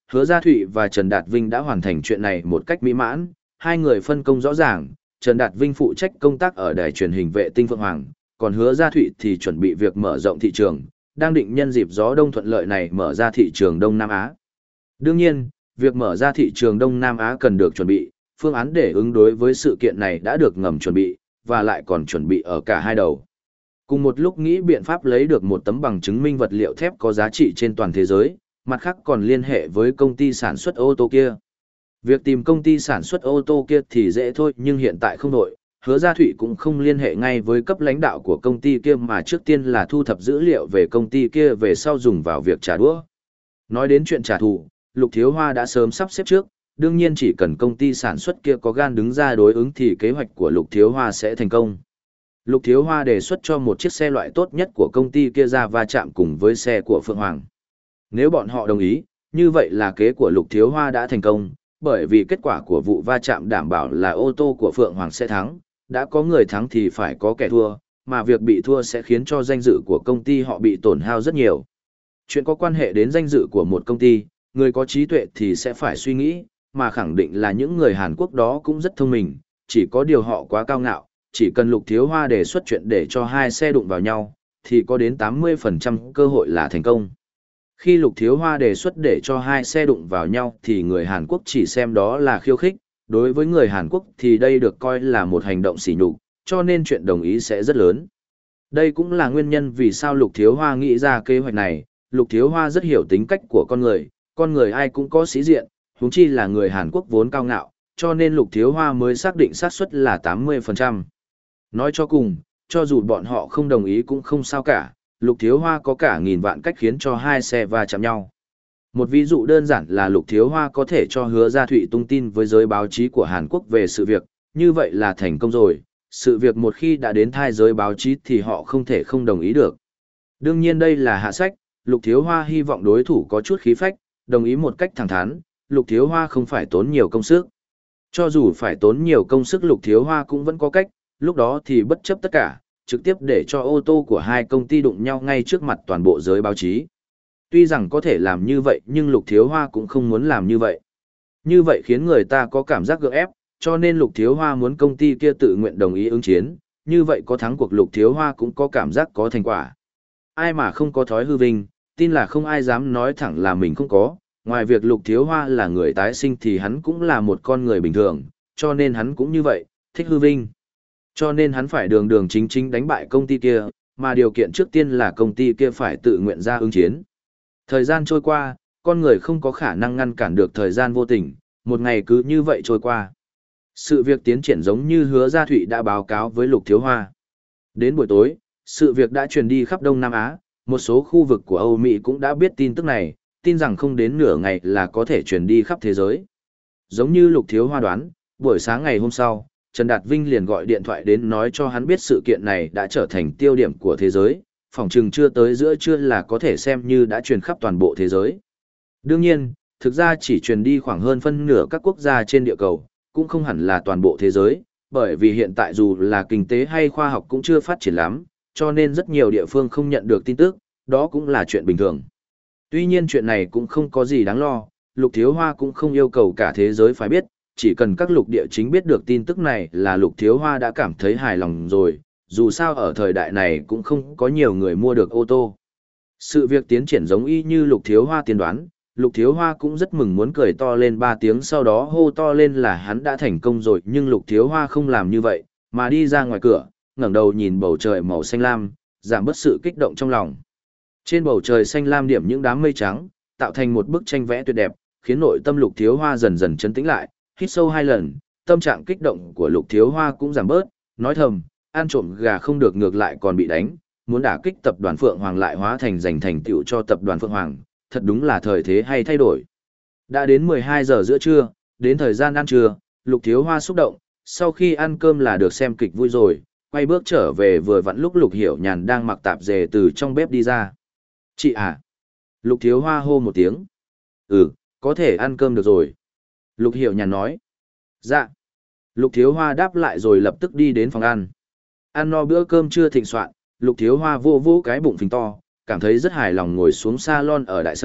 Hứa Gia Thụy và Trần Đạt Vinh đã hoàn thành chuyện này một cách mỹ mãn, hai người phân công rõ ràng, Trần Đạt Vinh phụ trách công tác ở đài truyền hình vệ tinh Phượng Hoàng, còn Hứa Gia Thụy thì chuẩn bị việc mở rộng thị trường, đang định nhân dịp gió đông thuận lợi này mở ra thị trường Đông Nam Á. Đương nhiên, việc mở ra thị trường Đông Nam Á cần được chuẩn bị, phương án để ứng đối với sự kiện này đã được ngầm chuẩn bị, và lại còn chuẩn bị ở cả hai đầu. Cùng một lúc nghĩ biện pháp lấy được một tấm bằng chứng minh vật liệu thép có giá trị trên toàn thế giới, mặt khác còn liên hệ với công ty sản xuất ô tô kia. Việc tìm công ty sản xuất ô tô kia thì dễ thôi, nhưng hiện tại không đổi. Hứa Gia Thụy cũng không liên hệ ngay với cấp lãnh đạo của công ty kia mà trước tiên là thu thập dữ liệu về công ty kia về sau dùng vào việc trả đũa. Nói đến chuyện trả thù, Lục Thiếu Hoa đã sớm sắp xếp trước, đương nhiên chỉ cần công ty sản xuất kia có gan đứng ra đối ứng thì kế hoạch của Lục Thiếu Hoa sẽ thành công. Lục Thiếu Hoa đề xuất cho một chiếc xe loại tốt nhất của công ty kia ra va chạm cùng với xe của Phượng Hoàng. Nếu bọn họ đồng ý, như vậy là kế của Lục Thiếu Hoa đã thành công, bởi vì kết quả của vụ va chạm đảm bảo là ô tô của Phượng Hoàng sẽ thắng, đã có người thắng thì phải có kẻ thua, mà việc bị thua sẽ khiến cho danh dự của công ty họ bị tổn hao rất nhiều. Chuyện có quan hệ đến danh dự của một công ty, người có trí tuệ thì sẽ phải suy nghĩ, mà khẳng định là những người Hàn Quốc đó cũng rất thông minh, chỉ có điều họ quá cao ngạo, chỉ cần Lục Thiếu Hoa đề xuất chuyện để cho hai xe đụng vào nhau, thì có đến tám mươi phần trăm cơ hội là thành công. Khi Lục Thiếu Hoa đề xuất để cho hai xe đụng vào nhau thì người Hàn Quốc chỉ xem đó là khiêu khích, đối với người Hàn Quốc thì đây được coi là một hành động sỉ nhục, cho nên chuyện đồng ý sẽ rất lớn. Đây cũng là nguyên nhân vì sao Lục Thiếu Hoa nghĩ ra kế hoạch này. Lục Thiếu Hoa rất hiểu tính cách của con người, con người ai cũng có sĩ diện, huống chi là người Hàn Quốc vốn cao ngạo, cho nên Lục Thiếu Hoa mới xác định xác suất là tám mươi phần trăm. Nói cho cùng, cho dù bọn họ không đồng ý cũng không sao cả, Lục Thiếu Hoa có cả nghìn vạn cách khiến cho hai xe va chạm nhau. Một ví dụ đơn giản là Lục Thiếu Hoa có thể cho Hứa Gia Thụy tung tin với giới báo chí của Hàn Quốc về sự việc, như vậy là thành công rồi. Sự việc một khi đã đến tai giới báo chí thì họ không thể không đồng ý được. Đương nhiên đây là hạ sách, Lục Thiếu Hoa hy vọng đối thủ có chút khí phách, đồng ý một cách thẳng thắn, Lục Thiếu Hoa không phải tốn nhiều công sức. Cho dù phải tốn nhiều công sức Lục Thiếu Hoa cũng vẫn có cách, lúc đó thì bất chấp tất cả, trực tiếp để cho ô tô của hai công ty đụng nhau ngay trước mặt toàn bộ giới báo chí. Tuy rằng có thể làm như vậy nhưng Lục Thiếu Hoa cũng không muốn làm như vậy. Như vậy khiến người ta có cảm giác gượng ép, cho nên Lục Thiếu Hoa muốn công ty kia tự nguyện đồng ý ứng chiến, như vậy có thắng cuộc Lục Thiếu Hoa cũng có cảm giác có thành quả. Ai mà không có thói hư vinh, tin là không ai dám nói thẳng là mình không có, ngoài việc Lục Thiếu Hoa là người tái sinh thì hắn cũng là một con người bình thường, cho nên hắn cũng như vậy, thích hư vinh. Cho nên hắn phải đường đường chính chính đánh bại công ty kia, mà điều kiện trước tiên là công ty kia phải tự nguyện ra ứng chiến. Thời gian trôi qua, con người không có khả năng ngăn cản được thời gian vô tình, một ngày cứ như vậy trôi qua. Sự việc tiến triển giống như Hứa Gia Thụy đã báo cáo với Lục Thiếu Hoa. Đến buổi tối, sự việc đã truyền đi khắp Đông Nam Á, một số khu vực của Âu Mỹ cũng đã biết tin tức này, tin rằng không đến nửa ngày là có thể truyền đi khắp thế giới. Giống như Lục Thiếu Hoa đoán, buổi sáng ngày hôm sau, Trần Đạt Vinh liền gọi điện thoại đến nói cho hắn biết sự kiện này đã trở thành tiêu điểm của thế giới, phỏng chừng chưa tới giữa trưa là có thể xem như đã truyền khắp toàn bộ thế giới. Đương nhiên, thực ra chỉ truyền đi khoảng hơn phân nửa các quốc gia trên địa cầu, cũng không hẳn là toàn bộ thế giới, bởi vì hiện tại dù là kinh tế hay khoa học cũng chưa phát triển lắm, cho nên rất nhiều địa phương không nhận được tin tức, đó cũng là chuyện bình thường. Tuy nhiên chuyện này cũng không có gì đáng lo, Lục Thiếu Hoa cũng không yêu cầu cả thế giới phải biết, chỉ cần các lục địa chính biết được tin tức này là Lục Thiếu Hoa đã cảm thấy hài lòng rồi, dù sao ở thời đại này cũng không có nhiều người mua được ô tô. Sự việc tiến triển giống y như Lục Thiếu Hoa tiên đoán, Lục Thiếu Hoa cũng rất mừng muốn cười to lên ba tiếng sau đó hô to lên là hắn đã thành công rồi, nhưng Lục Thiếu Hoa không làm như vậy, mà đi ra ngoài cửa, ngẩng đầu nhìn bầu trời màu xanh lam, giảm bớt sự kích động trong lòng. Trên bầu trời xanh lam điểm những đám mây trắng, tạo thành một bức tranh vẽ tuyệt đẹp, khiến nội tâm Lục Thiếu Hoa dần dần trấn tĩnh lại, hít sâu hai lần, tâm trạng kích động của Lục Thiếu Hoa cũng giảm bớt, nói thầm, ăn trộm gà không được ngược lại còn bị đánh, muốn đả kích tập đoàn Phượng Hoàng lại hóa thành giành thành tựu cho tập đoàn Phượng Hoàng, thật đúng là thời thế hay thay đổi. Đã đến mười hai giờ giữa trưa, đến thời gian ăn trưa, Lục Thiếu Hoa xúc động, sau khi ăn cơm là được xem kịch vui rồi, quay bước trở về vừa vặn lúc Lục Hiểu Nhàn đang mặc tạp dề từ trong bếp đi ra. Chị à? Lục Thiếu Hoa hô một tiếng. Ừ, có thể ăn cơm được rồi. Lục Hiểu Nhàn nói. Dạ. Lục Thiếu Hoa đáp lại rồi lập tức đi đến phòng ăn. Ăn no bữa cơm trưa thịnh soạn, Lục Thiếu Hoa vô vô cái bụng phình to, cảm thấy rất hài lòng ngồi xuống salon ở đại sảnh,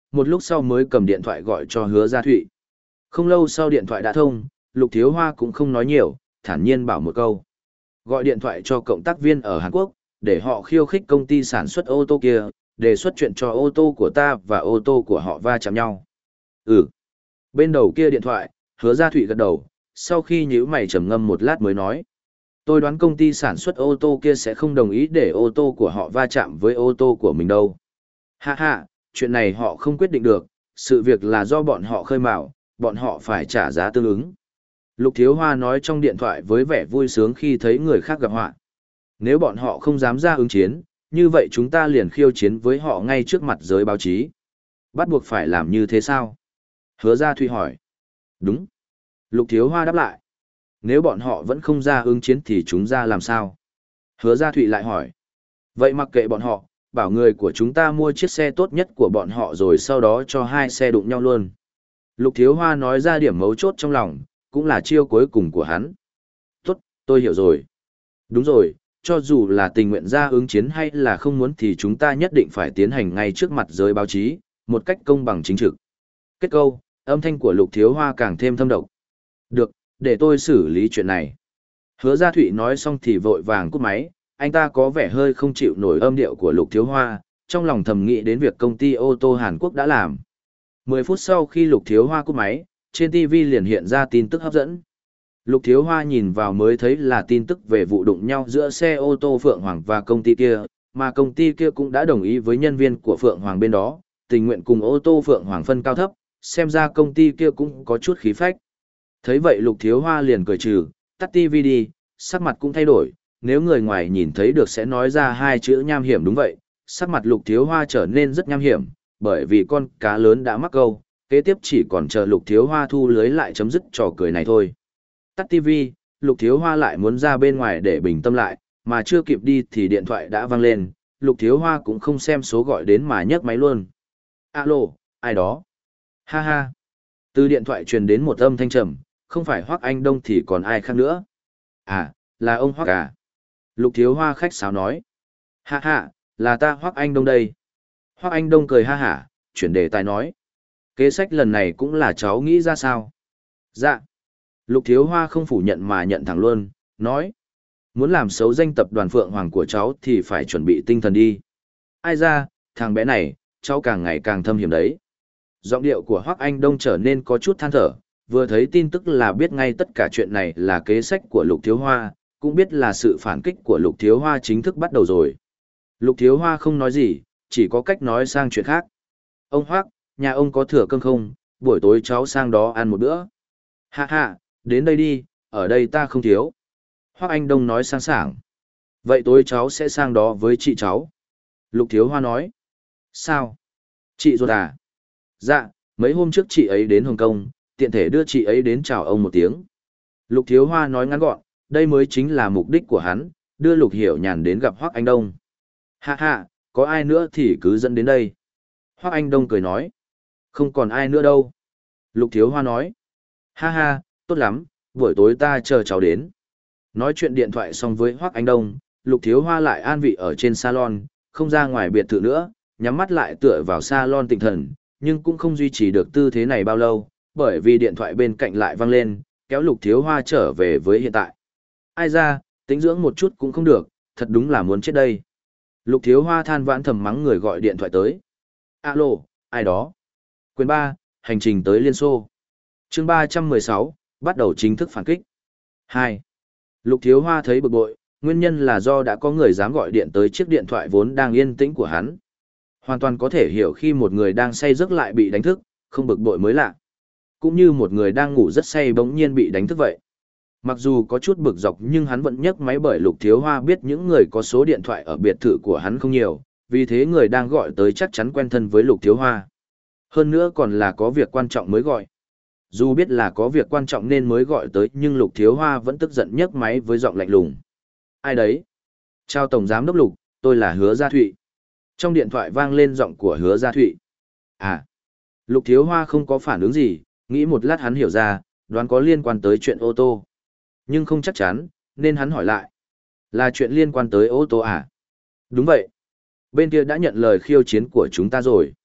một lúc sau mới cầm điện thoại gọi cho Hứa Gia Thụy. Không lâu sau điện thoại đã thông, Lục Thiếu Hoa cũng không nói nhiều, thản nhiên bảo một câu. Gọi điện thoại cho cộng tác viên ở Hàn Quốc, để họ khiêu khích công ty sản xuất ô tô kia, đề xuất chuyện cho ô tô của ta và ô tô của họ va chạm nhau. Ừ. Bên đầu kia điện thoại, Hứa Gia Thụy gật đầu, sau khi nhíu mày trầm ngâm một lát mới nói. Tôi đoán công ty sản xuất ô tô kia sẽ không đồng ý để ô tô của họ va chạm với ô tô của mình đâu. Hạ hạ, chuyện này họ không quyết định được, sự việc là do bọn họ khơi mào, bọn họ phải trả giá tương ứng. Lục Thiếu Hoa nói trong điện thoại với vẻ vui sướng khi thấy người khác gặp họa. Nếu bọn họ không dám ra ứng chiến, như vậy chúng ta liền khiêu chiến với họ ngay trước mặt giới báo chí. Bắt buộc phải làm như thế sao? Hứa Gia Thụy hỏi. Đúng. Lục Thiếu Hoa đáp lại. Nếu bọn họ vẫn không ra ứng chiến thì chúng ra làm sao? Hứa Gia Thụy lại hỏi. Vậy mặc kệ bọn họ, bảo người của chúng ta mua chiếc xe tốt nhất của bọn họ rồi sau đó cho hai xe đụng nhau luôn. Lục Thiếu Hoa nói ra điểm mấu chốt trong lòng, cũng là chiêu cuối cùng của hắn. Tốt, tôi hiểu rồi. Đúng rồi, cho dù là tình nguyện ra ứng chiến hay là không muốn thì chúng ta nhất định phải tiến hành ngay trước mặt giới báo chí, một cách công bằng chính trực. Kết câu, âm thanh của Lục Thiếu Hoa càng thêm thâm độc. Được, để tôi xử lý chuyện này. Hứa Gia Thụy nói xong thì vội vàng cúp máy, anh ta có vẻ hơi không chịu nổi âm điệu của Lục Thiếu Hoa, trong lòng thầm nghĩ đến việc công ty ô tô Hàn Quốc đã làm. Mười phút sau khi Lục Thiếu Hoa cúp máy, trên ti vi liền hiện ra tin tức hấp dẫn. Lục Thiếu Hoa nhìn vào mới thấy là tin tức về vụ đụng nhau giữa xe ô tô Phượng Hoàng và công ty kia, mà công ty kia cũng đã đồng ý với nhân viên của Phượng Hoàng bên đó, tình nguyện cùng ô tô Phượng Hoàng phân cao thấp, xem ra công ty kia cũng có chút khí phách. Thấy vậy Lục Thiếu Hoa liền cười trừ, tắt ti vi đi, sắc mặt cũng thay đổi, nếu người ngoài nhìn thấy được sẽ nói ra hai chữ nham hiểm. Đúng vậy, sắc mặt Lục Thiếu Hoa trở nên rất nham hiểm, bởi vì con cá lớn đã mắc câu, kế tiếp chỉ còn chờ Lục Thiếu Hoa thu lưới lại chấm dứt trò cười này thôi. Tắt ti vi, Lục Thiếu Hoa lại muốn ra bên ngoài để bình tâm lại, mà chưa kịp đi thì điện thoại đã vang lên, Lục Thiếu Hoa cũng không xem số gọi đến mà nhấc máy luôn. Alo, ai đó? Ha ha. Từ điện thoại truyền đến một âm thanh trầm, không phải Hoắc Anh Đông thì còn ai khác nữa. À, là ông Hoắc à? Lục Thiếu Hoa khách sáo nói. Ha ha, là ta Hoắc Anh Đông đây. Hoắc Anh Đông cười ha hả, chuyển đề tài nói. Kế sách lần này cũng là cháu nghĩ ra sao? Dạ. Lục Thiếu Hoa không phủ nhận mà nhận thẳng luôn, nói. Muốn làm xấu danh tập đoàn Phượng Hoàng của cháu thì phải chuẩn bị tinh thần đi. Ai ra, thằng bé này, cháu càng ngày càng thâm hiểm đấy. Giọng điệu của Hoắc Anh Đông trở nên có chút than thở, vừa thấy tin tức là biết ngay tất cả chuyện này là kế sách của Lục Thiếu Hoa, cũng biết là sự phản kích của Lục Thiếu Hoa chính thức bắt đầu rồi. Lục Thiếu Hoa không nói gì, chỉ có cách nói sang chuyện khác. Ông Hoắc, nhà ông có thừa cơm không, buổi tối cháu sang đó ăn một bữa. Ha ha, đến đây đi, ở đây ta không thiếu. Hoắc Anh Đông nói sang sảng. Vậy tối cháu sẽ sang đó với chị cháu. Lục Thiếu Hoa nói. Sao? Chị ruột à? Dạ, mấy hôm trước chị ấy đến Hồng Kông, tiện thể đưa chị ấy đến chào ông một tiếng. Lục Thiếu Hoa nói ngắn gọn, đây mới chính là mục đích của hắn, đưa Lục Hiểu Nhàn đến gặp Hoắc Anh Đông. Ha ha, có ai nữa thì cứ dẫn đến đây. Hoắc Anh Đông cười nói. Không còn ai nữa đâu. Lục Thiếu Hoa nói. Ha ha, tốt lắm, buổi tối ta chờ cháu đến. Nói chuyện điện thoại xong với Hoắc Anh Đông, Lục Thiếu Hoa lại an vị ở trên salon, không ra ngoài biệt thự nữa, nhắm mắt lại tựa vào salon tinh thần, nhưng cũng không duy trì được tư thế này bao lâu, bởi vì điện thoại bên cạnh lại vang lên, kéo Lục Thiếu Hoa trở về với hiện tại. Ai ra, tĩnh dưỡng một chút cũng không được, thật đúng là muốn chết đây. Lục Thiếu Hoa than vãn thầm mắng người gọi điện thoại tới. Alo, ai đó? Quyền ba, hành trình tới Liên Xô. Chương ba trăm mười sáu, bắt đầu chính thức phản kích. hai. Lục Thiếu Hoa thấy bực bội, nguyên nhân là do đã có người dám gọi điện tới chiếc điện thoại vốn đang yên tĩnh của hắn. Hoàn toàn có thể hiểu khi một người đang say giấc lại bị đánh thức, không bực bội mới lạ. Cũng như một người đang ngủ rất say bỗng nhiên bị đánh thức vậy. Mặc dù có chút bực dọc nhưng hắn vẫn nhấc máy bởi Lục Thiếu Hoa biết những người có số điện thoại ở biệt thự của hắn không nhiều, vì thế người đang gọi tới chắc chắn quen thân với Lục Thiếu Hoa. Hơn nữa còn là có việc quan trọng mới gọi. Dù biết là có việc quan trọng nên mới gọi tới nhưng Lục Thiếu Hoa vẫn tức giận nhấc máy với giọng lạnh lùng. Ai đấy? Chào Tổng Giám Đốc Lục, tôi là Hứa Gia Thụy. Trong điện thoại vang lên giọng của Hứa Gia Thụy. À, Lục Thiếu Hoa không có phản ứng gì, nghĩ một lát hắn hiểu ra, đoán có liên quan tới chuyện ô tô. Nhưng không chắc chắn, nên hắn hỏi lại. Là chuyện liên quan tới ô tô à? Đúng vậy. Bên kia đã nhận lời khiêu chiến của chúng ta rồi.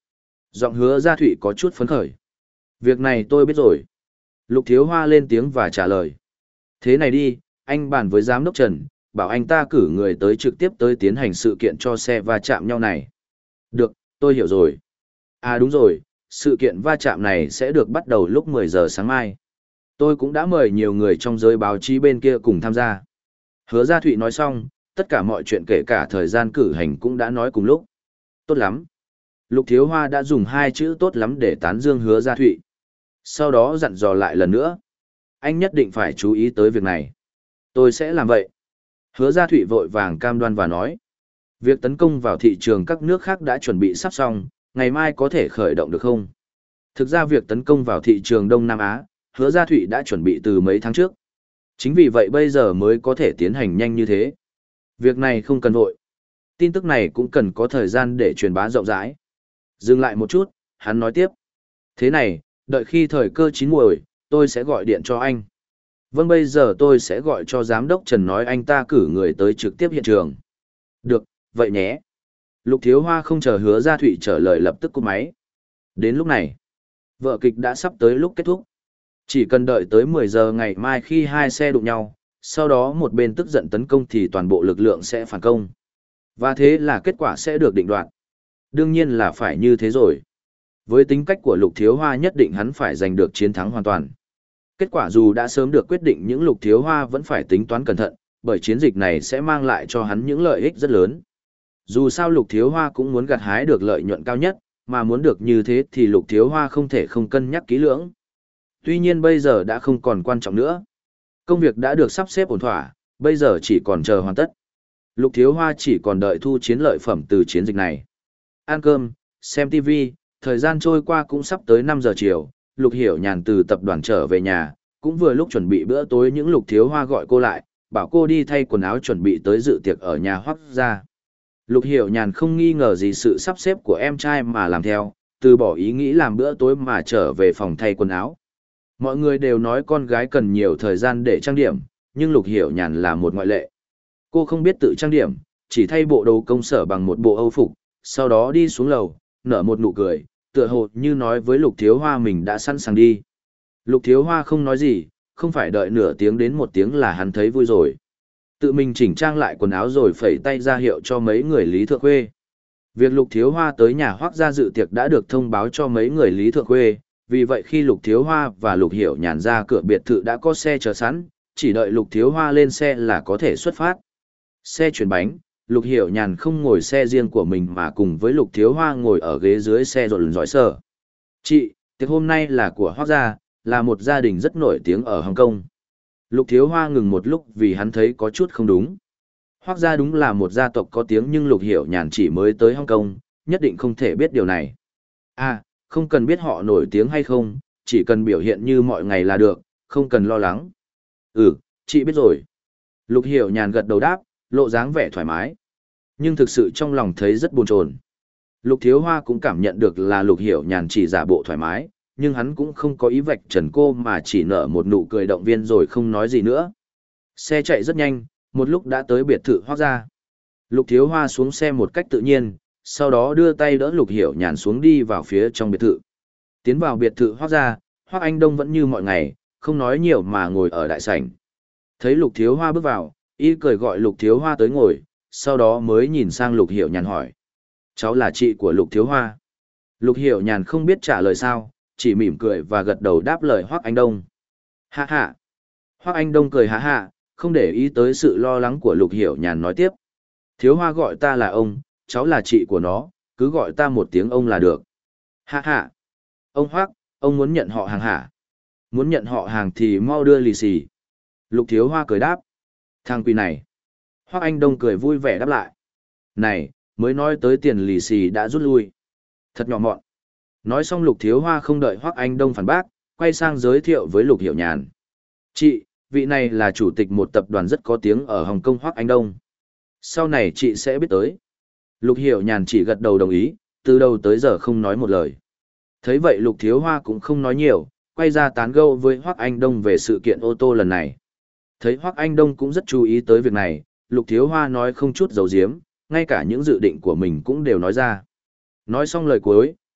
Giọng Hứa Gia Thụy có chút phấn khởi. Việc này tôi biết rồi. Lục Thiếu Hoa lên tiếng và trả lời. Thế này đi, anh bàn với giám đốc Trần, bảo anh ta cử người tới trực tiếp tới tiến hành sự kiện cho xe va chạm nhau này. Được, tôi hiểu rồi. À đúng rồi, sự kiện va chạm này sẽ được bắt đầu lúc mười giờ sáng mai. Tôi cũng đã mời nhiều người trong giới báo chí bên kia cùng tham gia. Hứa Gia Thụy nói xong, tất cả mọi chuyện kể cả thời gian cử hành cũng đã nói cùng lúc. Tốt lắm. Lục Thiếu Hoa đã dùng hai chữ tốt lắm để tán dương Hứa Gia Thụy. Sau đó dặn dò lại lần nữa. Anh nhất định phải chú ý tới việc này. Tôi sẽ làm vậy. Hứa Gia Thụy vội vàng cam đoan và nói. Việc tấn công vào thị trường các nước khác đã chuẩn bị sắp xong, ngày mai có thể khởi động được không? Thực ra việc tấn công vào thị trường Đông Nam Á, Hứa Gia Thụy đã chuẩn bị từ mấy tháng trước. Chính vì vậy bây giờ mới có thể tiến hành nhanh như thế. Việc này không cần vội. Tin tức này cũng cần có thời gian để truyền bá rộng rãi. Dừng lại một chút, hắn nói tiếp. Thế này, đợi khi thời cơ chín muồi, tôi sẽ gọi điện cho anh. Vâng, bây giờ tôi sẽ gọi cho giám đốc Trần nói anh ta cử người tới trực tiếp hiện trường. Được, vậy nhé. Lục Thiếu Hoa không chờ Hứa Gia Thụy trả lời lập tức cúp máy. Đến lúc này, vở kịch đã sắp tới lúc kết thúc. Chỉ cần đợi tới mười giờ ngày mai khi hai xe đụng nhau, sau đó một bên tức giận tấn công thì toàn bộ lực lượng sẽ phản công. Và thế là kết quả sẽ được định đoạt. Đương nhiên là phải như thế rồi. Với tính cách của Lục Thiếu Hoa nhất định hắn phải giành được chiến thắng hoàn toàn. Kết quả dù đã sớm được quyết định những Lục Thiếu Hoa vẫn phải tính toán cẩn thận, bởi chiến dịch này sẽ mang lại cho hắn những lợi ích rất lớn. Dù sao Lục Thiếu Hoa cũng muốn gặt hái được lợi nhuận cao nhất, mà muốn được như thế thì Lục Thiếu Hoa không thể không cân nhắc kỹ lưỡng. Tuy nhiên bây giờ đã không còn quan trọng nữa. Công việc đã được sắp xếp ổn thỏa, bây giờ chỉ còn chờ hoàn tất. Lục Thiếu Hoa chỉ còn đợi thu chiến lợi phẩm từ chiến dịch này. Ăn cơm, xem ti vi, thời gian trôi qua cũng sắp tới năm giờ chiều, Lục Hiểu Nhàn từ tập đoàn trở về nhà, cũng vừa lúc chuẩn bị bữa tối những Lục Thiếu Hoa gọi cô lại, bảo cô đi thay quần áo chuẩn bị tới dự tiệc ở nhà Hoắc gia. Lục Hiểu Nhàn không nghi ngờ gì sự sắp xếp của em trai mà làm theo, từ bỏ ý nghĩ làm bữa tối mà trở về phòng thay quần áo. Mọi người đều nói con gái cần nhiều thời gian để trang điểm, nhưng Lục Hiểu Nhàn là một ngoại lệ. Cô không biết tự trang điểm, chỉ thay bộ đồ công sở bằng một bộ âu phục, sau đó đi xuống lầu, nở một nụ cười, tựa hồ như nói với Lục Thiếu Hoa mình đã sẵn sàng đi. Lục Thiếu Hoa không nói gì, không phải đợi nửa tiếng đến một tiếng là hắn thấy vui rồi. Tự mình chỉnh trang lại quần áo rồi phẩy tay ra hiệu cho mấy người Lý Thượng Khuê. Việc Lục Thiếu Hoa tới nhà Hoắc gia dự tiệc đã được thông báo cho mấy người Lý Thượng Khuê, vì vậy khi Lục Thiếu Hoa và Lục Hiểu Nhàn ra cửa biệt thự đã có xe chờ sẵn, chỉ đợi Lục Thiếu Hoa lên xe là có thể xuất phát. Xe chuyển bánh, Lục Hiểu Nhàn không ngồi xe riêng của mình mà cùng với Lục Thiếu Hoa ngồi ở ghế dưới xe rộn rõi sở. Chị, tiệc hôm nay là của Hoắc gia, là một gia đình rất nổi tiếng ở Hồng Kông. Lục Thiếu Hoa ngừng một lúc vì hắn thấy có chút không đúng. Hoắc gia đúng là một gia tộc có tiếng nhưng Lục Hiểu Nhàn chỉ mới tới Hồng Kông, nhất định không thể biết điều này. À, không cần biết họ nổi tiếng hay không, chỉ cần biểu hiện như mọi ngày là được, không cần lo lắng. Ừ, chị biết rồi. Lục Hiểu Nhàn gật đầu đáp, lộ dáng vẻ thoải mái. Nhưng thực sự trong lòng thấy rất bồn chồn. Lục Thiếu Hoa cũng cảm nhận được là Lục Hiểu Nhàn chỉ giả bộ thoải mái, nhưng hắn cũng không có ý vạch trần cô mà chỉ nở một nụ cười động viên rồi không nói gì nữa. Xe chạy rất nhanh, một lúc đã tới biệt thự Hoắc gia. Lục Thiếu Hoa xuống xe một cách tự nhiên, sau đó đưa tay đỡ Lục Hiểu Nhàn xuống đi vào phía trong biệt thự. Tiến vào biệt thự Hoắc gia, Hoắc Anh Đông vẫn như mọi ngày, không nói nhiều mà ngồi ở đại sảnh. Thấy Lục Thiếu Hoa bước vào, y cười gọi Lục Thiếu Hoa tới ngồi, sau đó mới nhìn sang Lục Hiểu Nhàn hỏi. Cháu là chị của Lục Thiếu Hoa. Lục Hiểu Nhàn không biết trả lời sao, chỉ mỉm cười và gật đầu đáp lời Hoắc Anh Đông. Hạ hạ. Hoắc Anh Đông cười hạ hạ, không để ý tới sự lo lắng của Lục Hiểu Nhàn nói tiếp. Thiếu Hoa gọi ta là ông, cháu là chị của nó, cứ gọi ta một tiếng ông là được. Hạ hạ. Ông Hoắc, ông muốn nhận họ hàng hả? Muốn nhận họ hàng thì mau đưa lì xì. Lục Thiếu Hoa cười đáp. Thằng quỷ này. Hoắc Anh Đông cười vui vẻ đáp lại. Này, mới nói tới tiền lì xì đã rút lui. Thật nhỏ mọn. Nói xong Lục Thiếu Hoa không đợi Hoắc Anh Đông phản bác, quay sang giới thiệu với Lục Hiểu Nhàn. Chị, vị này là chủ tịch một tập đoàn rất có tiếng ở Hồng Kông Hoắc Anh Đông. Sau này chị sẽ biết tới. Lục Hiểu Nhàn chỉ gật đầu đồng ý, từ đầu tới giờ không nói một lời. Thấy vậy Lục Thiếu Hoa cũng không nói nhiều, quay ra tán gẫu với Hoắc Anh Đông về sự kiện ô tô lần này. Thấy Hoắc Anh Đông cũng rất chú ý tới việc này, Lục Thiếu Hoa nói không chút giấu giếm, ngay cả những dự định của mình cũng đều nói ra. Nói xong lời cuối,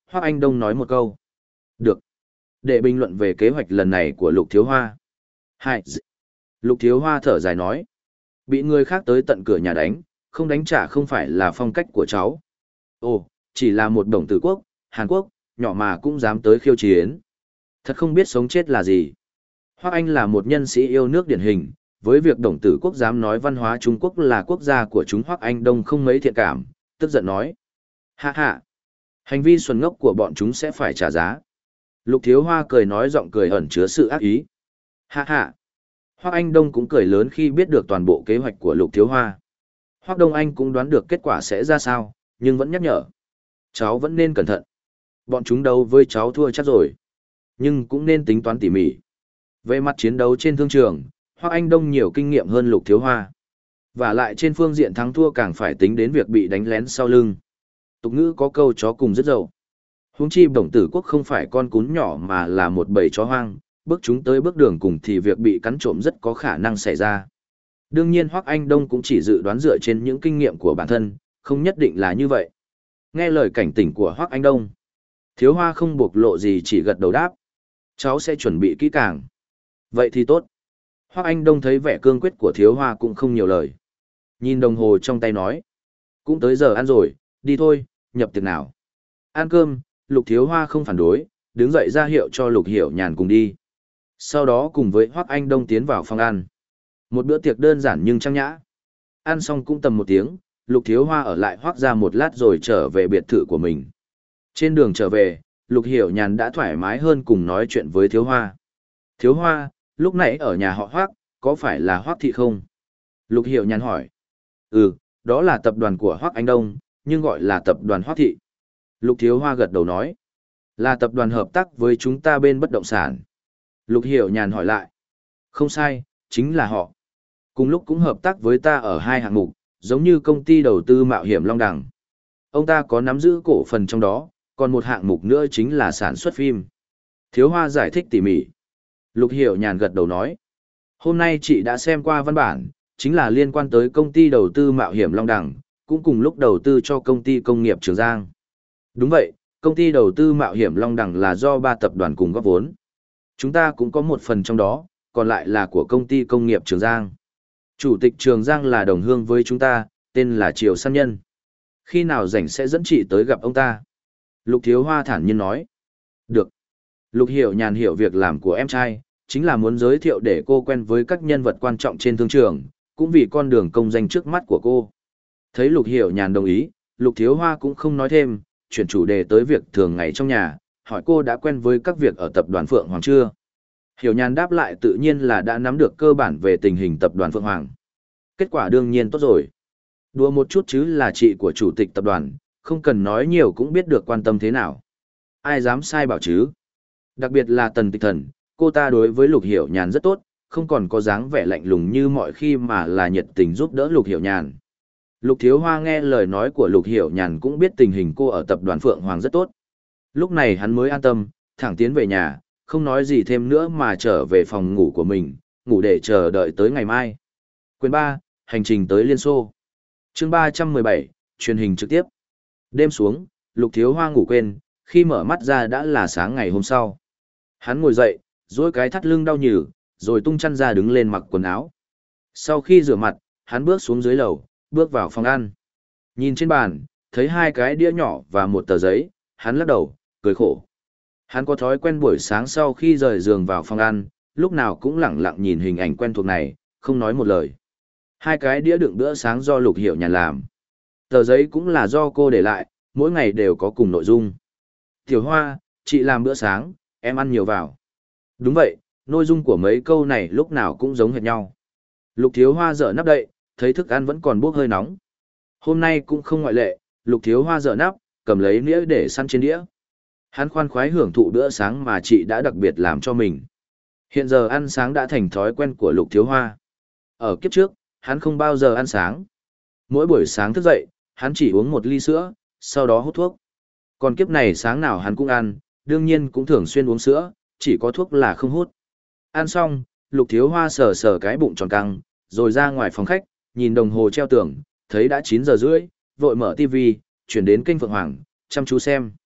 Hoắc Anh Đông nói một câu. Được. Để bình luận về kế hoạch lần này của Lục Thiếu Hoa. Hai. Lục Thiếu Hoa thở dài nói. Bị người khác tới tận cửa nhà đánh, không đánh trả không phải là phong cách của cháu. Ồ, chỉ là một đồng tử quốc, Hàn Quốc, nhỏ mà cũng dám tới khiêu chiến. Thật không biết sống chết là gì. Hoắc Anh là một nhân sĩ yêu nước điển hình, với việc đồng tử quốc dám nói văn hóa Trung Quốc là quốc gia của chúng, Hoắc Anh Đông không mấy thiện cảm, tức giận nói. Hạ hạ, hành vi xuẩn ngốc của bọn chúng sẽ phải trả giá. Lục Thiếu Hoa cười nói giọng cười ẩn chứa sự ác ý. Hạ hạ. Hoắc Anh Đông cũng cười lớn khi biết được toàn bộ kế hoạch của Lục Thiếu Hoa. Hoắc Đông Anh cũng đoán được kết quả sẽ ra sao, nhưng vẫn nhắc nhở. Cháu vẫn nên cẩn thận. Bọn chúng đấu với cháu thua chắc rồi. Nhưng cũng nên tính toán tỉ mỉ. Về mặt chiến đấu trên thương trường, Hoắc Anh Đông nhiều kinh nghiệm hơn Lục Thiếu Hoa. Và lại trên phương diện thắng thua càng phải tính đến việc bị đánh lén sau lưng. Tục ngữ có câu chó cùng rất dậu. Huống chi bổng tử quốc không phải con cún nhỏ mà là một bầy chó hoang, bước chúng tới bước đường cùng thì việc bị cắn trộm rất có khả năng xảy ra. Đương nhiên Hoắc Anh Đông cũng chỉ dự đoán dựa trên những kinh nghiệm của bản thân, không nhất định là như vậy. Nghe lời cảnh tỉnh của Hoắc Anh Đông, Thiếu Hoa không bộc lộ gì chỉ gật đầu đáp. Cháu sẽ chuẩn bị kỹ càng. Vậy thì tốt. Hoắc Anh Đông thấy vẻ cương quyết của Thiếu Hoa cũng không nhiều lời. Nhìn đồng hồ trong tay nói. Cũng tới giờ ăn rồi, đi thôi, nhập tiệc nào. Ăn cơm, Lục Thiếu Hoa không phản đối, đứng dậy ra hiệu cho Lục Hiểu Nhàn cùng đi. Sau đó cùng với Hoắc Anh Đông tiến vào phòng ăn. Một bữa tiệc đơn giản nhưng trang nhã. Ăn xong cũng tầm một tiếng, Lục Thiếu Hoa ở lại Hoắc ra một lát rồi trở về biệt thự của mình. Trên đường trở về, Lục Hiểu Nhàn đã thoải mái hơn cùng nói chuyện với Thiếu Hoa. Thiếu Hoa, lúc nãy ở nhà họ Hoắc, có phải là Hoắc thị không? Lục Hiểu Nhàn hỏi. Ừ, đó là tập đoàn của Hoắc Anh Đông, nhưng gọi là tập đoàn Hoắc thị. Lục Thiếu Hoa gật đầu nói. Là tập đoàn hợp tác với chúng ta bên bất động sản. Lục Hiểu Nhàn hỏi lại. Không sai, chính là họ. Cùng lúc cũng hợp tác với ta ở hai hạng mục, giống như công ty đầu tư mạo hiểm Long Đằng. Ông ta có nắm giữ cổ phần trong đó, còn một hạng mục nữa chính là sản xuất phim. Thiếu Hoa giải thích tỉ mỉ. Lục Hiểu Nhàn gật đầu nói. Hôm nay chị đã xem qua văn bản, chính là liên quan tới công ty đầu tư mạo hiểm Long Đằng, cũng cùng lúc đầu tư cho công ty công nghiệp Trường Giang. Đúng vậy, công ty đầu tư mạo hiểm Long Đằng là do ba tập đoàn cùng góp vốn. Chúng ta cũng có một phần trong đó, còn lại là của công ty công nghiệp Trường Giang. Chủ tịch Trường Giang là đồng hương với chúng ta, tên là Triều Săn Nhân. Khi nào rảnh sẽ dẫn chị tới gặp ông ta. Lục Thiếu Hoa thản nhiên nói. Được. Lục Hiểu Nhàn hiểu việc làm của em trai, chính là muốn giới thiệu để cô quen với các nhân vật quan trọng trên thương trường, cũng vì con đường công danh trước mắt của cô. Thấy Lục Hiểu Nhàn đồng ý, Lục Thiếu Hoa cũng không nói thêm, chuyển chủ đề tới việc thường ngày trong nhà, hỏi cô đã quen với các việc ở tập đoàn Phượng Hoàng chưa? Hiểu Nhàn đáp lại tự nhiên là đã nắm được cơ bản về tình hình tập đoàn Phượng Hoàng. Kết quả đương nhiên tốt rồi. Đùa một chút chứ là chị của chủ tịch tập đoàn, không cần nói nhiều cũng biết được quan tâm thế nào. Ai dám sai bảo chứ? Đặc biệt là Tần Tịch Thần, cô ta đối với Lục Hiểu Nhàn rất tốt, không còn có dáng vẻ lạnh lùng như mọi khi mà là nhiệt tình giúp đỡ Lục Hiểu Nhàn. Lục Thiếu Hoa nghe lời nói của Lục Hiểu Nhàn cũng biết tình hình cô ở tập đoàn Phượng Hoàng rất tốt. Lúc này hắn mới an tâm, thẳng tiến về nhà, không nói gì thêm nữa mà trở về phòng ngủ của mình, ngủ để chờ đợi tới ngày mai. Quyền ba, hành trình tới Liên Xô. Chương ba trăm mười bảy, truyền hình trực tiếp. Đêm xuống, Lục Thiếu Hoa ngủ quên, khi mở mắt ra đã là sáng ngày hôm sau. Hắn ngồi dậy, duỗi cái thắt lưng đau nhừ, rồi tung chăn ra đứng lên mặc quần áo. Sau khi rửa mặt, hắn bước xuống dưới lầu, bước vào phòng ăn. Nhìn trên bàn, thấy hai cái đĩa nhỏ và một tờ giấy, hắn lắc đầu, cười khổ. Hắn có thói quen buổi sáng sau khi rời giường vào phòng ăn, lúc nào cũng lẳng lặng nhìn hình ảnh quen thuộc này, không nói một lời. Hai cái đĩa đựng bữa sáng do Lục Hiểu Nhàn làm. Tờ giấy cũng là do cô để lại, mỗi ngày đều có cùng nội dung. Tiểu Hoa, chị làm bữa sáng, em ăn nhiều vào. Đúng vậy, nội dung của mấy câu này lúc nào cũng giống hệt nhau. Lục Thiếu Hoa dở nắp đậy, thấy thức ăn vẫn còn bốc hơi nóng. Hôm nay cũng không ngoại lệ, Lục Thiếu Hoa dở nắp, cầm lấy nĩa để săn trên đĩa. Hắn khoan khoái hưởng thụ bữa sáng mà chị đã đặc biệt làm cho mình. Hiện giờ ăn sáng đã thành thói quen của Lục Thiếu Hoa. Ở kiếp trước, hắn không bao giờ ăn sáng. Mỗi buổi sáng thức dậy, hắn chỉ uống một ly sữa, sau đó hút thuốc. Còn kiếp này sáng nào hắn cũng ăn, đương nhiên cũng thường xuyên uống sữa, chỉ có thuốc là không hút. Ăn xong, Lục Thiếu Hoa sờ sờ cái bụng tròn căng, rồi ra ngoài phòng khách, nhìn đồng hồ treo tường, thấy đã chín giờ rưỡi, vội mở tivi, chuyển đến kênh Phượng Hoàng, chăm chú xem.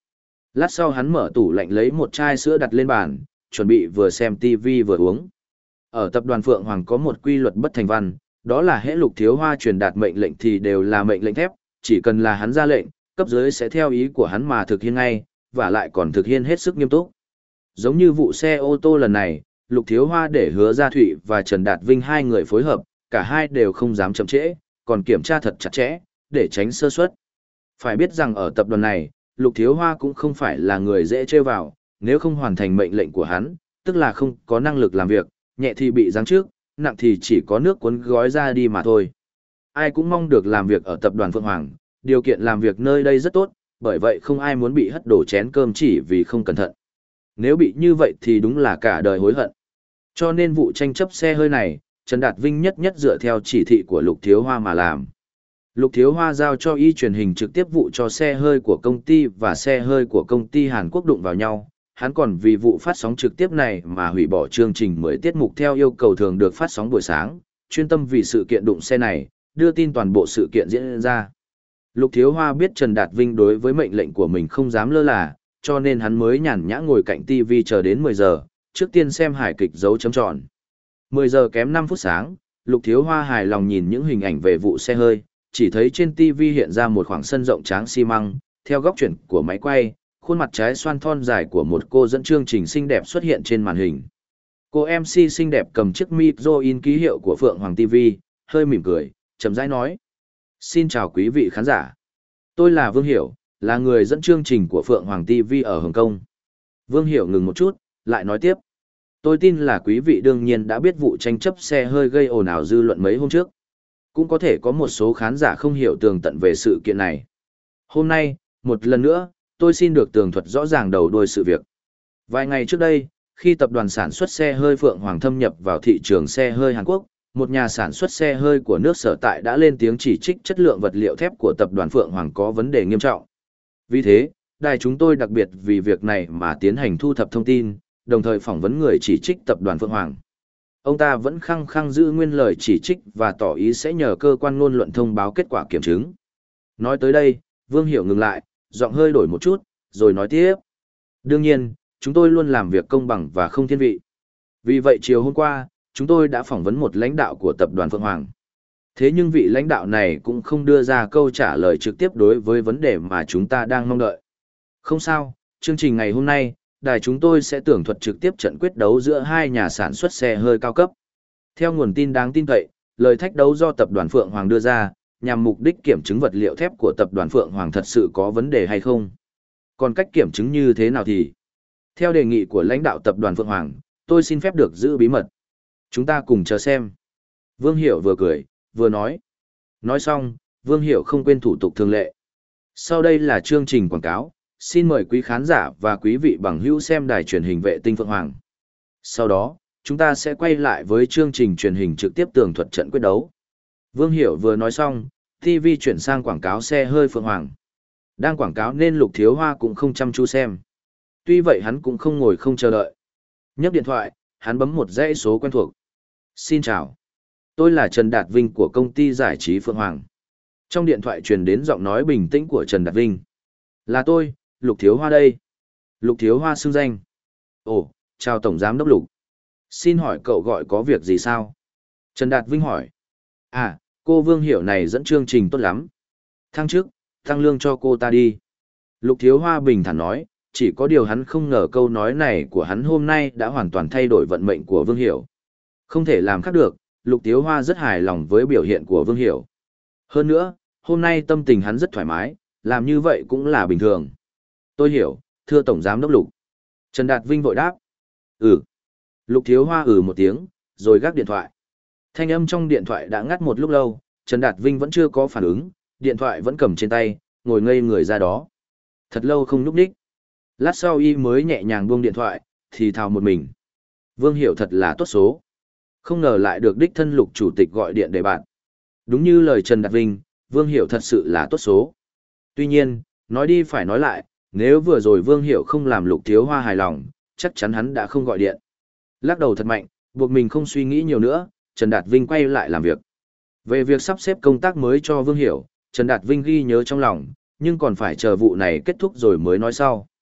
Lát sau hắn mở tủ lạnh lấy một chai sữa đặt lên bàn, chuẩn bị vừa xem ti vi vừa uống. Ở tập đoàn Phượng Hoàng có một quy luật bất thành văn, đó là hễ Lục Thiếu Hoa truyền đạt mệnh lệnh thì đều là mệnh lệnh thép, chỉ cần là hắn ra lệnh, cấp dưới sẽ theo ý của hắn mà thực hiện ngay, và lại còn thực hiện hết sức nghiêm túc. Giống như vụ xe ô tô lần này, Lục Thiếu Hoa để Hứa Gia Thụy và Trần Đạt Vinh hai người phối hợp, cả hai đều không dám chậm trễ, còn kiểm tra thật chặt chẽ, để tránh sơ suất. Phải biết rằng ở tập đoàn này, Lục Thiếu Hoa cũng không phải là người dễ trêu vào, nếu không hoàn thành mệnh lệnh của hắn, tức là không có năng lực làm việc, nhẹ thì bị giáng trước, nặng thì chỉ có nước cuốn gói ra đi mà thôi. Ai cũng mong được làm việc ở tập đoàn Phượng Hoàng, điều kiện làm việc nơi đây rất tốt, bởi vậy không ai muốn bị hất đổ chén cơm chỉ vì không cẩn thận. Nếu bị như vậy thì đúng là cả đời hối hận. Cho nên vụ tranh chấp xe hơi này, Trần Đạt Vinh nhất nhất dựa theo chỉ thị của Lục Thiếu Hoa mà làm. Lục Thiếu Hoa giao cho y truyền hình trực tiếp vụ cho xe hơi của công ty và xe hơi của công ty Hàn Quốc đụng vào nhau. Hắn còn vì vụ phát sóng trực tiếp này mà hủy bỏ chương trình mười tiết mục theo yêu cầu thường được phát sóng buổi sáng, chuyên tâm vì sự kiện đụng xe này, đưa tin toàn bộ sự kiện diễn ra. Lục Thiếu Hoa biết Trần Đạt Vinh đối với mệnh lệnh của mình không dám lơ là, cho nên hắn mới nhàn nhã ngồi cạnh ti vi chờ đến mười giờ, trước tiên xem hài kịch dấu chấm tròn. mười giờ kém năm phút sáng, Lục Thiếu Hoa hài lòng nhìn những hình ảnh về vụ xe hơi, chỉ thấy trên ti vi hiện ra một khoảng sân rộng tráng xi măng, theo góc chuyển của máy quay, khuôn mặt trái xoan thon dài của một cô dẫn chương trình xinh đẹp xuất hiện trên màn hình. Cô em xê xinh đẹp cầm chiếc micro in ký hiệu của Phượng Hoàng ti vi, hơi mỉm cười, chậm rãi nói: "Xin chào quý vị khán giả. Tôi là Vương Hiểu, là người dẫn chương trình của Phượng Hoàng ti vi ở Hồng Kông." Vương Hiểu ngừng một chút, lại nói tiếp: "Tôi tin là quý vị đương nhiên đã biết vụ tranh chấp xe hơi gây ồn ào dư luận mấy hôm trước. Cũng có thể có một số khán giả không hiểu tường tận về sự kiện này. Hôm nay, một lần nữa, tôi xin được tường thuật rõ ràng đầu đuôi sự việc. Vài ngày trước đây, khi tập đoàn sản xuất xe hơi Phượng Hoàng thâm nhập vào thị trường xe hơi Hàn Quốc, một nhà sản xuất xe hơi của nước sở tại đã lên tiếng chỉ trích chất lượng vật liệu thép của tập đoàn Phượng Hoàng có vấn đề nghiêm trọng. Vì thế, đài chúng tôi đặc biệt vì việc này mà tiến hành thu thập thông tin, đồng thời phỏng vấn người chỉ trích tập đoàn Phượng Hoàng. Ông ta vẫn khăng khăng giữ nguyên lời chỉ trích và tỏ ý sẽ nhờ cơ quan ngôn luận thông báo kết quả kiểm chứng." Nói tới đây, Vương Hiểu ngừng lại, giọng hơi đổi một chút, rồi nói tiếp: "Đương nhiên, chúng tôi luôn làm việc công bằng và không thiên vị. Vì vậy chiều hôm qua, chúng tôi đã phỏng vấn một lãnh đạo của tập đoàn Phượng Hoàng. Thế nhưng vị lãnh đạo này cũng không đưa ra câu trả lời trực tiếp đối với vấn đề mà chúng ta đang mong đợi. Không sao, chương trình ngày hôm nay, đài chúng tôi sẽ tường thuật trực tiếp trận quyết đấu giữa hai nhà sản xuất xe hơi cao cấp. Theo nguồn tin đáng tin cậy, lời thách đấu do tập đoàn Phượng Hoàng đưa ra, nhằm mục đích kiểm chứng vật liệu thép của tập đoàn Phượng Hoàng thật sự có vấn đề hay không. Còn cách kiểm chứng như thế nào thì, theo đề nghị của lãnh đạo tập đoàn Phượng Hoàng, tôi xin phép được giữ bí mật. Chúng ta cùng chờ xem." Vương Hiểu vừa cười, vừa nói. Nói xong, Vương Hiểu không quên thủ tục thường lệ. Sau đây là chương trình quảng cáo, xin mời quý khán giả và quý vị bằng hữu xem đài truyền hình vệ tinh Phượng Hoàng. Sau đó, chúng ta sẽ quay lại với chương trình truyền hình trực tiếp tường thuật trận quyết đấu. Vương Hiểu vừa nói xong, ti vi chuyển sang quảng cáo xe hơi Phượng Hoàng. Đang quảng cáo nên Lục Thiếu Hoa cũng không chăm chú xem. Tuy vậy hắn cũng không ngồi không chờ đợi. Nhấc điện thoại, hắn bấm một dãy số quen thuộc. "Xin chào. Tôi là Trần Đạt Vinh của công ty giải trí Phượng Hoàng." Trong điện thoại truyền đến giọng nói bình tĩnh của Trần Đạt Vinh. "Là tôi, Lục Thiếu Hoa đây." Lục Thiếu Hoa xưng danh. "Ồ, chào Tổng Giám Đốc Lục. Xin hỏi cậu gọi có việc gì sao?" Trần Đạt Vinh hỏi. "À, cô Vương Hiểu này dẫn chương trình tốt lắm. Thăng chức, tăng lương cho cô ta đi." Lục Thiếu Hoa bình thản nói, chỉ có điều hắn không ngờ câu nói này của hắn hôm nay đã hoàn toàn thay đổi vận mệnh của Vương Hiểu. Không thể làm khác được, Lục Thiếu Hoa rất hài lòng với biểu hiện của Vương Hiểu. Hơn nữa, hôm nay tâm tình hắn rất thoải mái, làm như vậy cũng là bình thường. "Tôi hiểu, thưa Tổng Giám Đốc Lục." Trần Đạt Vinh vội đáp. "Ừ." Lục Thiếu Hoa ừ một tiếng, rồi gác điện thoại. Thanh âm trong điện thoại đã ngắt một lúc lâu, Trần Đạt Vinh vẫn chưa có phản ứng, điện thoại vẫn cầm trên tay, ngồi ngây người ra đó. Thật lâu không nhúc nhích. Lát sau y mới nhẹ nhàng buông điện thoại, thì thào một mình. Vương Hiểu thật là tốt số. Không ngờ lại được đích thân Lục chủ tịch gọi điện để bạn. Đúng như lời Trần Đạt Vinh, Vương Hiểu thật sự là tốt số. Tuy nhiên, nói đi phải nói lại, nếu vừa rồi Vương Hiểu không làm Lục Thiếu Hoa hài lòng, chắc chắn hắn đã không gọi điện. Lắc đầu thật mạnh, buộc mình không suy nghĩ nhiều nữa, Trần Đạt Vinh quay lại làm việc. Về việc sắp xếp công tác mới cho Vương Hiểu, Trần Đạt Vinh ghi nhớ trong lòng, nhưng còn phải chờ vụ này kết thúc rồi mới nói sau.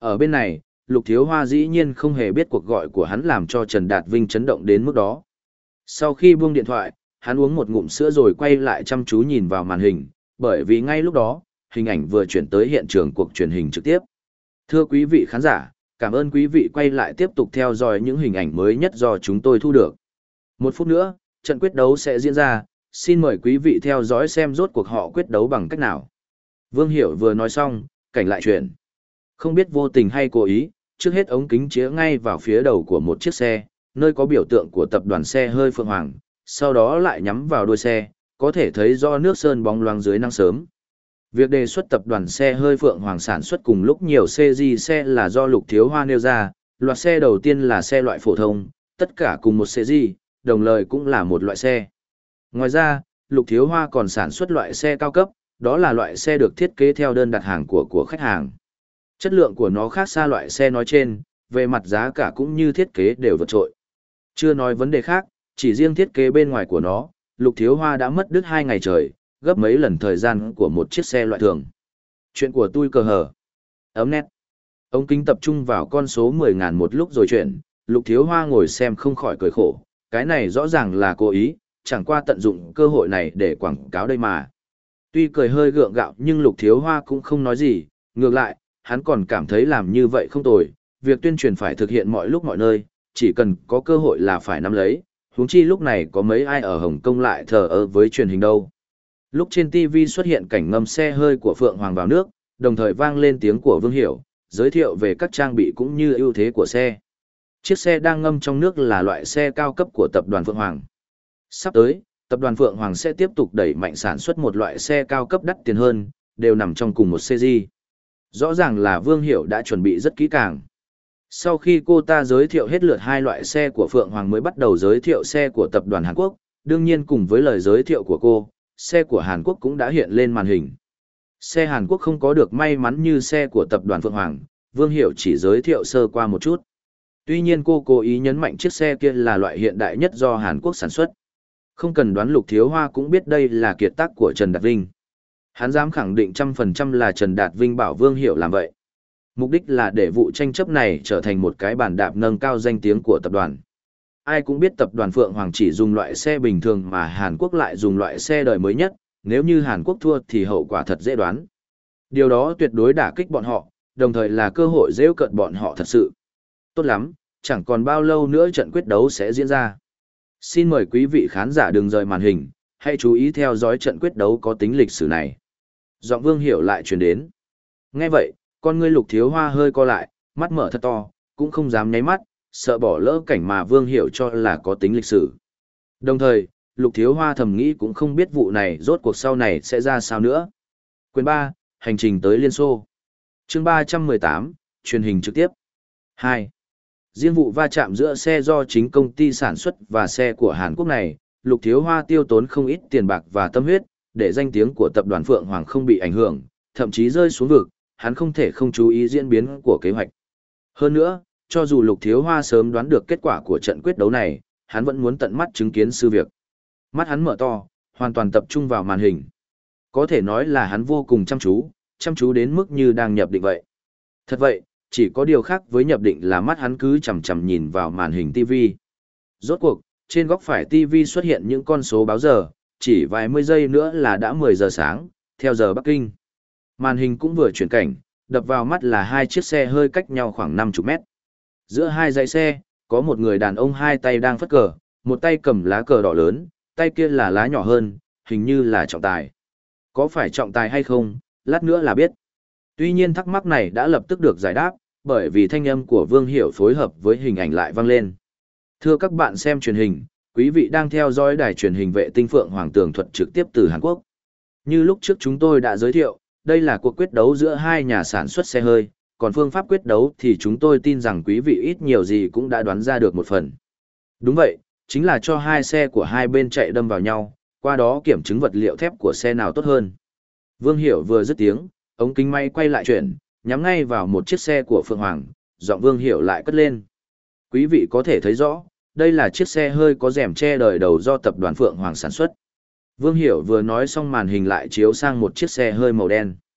Ở bên này, Lục Thiếu Hoa dĩ nhiên không hề biết cuộc gọi của hắn làm cho Trần Đạt Vinh chấn động đến mức đó. Sau khi buông điện thoại, hắn uống một ngụm sữa rồi quay lại chăm chú nhìn vào màn hình, bởi vì ngay lúc đó, hình ảnh vừa chuyển tới hiện trường cuộc truyền hình trực tiếp. Thưa quý vị khán giả, cảm ơn quý vị quay lại tiếp tục theo dõi những hình ảnh mới nhất do chúng tôi thu được. Một phút nữa, trận quyết đấu sẽ diễn ra, xin mời quý vị theo dõi xem rốt cuộc họ quyết đấu bằng cách nào. Vương Hiểu vừa nói xong, cảnh lại chuyển. Không biết vô tình hay cố ý, trước hết ống kính chĩa ngay vào phía đầu của một chiếc xe, nơi có biểu tượng của tập đoàn xe hơi Phượng Hoàng, sau đó lại nhắm vào đuôi xe, có thể thấy do nước sơn bóng loáng dưới nắng sớm. Việc đề xuất tập đoàn xe hơi Phượng Hoàng sản xuất cùng lúc nhiều xê giê xe là do Lục Thiếu Hoa nêu ra, loạt xe đầu tiên là xe loại phổ thông, tất cả cùng một xê giê, đồng thời cũng là một loại xe. Ngoài ra, Lục Thiếu Hoa còn sản xuất loại xe cao cấp, đó là loại xe được thiết kế theo đơn đặt hàng của của khách hàng. Chất lượng của nó khác xa loại xe nói trên, về mặt giá cả cũng như thiết kế đều vượt trội. Chưa nói vấn đề khác, chỉ riêng thiết kế bên ngoài của nó, Lục Thiếu Hoa đã mất đứt hai ngày trời, gấp mấy lần thời gian của một chiếc xe loại thường. Chuyện của tôi cờ hở. Ấm nét. Ống kính tập trung vào con số mười ngàn một lúc rồi chuyển, Lục Thiếu Hoa ngồi xem không khỏi cười khổ, cái này rõ ràng là cố ý, chẳng qua tận dụng cơ hội này để quảng cáo đây mà. Tuy cười hơi gượng gạo nhưng Lục Thiếu Hoa cũng không nói gì, ngược lại, hắn còn cảm thấy làm như vậy không tồi, việc tuyên truyền phải thực hiện mọi lúc mọi nơi, chỉ cần có cơ hội là phải nắm lấy, huống chi lúc này có mấy ai ở Hồng Kông lại thờ ơ với truyền hình đâu. Lúc trên ti vi xuất hiện cảnh ngâm xe hơi của Phượng Hoàng vào nước, đồng thời vang lên tiếng của Vương Hiểu, giới thiệu về các trang bị cũng như ưu thế của xe. Chiếc xe đang ngâm trong nước là loại xe cao cấp của tập đoàn Phượng Hoàng. Sắp tới, tập đoàn Phượng Hoàng sẽ tiếp tục đẩy mạnh sản xuất một loại xe cao cấp đắt tiền hơn, đều nằm trong cùng một xê giê. Rõ ràng là Vương Hiểu đã chuẩn bị rất kỹ càng. Sau khi cô ta giới thiệu hết lượt hai loại xe của Phượng Hoàng mới bắt đầu giới thiệu xe của tập đoàn Hàn Quốc, đương nhiên cùng với lời giới thiệu của cô, xe của Hàn Quốc cũng đã hiện lên màn hình. Xe Hàn Quốc không có được may mắn như xe của tập đoàn Phượng Hoàng, Vương Hiểu chỉ giới thiệu sơ qua một chút. Tuy nhiên cô cố ý nhấn mạnh chiếc xe kia là loại hiện đại nhất do Hàn Quốc sản xuất. Không cần đoán Lục Thiếu Hoa cũng biết đây là kiệt tác của Trần Đạt Vinh. Hắn dám khẳng định trăm phần trăm là Trần Đạt Vinh bảo Vương Hiểu làm vậy. Mục đích là để vụ tranh chấp này trở thành một cái bàn đạp nâng cao danh tiếng của tập đoàn. Ai cũng biết tập đoàn Phượng Hoàng chỉ dùng loại xe bình thường mà Hàn Quốc lại dùng loại xe đời mới nhất, nếu như Hàn Quốc thua thì hậu quả thật dễ đoán. Điều đó tuyệt đối đả kích bọn họ, đồng thời là cơ hội giễu cợt bọn họ thật sự. Tốt lắm, chẳng còn bao lâu nữa trận quyết đấu sẽ diễn ra. Xin mời quý vị khán giả đừng rời màn hình, hãy chú ý theo dõi trận quyết đấu có tính lịch sử này. Giọng Vương Hiểu lại truyền đến. Nghe vậy, con ngươi Lục Thiếu Hoa hơi co lại, mắt mở thật to, cũng không dám nháy mắt, sợ bỏ lỡ cảnh mà Vương Hiểu cho là có tính lịch sử. Đồng thời, Lục Thiếu Hoa thầm nghĩ cũng không biết vụ này rốt cuộc sau này sẽ ra sao nữa. Quyền ba, hành trình tới Liên Xô. Chương ba trăm mười tám, truyền hình trực tiếp. hai. Riêng vụ va chạm giữa xe do chính công ty sản xuất và xe của Hàn Quốc này, Lục Thiếu Hoa tiêu tốn không ít tiền bạc và tâm huyết, để danh tiếng của tập đoàn Phượng Hoàng không bị ảnh hưởng, thậm chí rơi xuống vực, hắn không thể không chú ý diễn biến của kế hoạch. Hơn nữa, cho dù Lục Thiếu Hoa sớm đoán được kết quả của trận quyết đấu này, hắn vẫn muốn tận mắt chứng kiến sự việc. Mắt hắn mở to, hoàn toàn tập trung vào màn hình. Có thể nói là hắn vô cùng chăm chú, chăm chú đến mức như đang nhập định vậy. Thật vậy, chỉ có điều khác với nhập định là mắt hắn cứ chằm chằm nhìn vào màn hình ti vi. Rốt cuộc, trên góc phải ti vi xuất hiện những con số báo giờ, chỉ vài mươi giây nữa là đã mười giờ sáng, theo giờ Bắc Kinh. Màn hình cũng vừa chuyển cảnh, đập vào mắt là hai chiếc xe hơi cách nhau khoảng năm mươi mét. Giữa hai dãy xe, có một người đàn ông hai tay đang phất cờ, một tay cầm lá cờ đỏ lớn, tay kia là lá nhỏ hơn, hình như là trọng tài. Có phải trọng tài hay không, lát nữa là biết. Tuy nhiên thắc mắc này đã lập tức được giải đáp, bởi vì thanh âm của Vương Hiểu phối hợp với hình ảnh lại vang lên. Thưa các bạn xem truyền hình, quý vị đang theo dõi đài truyền hình vệ tinh Phượng Hoàng tường thuật trực tiếp từ Hàn Quốc. Như lúc trước chúng tôi đã giới thiệu, đây là cuộc quyết đấu giữa hai nhà sản xuất xe hơi, còn phương pháp quyết đấu thì chúng tôi tin rằng quý vị ít nhiều gì cũng đã đoán ra được một phần. Đúng vậy, chính là cho hai xe của hai bên chạy đâm vào nhau, qua đó kiểm chứng vật liệu thép của xe nào tốt hơn. Vương Hiểu vừa dứt tiếng, ống kính may quay lại chuyển, nhắm ngay vào một chiếc xe của Phượng Hoàng, giọng Vương Hiểu lại cất lên. Quý vị có thể thấy rõ, đây là chiếc xe hơi có rèm che đời đầu do tập đoàn Phượng Hoàng sản xuất. Vương Hiểu vừa nói xong màn hình lại chiếu sang một chiếc xe hơi màu đen.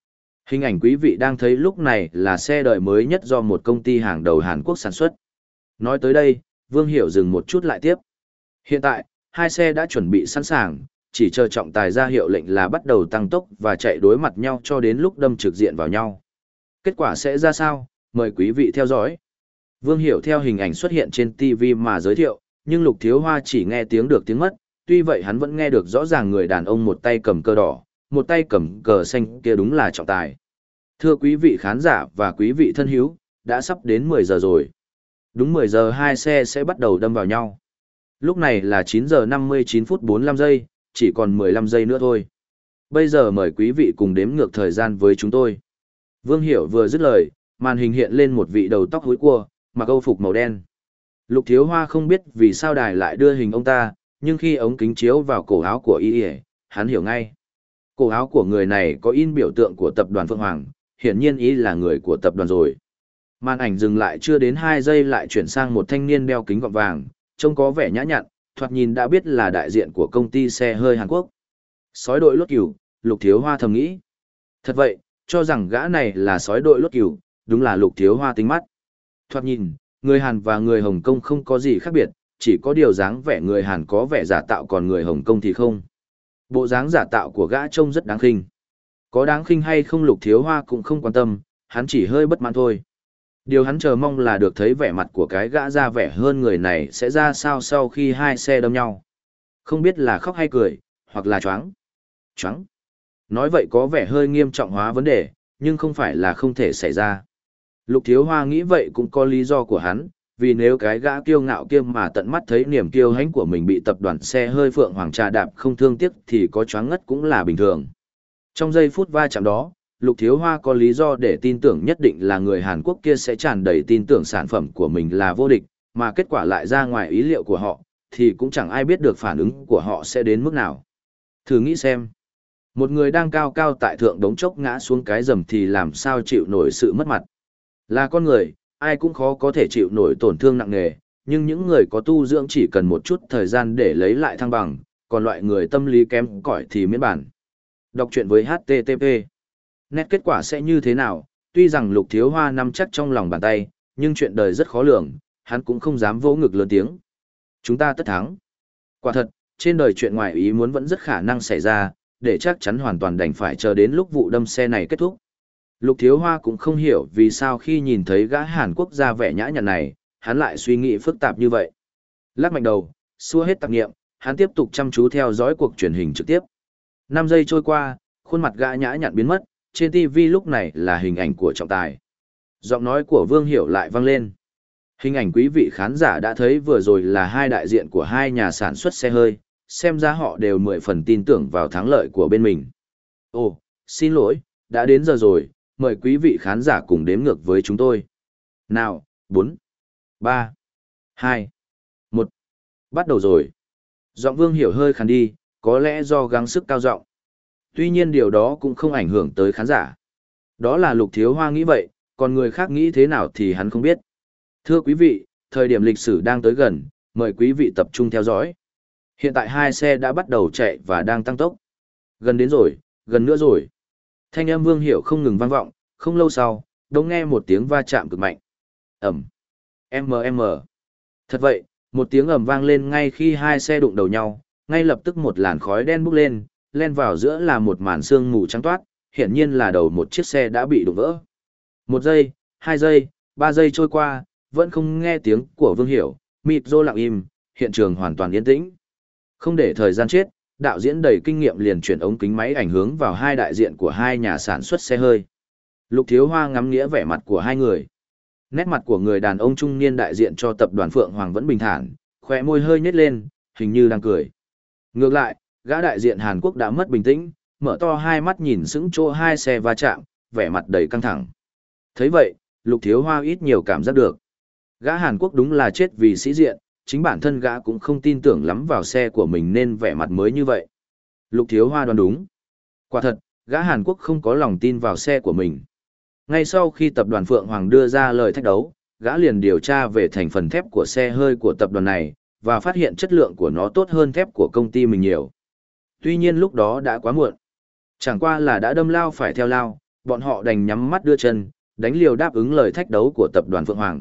Hình ảnh quý vị đang thấy lúc này là xe đời mới nhất do một công ty hàng đầu Hàn Quốc sản xuất. Nói tới đây, Vương Hiểu dừng một chút lại tiếp. Hiện tại, hai xe đã chuẩn bị sẵn sàng, chỉ chờ trọng tài ra hiệu lệnh là bắt đầu tăng tốc và chạy đối mặt nhau cho đến lúc đâm trực diện vào nhau. Kết quả sẽ ra sao? Mời quý vị theo dõi. Vương Hiểu theo hình ảnh xuất hiện trên ti vi mà giới thiệu, nhưng Lục Thiếu Hoa chỉ nghe tiếng được tiếng mất, tuy vậy hắn vẫn nghe được rõ ràng người đàn ông một tay cầm cờ đỏ, một tay cầm cờ xanh kia đúng là trọng tài. Thưa quý vị khán giả và quý vị thân hữu, đã sắp đến mười giờ rồi. Đúng mười giờ hai xe sẽ bắt đầu đâm vào nhau. Lúc này là chín giờ năm mươi chín phút bốn mươi lăm giây, chỉ còn mười lăm giây nữa thôi. Bây giờ mời quý vị cùng đếm ngược thời gian với chúng tôi. Vương Hiểu vừa dứt lời, màn hình hiện lên một vị đầu tóc húi cua, mặc âu phục màu đen. Lục Thiếu Hoa không biết vì sao đài lại đưa hình ông ta, nhưng khi ống kính chiếu vào cổ áo của y, hắn hiểu ngay. Cổ áo của người này có in biểu tượng của tập đoàn Phượng Hoàng, hiển nhiên ý là người của tập đoàn rồi. Màn ảnh dừng lại chưa đến hai giây lại chuyển sang một thanh niên đeo kính gọng vàng, trông có vẻ nhã nhặn, thoạt nhìn đã biết là đại diện của công ty xe hơi Hàn Quốc. Sói đội lốt cừu, Lục Thiếu Hoa thầm nghĩ. Thật vậy, cho rằng gã này là sói đội lốt cừu, đúng là Lục Thiếu Hoa tính mắt. Thoạt nhìn, người Hàn và người Hồng Kông không có gì khác biệt, chỉ có điều dáng vẻ người Hàn có vẻ giả tạo còn người Hồng Kông thì không. Bộ dáng giả tạo của gã trông rất đáng khinh. Có đáng khinh hay không Lục Thiếu Hoa cũng không quan tâm, hắn chỉ hơi bất mãn thôi. Điều hắn chờ mong là được thấy vẻ mặt của cái gã ra vẻ hơn người này sẽ ra sao sau khi hai xe đâm nhau. Không biết là khóc hay cười, hoặc là choáng. Choáng. Nói vậy có vẻ hơi nghiêm trọng hóa vấn đề, nhưng không phải là không thể xảy ra. Lục Thiếu Hoa nghĩ vậy cũng có lý do của hắn, vì nếu cái gã kiêu ngạo kia mà tận mắt thấy niềm kiêu hãnh của mình bị tập đoàn xe hơi Phượng Hoàng trà đạp không thương tiếc thì có choáng ngất cũng là bình thường. Trong giây phút va chạm đó, Lục Thiếu Hoa có lý do để tin tưởng nhất định là người Hàn Quốc kia sẽ tràn đầy tin tưởng sản phẩm của mình là vô địch, mà kết quả lại ra ngoài ý liệu của họ, thì cũng chẳng ai biết được phản ứng của họ sẽ đến mức nào. Thử nghĩ xem, một người đang cao cao tại thượng đống chốc ngã xuống cái rầm thì làm sao chịu nổi sự mất mặt. Là con người, ai cũng khó có thể chịu nổi tổn thương nặng nề, nhưng những người có tu dưỡng chỉ cần một chút thời gian để lấy lại thăng bằng, còn loại người tâm lý kém cỏi thì miễn bản. Đọc truyện với hát tê tê pê. Nét kết quả sẽ như thế nào, tuy rằng Lục Thiếu Hoa nắm chắc trong lòng bàn tay, nhưng chuyện đời rất khó lường, hắn cũng không dám vỗ ngực lớn tiếng. Chúng ta tất thắng. Quả thật, trên đời chuyện ngoài ý muốn vẫn rất khả năng xảy ra, để chắc chắn hoàn toàn đành phải chờ đến lúc vụ đâm xe này kết thúc. Lục Thiếu Hoa cũng không hiểu vì sao khi nhìn thấy gã Hàn Quốc ra vẻ nhã nhặn này, hắn lại suy nghĩ phức tạp như vậy. Lắc mạnh đầu, xua hết tạp niệm, hắn tiếp tục chăm chú theo dõi cuộc truyền hình trực tiếp. năm giây trôi qua, khuôn mặt gã nhã nhặn biến mất, trên ti vi lúc này là hình ảnh của trọng tài. Giọng nói của Vương Hiểu lại vang lên. Hình ảnh quý vị khán giả đã thấy vừa rồi là hai đại diện của hai nhà sản xuất xe hơi, xem ra họ đều mười phần tin tưởng vào thắng lợi của bên mình. Ồ, xin lỗi, đã đến giờ rồi, mời quý vị khán giả cùng đếm ngược với chúng tôi. Nào, bốn, ba, hai, một, bắt đầu rồi. Giọng Vương Hiểu hơi khàn đi, có lẽ do gắng sức cao giọng. Tuy nhiên điều đó cũng không ảnh hưởng tới khán giả. Đó là Lục Thiếu Hoa nghĩ vậy, còn người khác nghĩ thế nào thì hắn không biết. Thưa quý vị, thời điểm lịch sử đang tới gần, mời quý vị tập trung theo dõi. Hiện tại hai xe đã bắt đầu chạy và đang tăng tốc. Gần đến rồi, gần nữa rồi. Thanh âm Vương Hiểu không ngừng vang vọng, không lâu sau, đống nghe một tiếng va chạm cực mạnh. Ẩm. em em. Thật vậy, một tiếng ầm vang lên ngay khi hai xe đụng đầu nhau, ngay lập tức một làn khói đen bốc lên, len vào giữa là một màn sương mù trắng toát, hiển nhiên là đầu một chiếc xe đã bị đụng vỡ. Một giây, hai giây, ba giây trôi qua, vẫn không nghe tiếng của Vương Hiểu, mịt rô lặng im, hiện trường hoàn toàn yên tĩnh. Không để thời gian chết, đạo diễn đầy kinh nghiệm liền chuyển ống kính máy ảnh hướng vào hai đại diện của hai nhà sản xuất xe hơi. Lục Thiếu Hoa ngắm nghĩa vẻ mặt của hai người. Nét mặt của người đàn ông trung niên đại diện cho tập đoàn Phượng Hoàng vẫn bình thản, khóe môi hơi nhếch lên, hình như đang cười. Ngược lại, gã đại diện Hàn Quốc đã mất bình tĩnh, mở to hai mắt nhìn sững chỗ hai xe va chạm, vẻ mặt đầy căng thẳng. Thấy vậy, Lục Thiếu Hoa ít nhiều cảm giác được. Gã Hàn Quốc đúng là chết vì sĩ diện, chính bản thân gã cũng không tin tưởng lắm vào xe của mình nên vẻ mặt mới như vậy. Lục Thiếu Hoa đoán đúng. Quả thật, gã Hàn Quốc không có lòng tin vào xe của mình. Ngay sau khi tập đoàn Phượng Hoàng đưa ra lời thách đấu, gã liền điều tra về thành phần thép của xe hơi của tập đoàn này, và phát hiện chất lượng của nó tốt hơn thép của công ty mình nhiều. Tuy nhiên lúc đó đã quá muộn. Chẳng qua là đã đâm lao phải theo lao, Bọn họ đành nhắm mắt đưa chân, đánh liều đáp ứng lời thách đấu của tập đoàn Phượng Hoàng.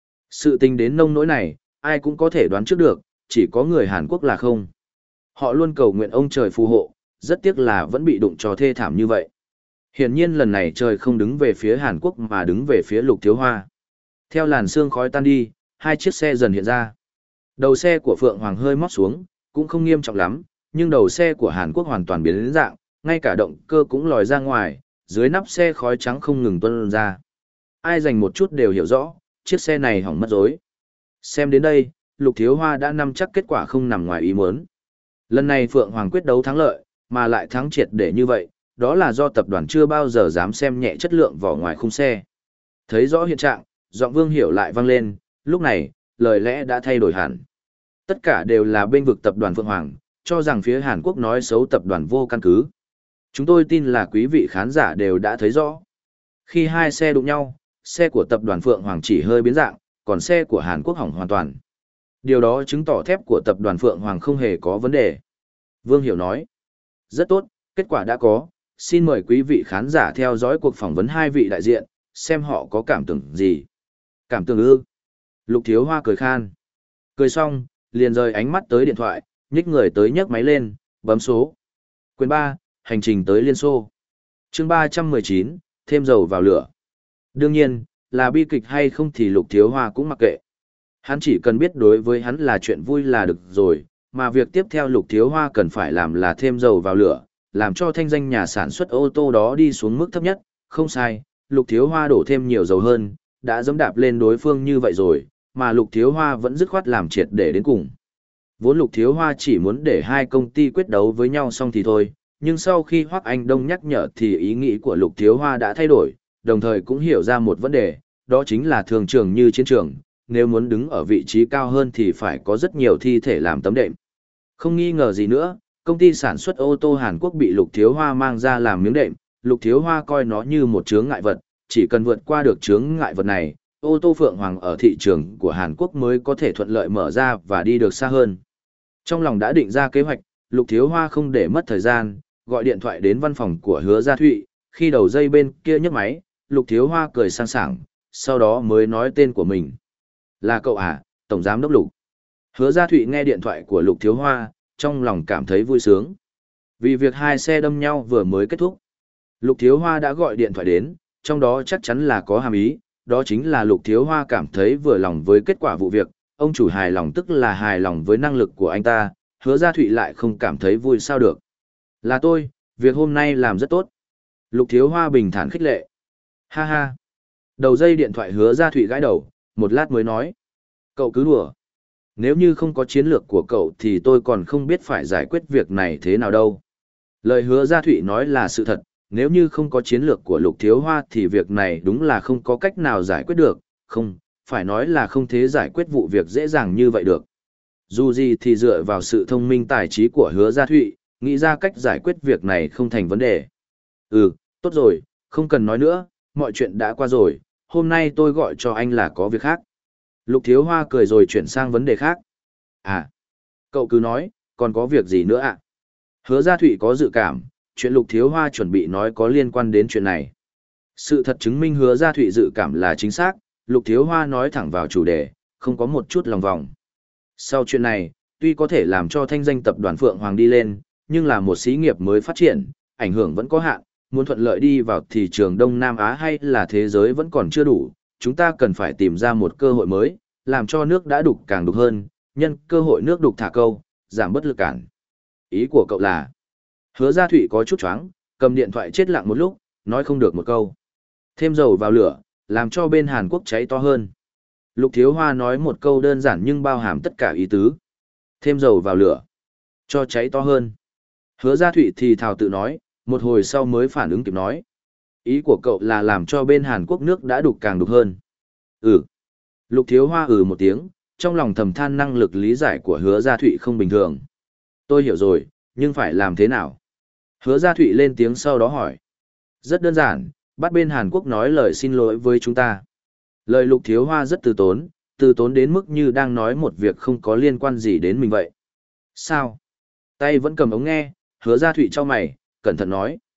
Sự tình đến nông nỗi này, ai cũng có thể đoán trước được, chỉ có người Hàn Quốc là không. Họ luôn cầu nguyện ông trời phù hộ, rất tiếc là vẫn bị đụng cho thê thảm như vậy. Hiển nhiên lần này trời không đứng về phía Hàn Quốc mà đứng về phía Lục Thiếu Hoa. Theo làn sương khói tan đi, hai chiếc xe dần hiện ra. Đầu xe của Phượng Hoàng hơi mót xuống, cũng không nghiêm trọng lắm, nhưng đầu xe của Hàn Quốc hoàn toàn biến đến dạng, ngay cả động cơ cũng lòi ra ngoài, dưới nắp xe khói trắng không ngừng tuôn ra. Ai dành một chút đều hiểu rõ, chiếc xe này hỏng mất rồi. Xem đến đây, Lục Thiếu Hoa đã nắm chắc kết quả không nằm ngoài ý muốn. Lần này Phượng Hoàng quyết đấu thắng lợi, mà lại thắng triệt để như vậy, đó là do tập đoàn chưa bao giờ dám xem nhẹ chất lượng vỏ ngoài khung xe. Thấy rõ hiện trạng, giọng Vương Hiểu lại vang lên, lúc này, lời lẽ đã thay đổi hẳn. Tất cả đều là bên vực tập đoàn Phượng Hoàng, cho rằng phía Hàn Quốc nói xấu tập đoàn vô căn cứ. Chúng tôi tin là quý vị khán giả đều đã thấy rõ. Khi hai xe đụng nhau, xe của tập đoàn Phượng Hoàng chỉ hơi biến dạng, còn xe của Hàn Quốc hỏng hoàn toàn. Điều đó chứng tỏ thép của tập đoàn Phượng Hoàng không hề có vấn đề. Vương Hiểu nói, rất tốt, kết quả đã có, xin mời quý vị khán giả theo dõi cuộc phỏng vấn hai vị đại diện, xem họ có cảm tưởng gì. Cảm tưởng ư? Lục Thiếu Hoa cười khan. Cười xong, liền rời ánh mắt tới điện thoại, nhích người tới nhấc máy lên, bấm số. Quyền ba, hành trình tới Liên Xô. Chương ba trăm mười chín, thêm dầu vào lửa. Đương nhiên, là bi kịch hay không thì Lục Thiếu Hoa cũng mặc kệ. Hắn chỉ cần biết đối với hắn là chuyện vui là được rồi, mà việc tiếp theo Lục Thiếu Hoa cần phải làm là thêm dầu vào lửa, làm cho thanh danh nhà sản xuất ô tô đó đi xuống mức thấp nhất. Không sai, Lục Thiếu Hoa đổ thêm nhiều dầu hơn, đã dẫm đạp lên đối phương như vậy rồi, mà Lục Thiếu Hoa vẫn dứt khoát làm triệt để đến cùng. Vốn Lục Thiếu Hoa chỉ muốn để hai công ty quyết đấu với nhau xong thì thôi, nhưng sau khi Hoắc Anh Đông nhắc nhở thì ý nghĩ của Lục Thiếu Hoa đã thay đổi, đồng thời cũng hiểu ra một vấn đề, đó chính là thường trường như chiến trường, nếu muốn đứng ở vị trí cao hơn thì phải có rất nhiều thi thể làm tấm đệm. Không nghi ngờ gì nữa, công ty sản xuất ô tô Hàn Quốc bị Lục Thiếu Hoa mang ra làm miếng đệm, Lục Thiếu Hoa coi nó như một chướng ngại vật, chỉ cần vượt qua được chướng ngại vật này, ô tô Phượng Hoàng ở thị trường của Hàn Quốc mới có thể thuận lợi mở ra và đi được xa hơn. Trong lòng đã định ra kế hoạch, Lục Thiếu Hoa không để mất thời gian, gọi điện thoại đến văn phòng của Hứa Gia Thụy, khi đầu dây bên kia nhấc máy, Lục Thiếu Hoa cười sang sảng, sau đó mới nói tên của mình. Là cậu à, Tổng Giám Đốc Lục. Hứa Gia Thụy nghe điện thoại của Lục Thiếu Hoa, trong lòng cảm thấy vui sướng. Vì việc hai xe đâm nhau vừa mới kết thúc. Lục Thiếu Hoa đã gọi điện thoại đến, trong đó chắc chắn là có hàm ý, đó chính là Lục Thiếu Hoa cảm thấy vừa lòng với kết quả vụ việc, ông chủ hài lòng tức là hài lòng với năng lực của anh ta, Hứa Gia Thụy lại không cảm thấy vui sao được. Là tôi, việc hôm nay làm rất tốt. Lục Thiếu Hoa bình thản khích lệ. Ha ha. Đầu dây điện thoại Hứa Gia Thụy gãi đầu, một lát mới nói. Cậu cứ đùa. Nếu như không có chiến lược của cậu thì tôi còn không biết phải giải quyết việc này thế nào đâu. Lời Hứa Gia Thụy nói là sự thật, nếu như không có chiến lược của Lục Thiếu Hoa thì việc này đúng là không có cách nào giải quyết được, không, phải nói là không thể giải quyết vụ việc dễ dàng như vậy được. Dù gì thì dựa vào sự thông minh tài trí của Hứa Gia Thụy, nghĩ ra cách giải quyết việc này không thành vấn đề. Ừ, tốt rồi, không cần nói nữa, mọi chuyện đã qua rồi, hôm nay tôi gọi cho anh là có việc khác. Lục Thiếu Hoa cười rồi chuyển sang vấn đề khác. À, cậu cứ nói, còn có việc gì nữa ạ? À? Hứa Gia Thụy có dự cảm, chuyện Lục Thiếu Hoa chuẩn bị nói có liên quan đến chuyện này. Sự thật chứng minh Hứa Gia Thụy dự cảm là chính xác, Lục Thiếu Hoa nói thẳng vào chủ đề, không có một chút lòng vòng. Sau chuyện này, tuy có thể làm cho thanh danh tập đoàn Phượng Hoàng đi lên, nhưng là một xí nghiệp mới phát triển, ảnh hưởng vẫn có hạn, muốn thuận lợi đi vào thị trường Đông Nam Á hay là thế giới vẫn còn chưa đủ, chúng ta cần phải tìm ra một cơ hội mới, làm cho nước đã đục càng đục hơn, nhân cơ hội nước đục thả câu, giảm bất lực cản. Ý của cậu là? Hứa Gia Thụy có chút choáng, cầm điện thoại chết lặng một lúc, nói không được một câu. Thêm dầu vào lửa, làm cho bên Hàn Quốc cháy to hơn. Lục Thiếu Hoa nói một câu đơn giản nhưng bao hàm tất cả ý tứ. Thêm dầu vào lửa, cho cháy to hơn. Hứa Gia Thụy thì thào tự nói, một hồi sau mới phản ứng kịp nói. Ý của cậu là làm cho bên Hàn Quốc nước đã đục càng đục hơn. Ừ. Lục Thiếu Hoa ừ một tiếng, trong lòng thầm than năng lực lý giải của Hứa Gia Thụy không bình thường. Tôi hiểu rồi, nhưng phải làm thế nào? Hứa Gia Thụy lên tiếng sau đó hỏi. Rất đơn giản, bắt bên Hàn Quốc nói lời xin lỗi với chúng ta. Lời Lục Thiếu Hoa rất từ tốn, từ tốn đến mức như đang nói một việc không có liên quan gì đến mình vậy. Sao? Tay vẫn cầm ống nghe, Hứa Gia Thụy cho mày, cẩn thận nói.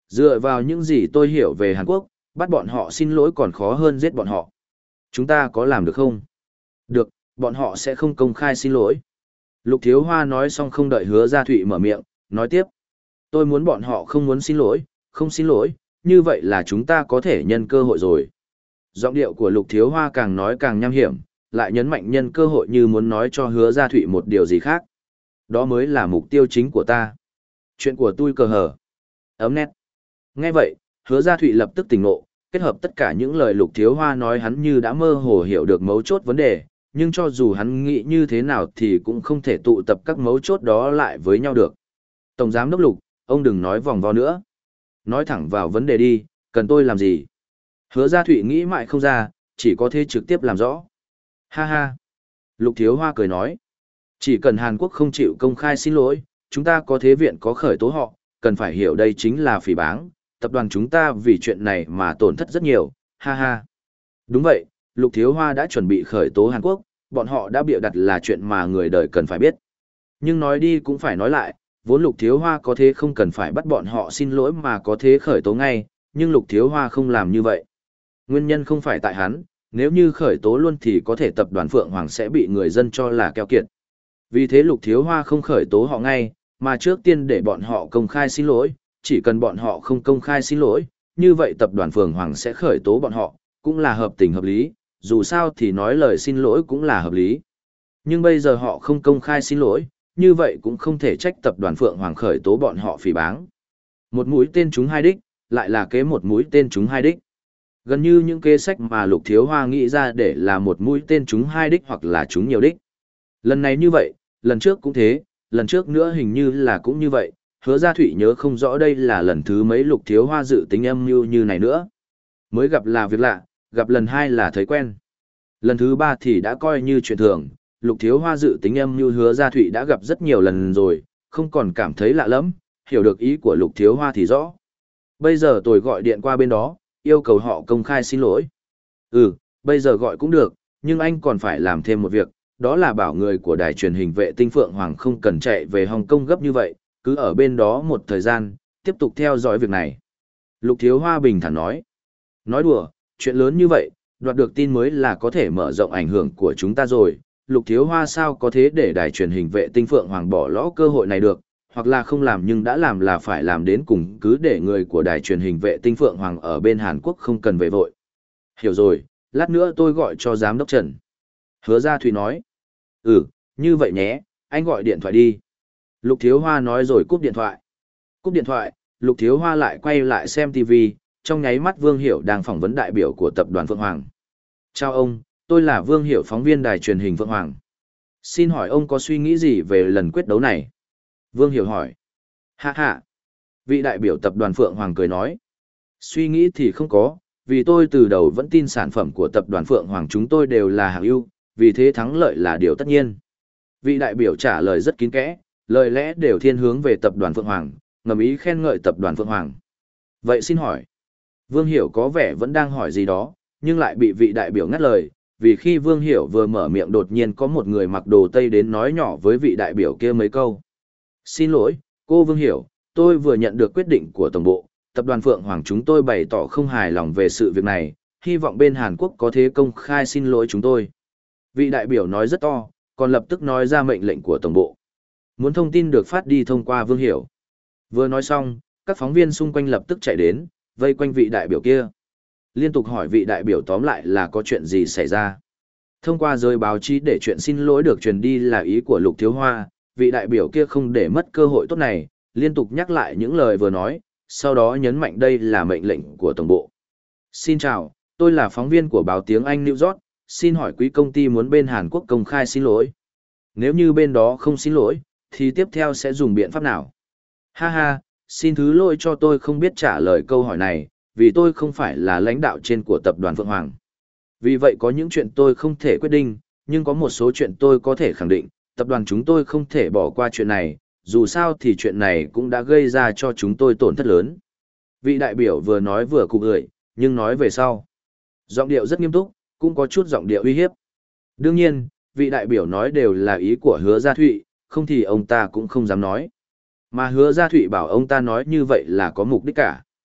Dựa vào những gì tôi hiểu về Hàn Quốc, bắt bọn họ xin lỗi còn khó hơn giết bọn họ. Chúng ta có làm được không? Được, bọn họ sẽ không công khai xin lỗi. Lục Thiếu Hoa nói xong không đợi Hứa Gia Thụy mở miệng, nói tiếp. Tôi muốn bọn họ không muốn xin lỗi, không xin lỗi, như vậy là chúng ta có thể nhân cơ hội rồi. Giọng điệu của Lục Thiếu Hoa càng nói càng nham hiểm, lại nhấn mạnh nhân cơ hội như muốn nói cho Hứa Gia Thụy một điều gì khác. Đó mới là mục tiêu chính của ta. Chuyện của tôi cờ hở. Ấm nét. Nghe vậy, Hứa Gia Thụy lập tức tỉnh ngộ, kết hợp tất cả những lời Lục Thiếu Hoa nói hắn như đã mơ hồ hiểu được mấu chốt vấn đề, nhưng cho dù hắn nghĩ như thế nào thì cũng không thể tụ tập các mấu chốt đó lại với nhau được. Tổng giám đốc Lục, ông đừng nói vòng vo nữa. Nói thẳng vào vấn đề đi, cần tôi làm gì? Hứa Gia Thụy nghĩ mãi không ra, chỉ có thể trực tiếp làm rõ. Ha ha. Lục Thiếu Hoa cười nói. Chỉ cần Hàn Quốc không chịu công khai xin lỗi, chúng ta có thế viện có khởi tố họ, cần phải hiểu đây chính là phỉ báng, tập đoàn chúng ta vì chuyện này mà tổn thất rất nhiều, ha ha. Đúng vậy, Lục Thiếu Hoa đã chuẩn bị khởi tố Hàn Quốc, bọn họ đã bịa đặt là chuyện mà người đời cần phải biết. Nhưng nói đi cũng phải nói lại, vốn Lục Thiếu Hoa có thế không cần phải bắt bọn họ xin lỗi mà có thế khởi tố ngay, nhưng Lục Thiếu Hoa không làm như vậy. Nguyên nhân không phải tại hắn, nếu như khởi tố luôn thì có thể tập đoàn Phượng Hoàng sẽ bị người dân cho là keo kiệt. Vì thế Lục Thiếu Hoa không khởi tố họ ngay, mà trước tiên để bọn họ công khai xin lỗi, chỉ cần bọn họ không công khai xin lỗi, như vậy tập đoàn Phượng Hoàng sẽ khởi tố bọn họ, cũng là hợp tình hợp lý, dù sao thì nói lời xin lỗi cũng là hợp lý. Nhưng bây giờ họ không công khai xin lỗi, như vậy cũng không thể trách tập đoàn Phượng Hoàng khởi tố bọn họ phỉ báng. Một mũi tên trúng hai đích, lại là kế một mũi tên trúng hai đích. Gần như những kế sách mà Lục Thiếu Hoa nghĩ ra để là một mũi tên trúng hai đích hoặc là trúng nhiều đích. Lần này như vậy, lần trước cũng thế, lần trước nữa hình như là cũng như vậy, Hứa Gia Thụy nhớ không rõ đây là lần thứ mấy Lục Thiếu Hoa dự tính âm mưu như này nữa. Mới gặp là việc lạ, gặp lần hai là thấy quen. Lần thứ ba thì đã coi như chuyện thường, Lục Thiếu Hoa dự tính âm mưu Hứa Gia Thụy đã gặp rất nhiều lần rồi, không còn cảm thấy lạ lắm, hiểu được ý của Lục Thiếu Hoa thì rõ. Bây giờ tôi gọi điện qua bên đó, yêu cầu họ công khai xin lỗi. Ừ, bây giờ gọi cũng được, nhưng anh còn phải làm thêm một việc, đó là bảo người của đài truyền hình vệ tinh Phượng Hoàng không cần chạy về Hồng Kông gấp như vậy, cứ ở bên đó một thời gian, tiếp tục theo dõi việc này. Lục Thiếu Hoa bình thản nói. Nói đùa, chuyện lớn như vậy, đoạt được tin mới là có thể mở rộng ảnh hưởng của chúng ta rồi. Lục Thiếu Hoa sao có thế để đài truyền hình vệ tinh Phượng Hoàng bỏ lỡ cơ hội này được, hoặc là không làm nhưng đã làm là phải làm đến cùng, cứ để người của đài truyền hình vệ tinh Phượng Hoàng ở bên Hàn Quốc không cần về vội. Hiểu rồi, lát nữa tôi gọi cho giám đốc Trần. Hứa Gia Thụy nói. Ừ, như vậy nhé, anh gọi điện thoại đi. Lục Thiếu Hoa nói rồi cúp điện thoại. Cúp điện thoại, Lục Thiếu Hoa lại quay lại xem ti vi, trong nháy mắt Vương Hiểu đang phỏng vấn đại biểu của tập đoàn Phượng Hoàng. Chào ông, tôi là Vương Hiểu, phóng viên đài truyền hình Phượng Hoàng. Xin hỏi ông có suy nghĩ gì về lần quyết đấu này? Vương Hiểu hỏi. Hạ hạ. Vị đại biểu tập đoàn Phượng Hoàng cười nói. Suy nghĩ thì không có, vì tôi từ đầu vẫn tin sản phẩm của tập đoàn Phượng Hoàng chúng tôi đều là hạng ưu, vì thế thắng lợi là điều tất nhiên. Vị đại biểu trả lời rất kín kẽ, lời lẽ đều thiên hướng về tập đoàn Phượng Hoàng, ngầm ý khen ngợi tập đoàn Phượng Hoàng. Vậy xin hỏi, Vương Hiểu có vẻ vẫn đang hỏi gì đó, nhưng lại bị vị đại biểu ngắt lời, vì khi Vương Hiểu vừa mở miệng đột nhiên có một người mặc đồ Tây đến nói nhỏ với vị đại biểu kia mấy câu. Xin lỗi, cô Vương Hiểu, tôi vừa nhận được quyết định của Tổng bộ, tập đoàn Phượng Hoàng chúng tôi bày tỏ không hài lòng về sự việc này, hy vọng bên Hàn Quốc có thể công khai xin lỗi chúng tôi. Vị đại biểu nói rất to, còn lập tức nói ra mệnh lệnh của Tổng bộ. Muốn thông tin được phát đi thông qua Vương Hiểu. Vừa nói xong, các phóng viên xung quanh lập tức chạy đến, vây quanh vị đại biểu kia. Liên tục hỏi vị đại biểu tóm lại là có chuyện gì xảy ra. Thông qua giới báo chí để chuyện xin lỗi được truyền đi là ý của Lục Thiếu Hoa, vị đại biểu kia không để mất cơ hội tốt này, liên tục nhắc lại những lời vừa nói, sau đó nhấn mạnh đây là mệnh lệnh của Tổng bộ. Xin chào, tôi là phóng viên của báo tiếng Anh New York, xin hỏi quý công ty muốn bên Hàn Quốc công khai xin lỗi. Nếu như bên đó không xin lỗi, thì tiếp theo sẽ dùng biện pháp nào? Ha ha, xin thứ lỗi cho tôi không biết trả lời câu hỏi này, vì tôi không phải là lãnh đạo trên của tập đoàn Phượng Hoàng. Vì vậy có những chuyện tôi không thể quyết định, nhưng có một số chuyện tôi có thể khẳng định, tập đoàn chúng tôi không thể bỏ qua chuyện này, dù sao thì chuyện này cũng đã gây ra cho chúng tôi tổn thất lớn. Vị đại biểu vừa nói vừa cụ gửi, nhưng nói về sau. Giọng điệu rất nghiêm túc, cũng có chút giọng điệu uy hiếp. Đương nhiên, vị đại biểu nói đều là ý của Hứa Gia Thụy, không thì ông ta cũng không dám nói. Mà Hứa Gia Thụy bảo ông ta nói như vậy là có mục đích cả.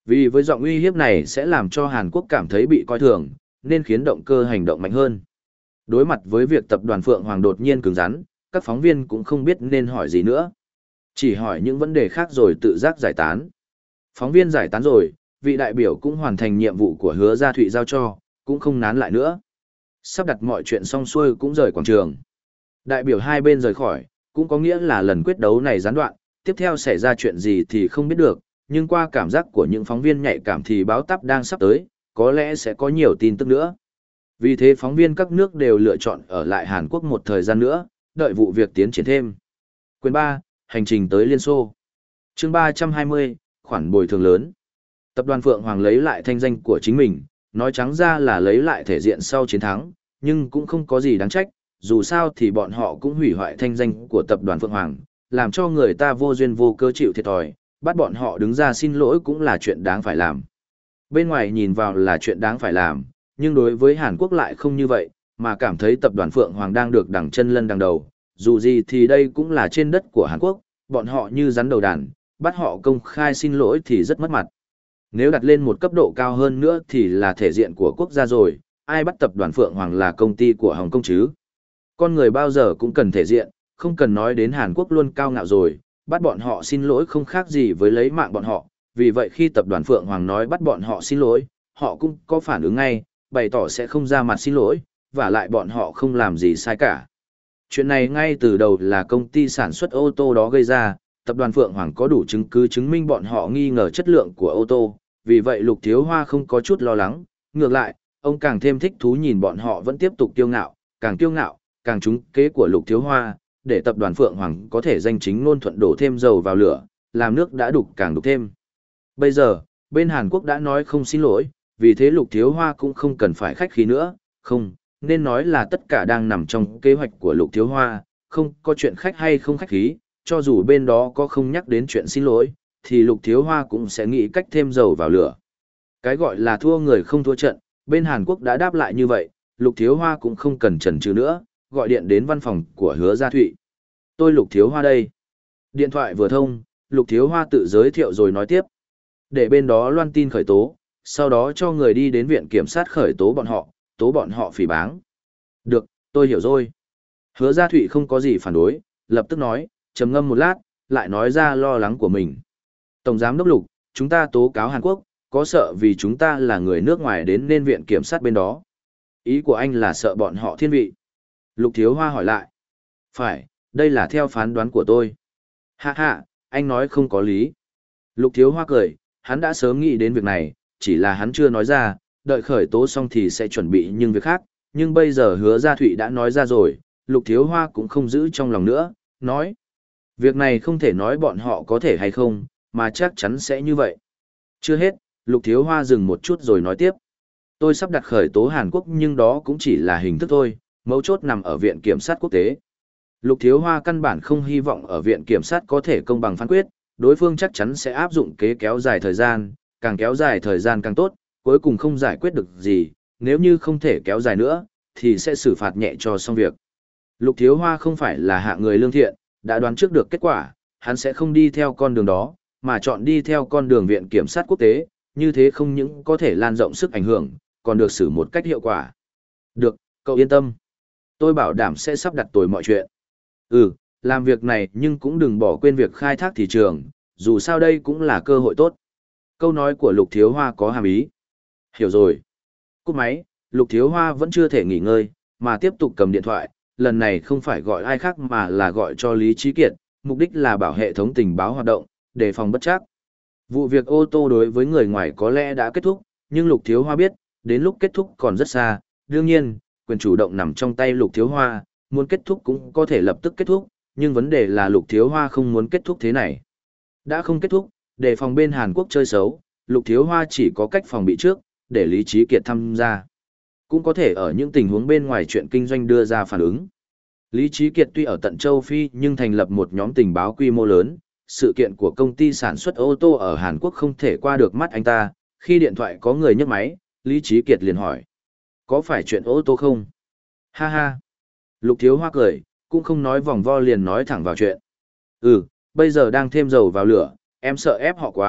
Vì với giọng uy hiếp này sẽ làm cho Hàn Quốc cảm thấy bị coi thường, nên khiến động cơ hành động mạnh hơn. Đối mặt với việc tập đoàn Phượng Hoàng đột nhiên cứng rắn, các phóng viên cũng không biết nên hỏi gì nữa. Chỉ hỏi những vấn đề khác rồi tự giác giải tán. Phóng viên giải tán rồi, vị đại biểu cũng hoàn thành nhiệm vụ của Hứa Gia Thụy giao cho, cũng không nán lại nữa. Sắp đặt mọi chuyện xong xuôi cũng rời quảng trường. Đại biểu hai bên rời khỏi, cũng có nghĩa là lần quyết đấu này gián đoạn, tiếp theo xảy ra chuyện gì thì không biết được, nhưng qua cảm giác của những phóng viên nhạy cảm thì báo táp đang sắp tới, có lẽ sẽ có nhiều tin tức nữa. Vì thế phóng viên các nước đều lựa chọn ở lại Hàn Quốc một thời gian nữa, đợi vụ việc tiến triển thêm. Quyền ba, hành trình tới Liên Xô. Chương ba trăm hai mươi, khoản bồi thường lớn. Tập đoàn Phượng Hoàng lấy lại thanh danh của chính mình, nói trắng ra là lấy lại thể diện sau chiến thắng, nhưng cũng không có gì đáng trách, dù sao thì bọn họ cũng hủy hoại thanh danh của tập đoàn Phượng Hoàng, làm cho người ta vô duyên vô cớ chịu thiệt thòi, bắt bọn họ đứng ra xin lỗi cũng là chuyện đáng phải làm. Bên ngoài nhìn vào là chuyện đáng phải làm, nhưng đối với Hàn Quốc lại không như vậy, mà cảm thấy tập đoàn Phượng Hoàng đang được đằng chân lân đằng đầu, dù gì thì đây cũng là trên đất của Hàn Quốc, bọn họ như rắn đầu đàn, bắt họ công khai xin lỗi thì rất mất mặt. Nếu đặt lên một cấp độ cao hơn nữa thì là thể diện của quốc gia rồi, ai bắt tập đoàn Phượng Hoàng là công ty của Hồng Kông chứ? Con người bao giờ cũng cần thể diện, không cần nói đến Hàn Quốc luôn cao ngạo rồi, bắt bọn họ xin lỗi không khác gì với lấy mạng bọn họ, vì vậy khi tập đoàn Phượng Hoàng nói bắt bọn họ xin lỗi, họ cũng có phản ứng ngay, bày tỏ sẽ không ra mặt xin lỗi, và lại bọn họ không làm gì sai cả. Chuyện này ngay từ đầu là công ty sản xuất ô tô đó gây ra, tập đoàn Phượng Hoàng có đủ chứng cứ chứng minh bọn họ nghi ngờ chất lượng của ô tô, vì vậy Lục Thiếu Hoa không có chút lo lắng, ngược lại, ông càng thêm thích thú nhìn bọn họ vẫn tiếp tục kiêu ngạo, càng kiêu ngạo, càng trúng kế của Lục Thiếu Hoa, để tập đoàn Phượng Hoàng có thể danh chính ngôn thuận đổ thêm dầu vào lửa, làm nước đã đục càng đục thêm. Bây giờ, bên Hàn Quốc đã nói không xin lỗi, vì thế Lục Thiếu Hoa cũng không cần phải khách khí nữa, không, nên nói là tất cả đang nằm trong kế hoạch của Lục Thiếu Hoa, không có chuyện khách hay không khách khí, cho dù bên đó có không nhắc đến chuyện xin lỗi, thì Lục Thiếu Hoa cũng sẽ nghĩ cách thêm dầu vào lửa. Cái gọi là thua người không thua trận, bên Hàn Quốc đã đáp lại như vậy, Lục Thiếu Hoa cũng không cần chần chừ nữa, gọi điện đến văn phòng của Hứa Gia Thụy. Tôi Lục Thiếu Hoa đây. Điện thoại vừa thông, Lục Thiếu Hoa tự giới thiệu rồi nói tiếp. Để bên đó loan tin khởi tố, sau đó cho người đi đến viện kiểm sát khởi tố bọn họ, tố bọn họ phỉ báng. Được, tôi hiểu rồi. Hứa Gia Thụy không có gì phản đối, lập tức nói, trầm ngâm một lát, lại nói ra lo lắng của mình. Tổng giám đốc Lục, chúng ta tố cáo Hàn Quốc, có sợ vì chúng ta là người nước ngoài đến nên viện kiểm sát bên đó. Ý của anh là sợ bọn họ thiên vị. Lục Thiếu Hoa hỏi lại. Phải, đây là theo phán đoán của tôi. Ha ha, anh nói không có lý. Lục Thiếu Hoa cười, hắn đã sớm nghĩ đến việc này, chỉ là hắn chưa nói ra, đợi khởi tố xong thì sẽ chuẩn bị những việc khác, nhưng bây giờ Hứa Gia Thụy đã nói ra rồi, Lục Thiếu Hoa cũng không giữ trong lòng nữa, nói. Việc này không thể nói bọn họ có thể hay không, mà chắc chắn sẽ như vậy. Chưa hết, Lục Thiếu Hoa dừng một chút rồi nói tiếp. Tôi sắp đặt khởi tố Hàn Quốc nhưng đó cũng chỉ là hình thức thôi, mấu chốt nằm ở Viện Kiểm sát Quốc tế. Lục Thiếu Hoa căn bản không hy vọng ở Viện Kiểm sát có thể công bằng phán quyết, đối phương chắc chắn sẽ áp dụng kế kéo dài thời gian, càng kéo dài thời gian càng tốt, cuối cùng không giải quyết được gì, nếu như không thể kéo dài nữa, thì sẽ xử phạt nhẹ cho xong việc. Lục Thiếu Hoa không phải là hạ người lương thiện, đã đoán trước được kết quả, hắn sẽ không đi theo con đường đó, mà chọn đi theo con đường Viện Kiểm sát Quốc tế, như thế không những có thể lan rộng sức ảnh hưởng, còn được xử một cách hiệu quả. Được, cậu yên tâm. Tôi bảo đảm sẽ sắp đặt tối mọi chuyện. Ừ, làm việc này nhưng cũng đừng bỏ quên việc khai thác thị trường, dù sao đây cũng là cơ hội tốt. Câu nói của Lục Thiếu Hoa có hàm ý. Hiểu rồi. Cúp máy, Lục Thiếu Hoa vẫn chưa thể nghỉ ngơi, mà tiếp tục cầm điện thoại, lần này không phải gọi ai khác mà là gọi cho Lý Trí Kiệt, mục đích là bảo hệ thống tình báo hoạt động, đề phòng bất trắc. Vụ việc ô tô đối với người ngoài có lẽ đã kết thúc, nhưng Lục Thiếu Hoa biết, đến lúc kết thúc còn rất xa, đương nhiên, quyền chủ động nằm trong tay Lục Thiếu Hoa, muốn kết thúc cũng có thể lập tức kết thúc, nhưng vấn đề là Lục Thiếu Hoa không muốn kết thúc thế này. Đã không kết thúc, để phòng bên Hàn Quốc chơi xấu, Lục Thiếu Hoa chỉ có cách phòng bị trước, để Lý Trí Kiệt tham gia. Cũng có thể ở những tình huống bên ngoài chuyện kinh doanh đưa ra phản ứng. Lý Trí Kiệt tuy ở tận châu Phi nhưng thành lập một nhóm tình báo quy mô lớn, sự kiện của công ty sản xuất ô tô ở Hàn Quốc không thể qua được mắt anh ta, khi điện thoại có người nhấc máy, Lý Trí Kiệt liền hỏi. Có phải chuyện ô tô không? Ha ha. Lục Thiếu Hoa cười, cũng không nói vòng vo liền nói thẳng vào chuyện. Ừ, bây giờ đang thêm dầu vào lửa, em sợ ép họ quá,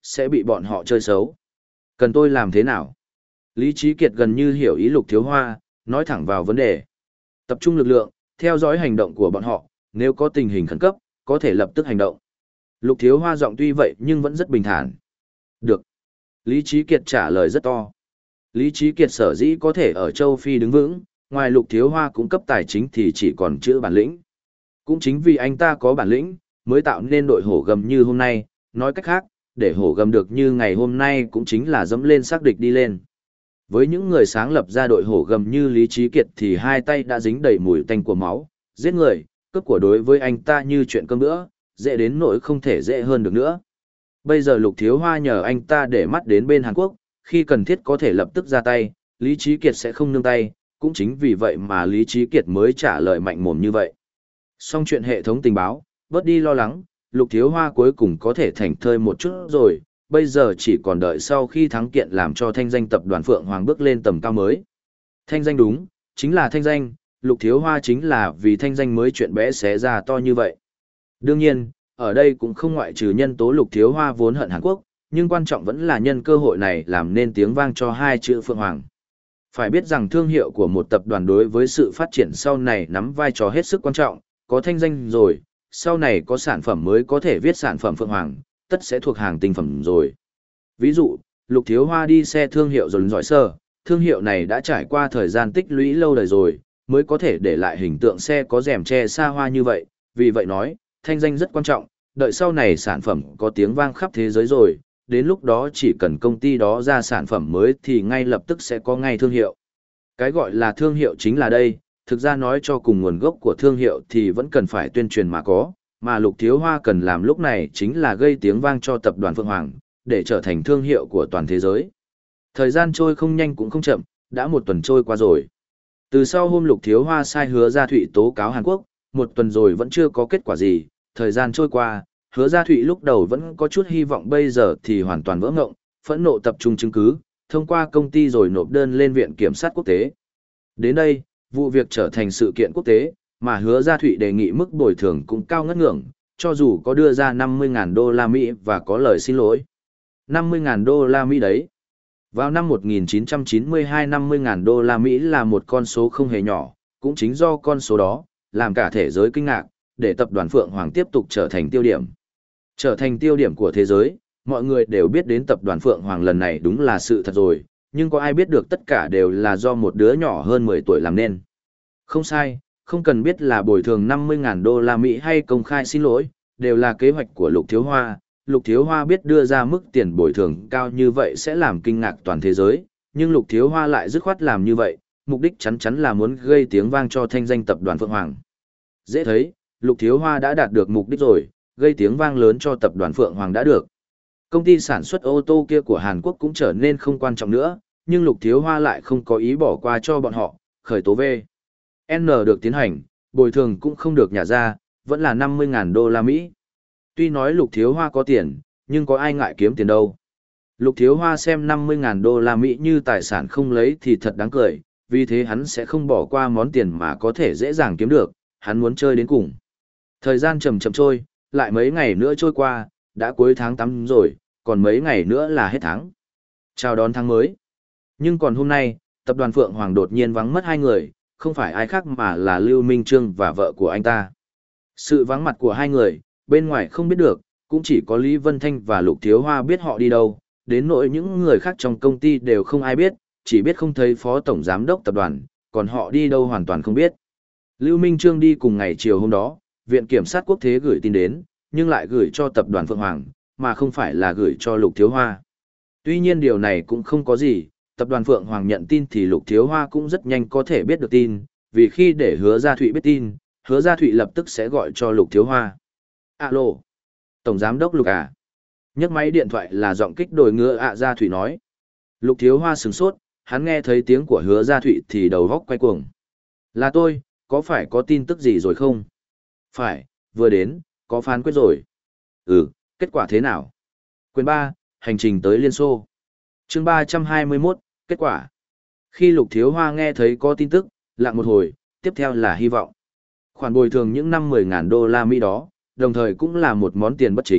sẽ bị bọn họ chơi xấu. Cần tôi làm thế nào? Lý Trí Kiệt gần như hiểu ý Lục Thiếu Hoa, nói thẳng vào vấn đề. Tập trung lực lượng, theo dõi hành động của bọn họ, nếu có tình hình khẩn cấp, có thể lập tức hành động. Lục Thiếu Hoa giọng tuy vậy nhưng vẫn rất bình thản. Được. Lý Trí Kiệt trả lời rất to. Lý Trí Kiệt sở dĩ có thể ở châu Phi đứng vững, ngoài Lục Thiếu Hoa cung cấp tài chính thì chỉ còn chữ bản lĩnh. Cũng chính vì anh ta có bản lĩnh, mới tạo nên đội hổ gầm như hôm nay, nói cách khác, để hổ gầm được như ngày hôm nay cũng chính là dẫm lên xác địch đi lên. Với những người sáng lập ra đội hổ gầm như Lý Trí Kiệt thì hai tay đã dính đầy mùi tanh của máu, giết người, cướp của đối với anh ta như chuyện cơm bữa, dễ đến nỗi không thể dễ hơn được nữa. Bây giờ Lục Thiếu Hoa nhờ anh ta để mắt đến bên Hàn Quốc, khi cần thiết có thể lập tức ra tay, Lý Trí Kiệt sẽ không nương tay, cũng chính vì vậy mà Lý Trí Kiệt mới trả lời mạnh mồm như vậy. Xong chuyện hệ thống tình báo, bớt đi lo lắng, Lục Thiếu Hoa cuối cùng có thể thảnh thơi một chút rồi, bây giờ chỉ còn đợi sau khi thắng kiện làm cho thanh danh tập đoàn Phượng Hoàng bước lên tầm cao mới. Thanh danh đúng, chính là thanh danh, Lục Thiếu Hoa chính là vì thanh danh mới chuyện bé xé ra to như vậy. Đương nhiên, ở đây cũng không ngoại trừ nhân tố Lục Thiếu Hoa vốn hận Hàn Quốc, nhưng quan trọng vẫn là nhân cơ hội này làm nên tiếng vang cho hai chữ Phượng Hoàng. Phải biết rằng thương hiệu của một tập đoàn đối với sự phát triển sau này nắm vai trò hết sức quan trọng, có thanh danh rồi, sau này có sản phẩm mới có thể viết sản phẩm Phượng Hoàng, tất sẽ thuộc hàng tinh phẩm rồi. Ví dụ, Lục Thiếu Hoa đi xe thương hiệu dồn dõi sơ, thương hiệu này đã trải qua thời gian tích lũy lâu đời rồi, mới có thể để lại hình tượng xe có rèm che xa hoa như vậy, vì vậy nói, thanh danh rất quan trọng, đợi sau này sản phẩm có tiếng vang khắp thế giới rồi, đến lúc đó chỉ cần công ty đó ra sản phẩm mới thì ngay lập tức sẽ có ngay thương hiệu. Cái gọi là thương hiệu chính là đây, thực ra nói cho cùng nguồn gốc của thương hiệu thì vẫn cần phải tuyên truyền mà có, mà Lục Thiếu Hoa cần làm lúc này chính là gây tiếng vang cho tập đoàn Phượng Hoàng, để trở thành thương hiệu của toàn thế giới. Thời gian trôi không nhanh cũng không chậm, đã một tuần trôi qua rồi. Từ sau hôm Lục Thiếu Hoa sai Hứa Gia Thụy tố cáo Hàn Quốc, một tuần rồi vẫn chưa có kết quả gì, thời gian trôi qua, Hứa Gia Thụy lúc đầu vẫn có chút hy vọng, bây giờ thì hoàn toàn vỡ ngộng, phẫn nộ tập trung chứng cứ, thông qua công ty rồi nộp đơn lên Viện Kiểm sát Quốc tế. Đến đây, vụ việc trở thành sự kiện quốc tế, mà Hứa Gia Thụy đề nghị mức bồi thường cũng cao ngất ngưỡng, cho dù có đưa ra năm mươi nghìn đô la Mỹ và có lời xin lỗi. năm mươi nghìn đô la Mỹ đấy. Vào năm một nghìn chín trăm chín mươi hai, năm mươi nghìn đô la Mỹ là một con số không hề nhỏ, cũng chính do con số đó, làm cả thế giới kinh ngạc, để tập đoàn Phượng Hoàng tiếp tục trở thành tiêu điểm. Trở thành tiêu điểm của thế giới, mọi người đều biết đến tập đoàn Phượng Hoàng lần này đúng là sự thật rồi, nhưng có ai biết được tất cả đều là do một đứa nhỏ hơn mười tuổi làm nên. Không sai, không cần biết là bồi thường năm mươi nghìn đô la Mỹ hay công khai xin lỗi, đều là kế hoạch của Lục Thiếu Hoa. Lục Thiếu Hoa biết đưa ra mức tiền bồi thường cao như vậy sẽ làm kinh ngạc toàn thế giới, nhưng Lục Thiếu Hoa lại dứt khoát làm như vậy, mục đích chắn chắn là muốn gây tiếng vang cho thanh danh tập đoàn Phượng Hoàng. Dễ thấy, Lục Thiếu Hoa đã đạt được mục đích rồi, gây tiếng vang lớn cho tập đoàn Phượng Hoàng đã được. Công ty sản xuất ô tô kia của Hàn Quốc cũng trở nên không quan trọng nữa, nhưng Lục Thiếu Hoa lại không có ý bỏ qua cho bọn họ, khởi tố V. N được tiến hành, bồi thường cũng không được nhả ra, vẫn là năm mươi nghìn đô la Mỹ. Tuy nói Lục Thiếu Hoa có tiền, nhưng có ai ngại kiếm tiền đâu. Lục Thiếu Hoa xem năm mươi nghìn đô la Mỹ như tài sản không lấy thì thật đáng cười, vì thế hắn sẽ không bỏ qua món tiền mà có thể dễ dàng kiếm được, hắn muốn chơi đến cùng. Thời gian chậm chậm trôi, lại mấy ngày nữa trôi qua, đã cuối tháng tám rồi, còn mấy ngày nữa là hết tháng. Chào đón tháng mới. Nhưng còn hôm nay, tập đoàn Phượng Hoàng đột nhiên vắng mất hai người, không phải ai khác mà là Lưu Minh Trương và vợ của anh ta. Sự vắng mặt của hai người, bên ngoài không biết được, cũng chỉ có Lý Vân Thanh và Lục Thiếu Hoa biết họ đi đâu, đến nỗi những người khác trong công ty đều không ai biết, chỉ biết không thấy phó tổng giám đốc tập đoàn, còn họ đi đâu hoàn toàn không biết. Lưu Minh Trương đi cùng ngày chiều hôm đó, Viện Kiểm sát Quốc tế gửi tin đến, nhưng lại gửi cho tập đoàn Phượng Hoàng, mà không phải là gửi cho Lục Thiếu Hoa. Tuy nhiên điều này cũng không có gì, tập đoàn Phượng Hoàng nhận tin thì Lục Thiếu Hoa cũng rất nhanh có thể biết được tin, vì khi để Hứa Gia Thụy biết tin, Hứa Gia Thụy lập tức sẽ gọi cho Lục Thiếu Hoa. Alo, Tổng Giám đốc Lục à? Nhấc máy điện thoại là giọng kích đổi ngựa ạ Gia Thụy nói. Lục Thiếu Hoa sửng sốt, hắn nghe thấy tiếng của Hứa Gia Thụy thì đầu góc quay cuồng. Là tôi, có phải có tin tức gì rồi không? Phải, vừa đến, có phán quyết rồi. Ừ, kết quả thế nào? Quyền ba, hành trình tới Liên Xô. Chương ba trăm hai mươi mốt, kết quả. Khi Lục Thiếu Hoa nghe thấy có tin tức, lặng một hồi, tiếp theo là hy vọng. Khoản bồi thường những năm mười nghìn đô la Mỹ đó, đồng thời cũng là một món tiền bất chính,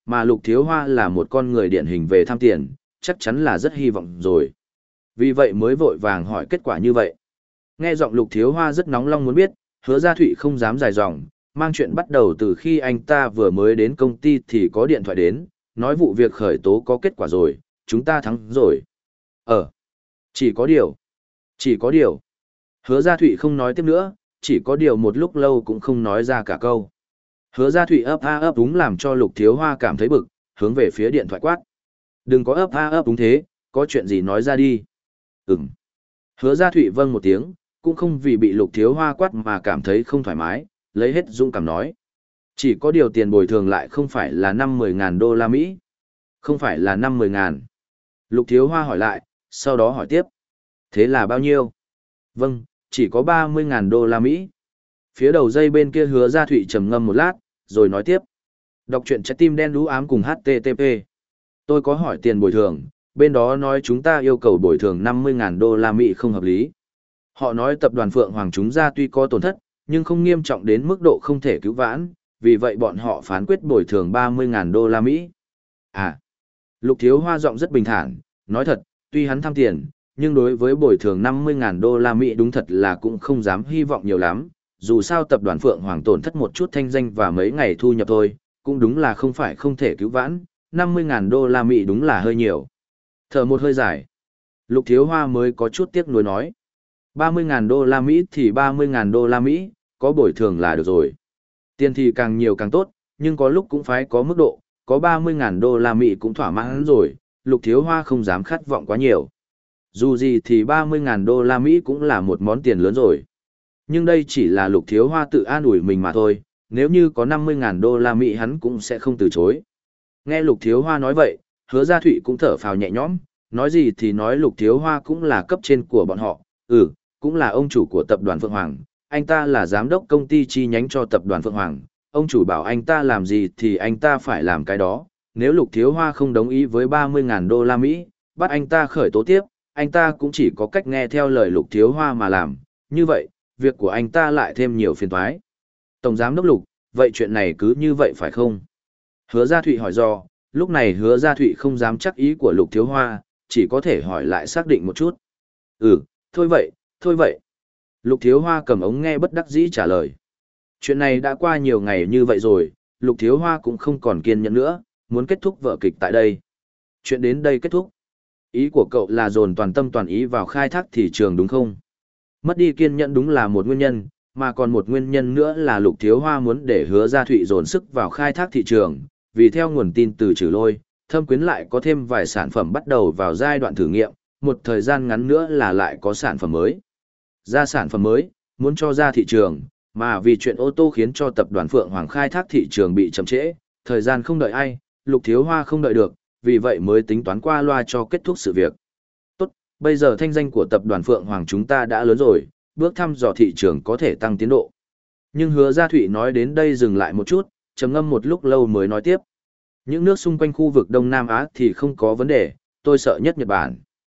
Mà Lục Thiếu Hoa là một con người điển hình về tham tiền, chắc chắn là rất hy vọng rồi. Vì vậy mới vội vàng hỏi kết quả như vậy. Nghe giọng Lục Thiếu Hoa rất nóng lòng muốn biết, Hứa Gia Thụy không dám dài dòng, mang chuyện bắt đầu từ khi anh ta vừa mới đến công ty thì có điện thoại đến, nói vụ việc khởi tố có kết quả rồi, chúng ta thắng rồi. Ờ, chỉ có điều, chỉ có điều. Hứa Gia Thụy không nói tiếp nữa, chỉ có điều một lúc lâu cũng không nói ra cả câu. Hứa Gia Thụy ấp a ấp đúng làm cho Lục Thiếu Hoa cảm thấy bực, hướng về phía điện thoại quát. Đừng có ấp a ấp đúng thế, có chuyện gì nói ra đi. Ừm. Hứa Gia Thụy vâng một tiếng, cũng không vì bị Lục Thiếu Hoa quát mà cảm thấy không thoải mái, lấy hết dũng cảm nói. Chỉ có điều tiền bồi thường lại không phải là năm mười ngàn đô la Mỹ. Không phải là năm mười ngàn. Lục Thiếu Hoa hỏi lại, sau đó hỏi tiếp. Thế là bao nhiêu? Vâng, chỉ có ba mươi ngàn đô la Mỹ. Phía đầu dây bên kia Hứa Gia Thụy trầm ngâm một lát, rồi nói tiếp. Đọc truyện trái tim đen đú ám cùng hát tê tê pê. Tôi có hỏi tiền bồi thường, bên đó nói chúng ta yêu cầu bồi thường năm mươi ngàn đô la Mỹ không hợp lý. Họ nói tập đoàn Phượng Hoàng chúng ta tuy có tổn thất, nhưng không nghiêm trọng đến mức độ không thể cứu vãn, vì vậy bọn họ phán quyết bồi thường ba mươi ngàn đô la Mỹ. À, Lục Thiếu Hoa giọng rất bình thản, nói thật, tuy hắn tham tiền, nhưng đối với bồi thường năm mươi ngàn đô la Mỹ đúng thật là cũng không dám hy vọng nhiều lắm, dù sao tập đoàn Phượng Hoàng tổn thất một chút thanh danh và mấy ngày thu nhập thôi, cũng đúng là không phải không thể cứu vãn, năm mươi ngàn đô la Mỹ đúng là hơi nhiều. Thở một hơi dài, Lục Thiếu Hoa mới có chút tiếc nuối nói. ba mươi ngàn đô la Mỹ thì ba mươi ngàn đô la Mỹ, có bồi thường là được rồi. Tiền thì càng nhiều càng tốt, nhưng có lúc cũng phải có mức độ, có ba mươi ngàn đô la Mỹ cũng thỏa mãn rồi, Lục Thiếu Hoa không dám khát vọng quá nhiều. Dù gì thì ba mươi ngàn đô la Mỹ cũng là một món tiền lớn rồi. Nhưng đây chỉ là Lục Thiếu Hoa tự an ủi mình mà thôi, nếu như có năm mươi ngàn đô la Mỹ hắn cũng sẽ không từ chối. Nghe Lục Thiếu Hoa nói vậy, Hứa Gia Thụy cũng thở phào nhẹ nhõm, nói gì thì nói Lục Thiếu Hoa cũng là cấp trên của bọn họ, ừ, cũng là ông chủ của tập đoàn Phượng Hoàng, anh ta là giám đốc công ty chi nhánh cho tập đoàn Phượng Hoàng, ông chủ bảo anh ta làm gì thì anh ta phải làm cái đó, nếu Lục Thiếu Hoa không đồng ý với ba mươi ngàn đô la Mỹ, bắt anh ta khởi tố tiếp, anh ta cũng chỉ có cách nghe theo lời Lục Thiếu Hoa mà làm, như vậy, việc của anh ta lại thêm nhiều phiền toái. Tổng giám đốc Lục, vậy chuyện này cứ như vậy phải không? Hứa Gia Thụy hỏi do, lúc này Hứa Gia Thụy không dám chắc ý của Lục Thiếu Hoa, chỉ có thể hỏi lại xác định một chút. Ừ, thôi vậy, thôi vậy. Lục Thiếu Hoa cầm ống nghe bất đắc dĩ trả lời. Chuyện này đã qua nhiều ngày như vậy rồi, Lục Thiếu Hoa cũng không còn kiên nhẫn nữa, muốn kết thúc vở kịch tại đây. Chuyện đến đây kết thúc. Ý của cậu là dồn toàn tâm toàn ý vào khai thác thị trường đúng không? Mất đi kiên nhẫn đúng là một nguyên nhân, mà còn một nguyên nhân nữa là Lục Thiếu Hoa muốn để Hứa Gia Thụy dồn sức vào khai thác thị trường, vì theo nguồn tin từ Trừ Lôi, Thâm Quyến lại có thêm vài sản phẩm bắt đầu vào giai đoạn thử nghiệm, một thời gian ngắn nữa là lại có sản phẩm mới. Ra sản phẩm mới, muốn cho ra thị trường, mà vì chuyện ô tô khiến cho tập đoàn Phượng Hoàng khai thác thị trường bị chậm trễ, thời gian không đợi ai, Lục Thiếu Hoa không đợi được, vì vậy mới tính toán qua loa cho kết thúc sự việc. Tốt, bây giờ thanh danh của tập đoàn Phượng Hoàng chúng ta đã lớn rồi, bước thăm dò thị trường có thể tăng tiến độ. Nhưng Hứa Gia Thụy nói đến đây dừng lại một chút, trầm ngâm một lúc lâu mới nói tiếp. Những nước xung quanh khu vực Đông Nam Á thì không có vấn đề, tôi sợ nhất Nhật Bản.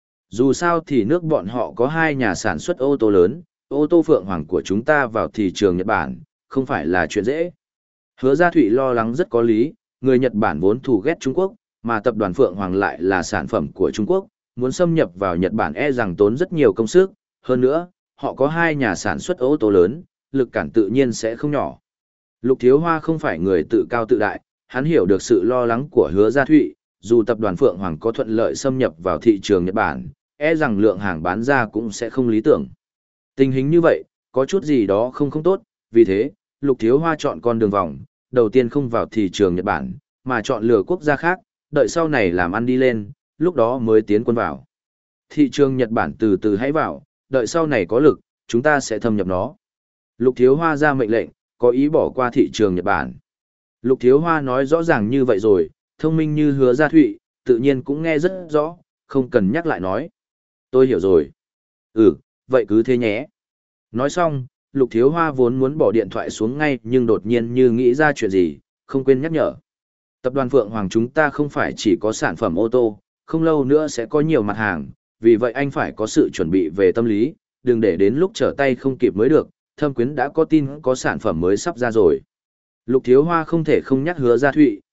Dù sao thì nước bọn họ có hai nhà sản xuất ô tô lớn, ô tô Phượng Hoàng của chúng ta vào thị trường Nhật Bản, không phải là chuyện dễ. Hứa Gia Thụy lo lắng rất có lý, người Nhật Bản vốn thù ghét Trung Quốc, mà tập đoàn Phượng Hoàng lại là sản phẩm của Trung Quốc, muốn xâm nhập vào Nhật Bản e rằng tốn rất nhiều công sức, hơn nữa, họ có hai nhà sản xuất ô tô lớn, lực cản tự nhiên sẽ không nhỏ. Lục Thiếu Hoa không phải người tự cao tự đại, hắn hiểu được sự lo lắng của Hứa Gia Thụy, dù tập đoàn Phượng Hoàng có thuận lợi xâm nhập vào thị trường Nhật Bản, e rằng lượng hàng bán ra cũng sẽ không lý tưởng. Tình hình như vậy, có chút gì đó không không tốt, vì thế, Lục Thiếu Hoa chọn con đường vòng, đầu tiên không vào thị trường Nhật Bản, mà chọn lựa quốc gia khác, đợi sau này làm ăn đi lên, lúc đó mới tiến quân vào. Thị trường Nhật Bản từ từ hãy vào, đợi sau này có lực, chúng ta sẽ thâm nhập nó. Lục Thiếu Hoa ra mệnh lệnh, có ý bỏ qua thị trường Nhật Bản. Lục Thiếu Hoa nói rõ ràng như vậy rồi, thông minh như Hứa Gia Thụy, tự nhiên cũng nghe rất rõ, không cần nhắc lại nói. Tôi hiểu rồi. Ừ, vậy cứ thế nhé. Nói xong, Lục Thiếu Hoa vốn muốn bỏ điện thoại xuống ngay nhưng đột nhiên như nghĩ ra chuyện gì, không quên nhắc nhở. Tập đoàn Phượng Hoàng chúng ta không phải chỉ có sản phẩm ô tô, không lâu nữa sẽ có nhiều mặt hàng, vì vậy anh phải có sự chuẩn bị về tâm lý, đừng để đến lúc trở tay không kịp mới được, Thâm Quyến đã có tin có sản phẩm mới sắp ra rồi. Lục Thiếu Hoa không thể không nhắc Hứa Gia Thụy,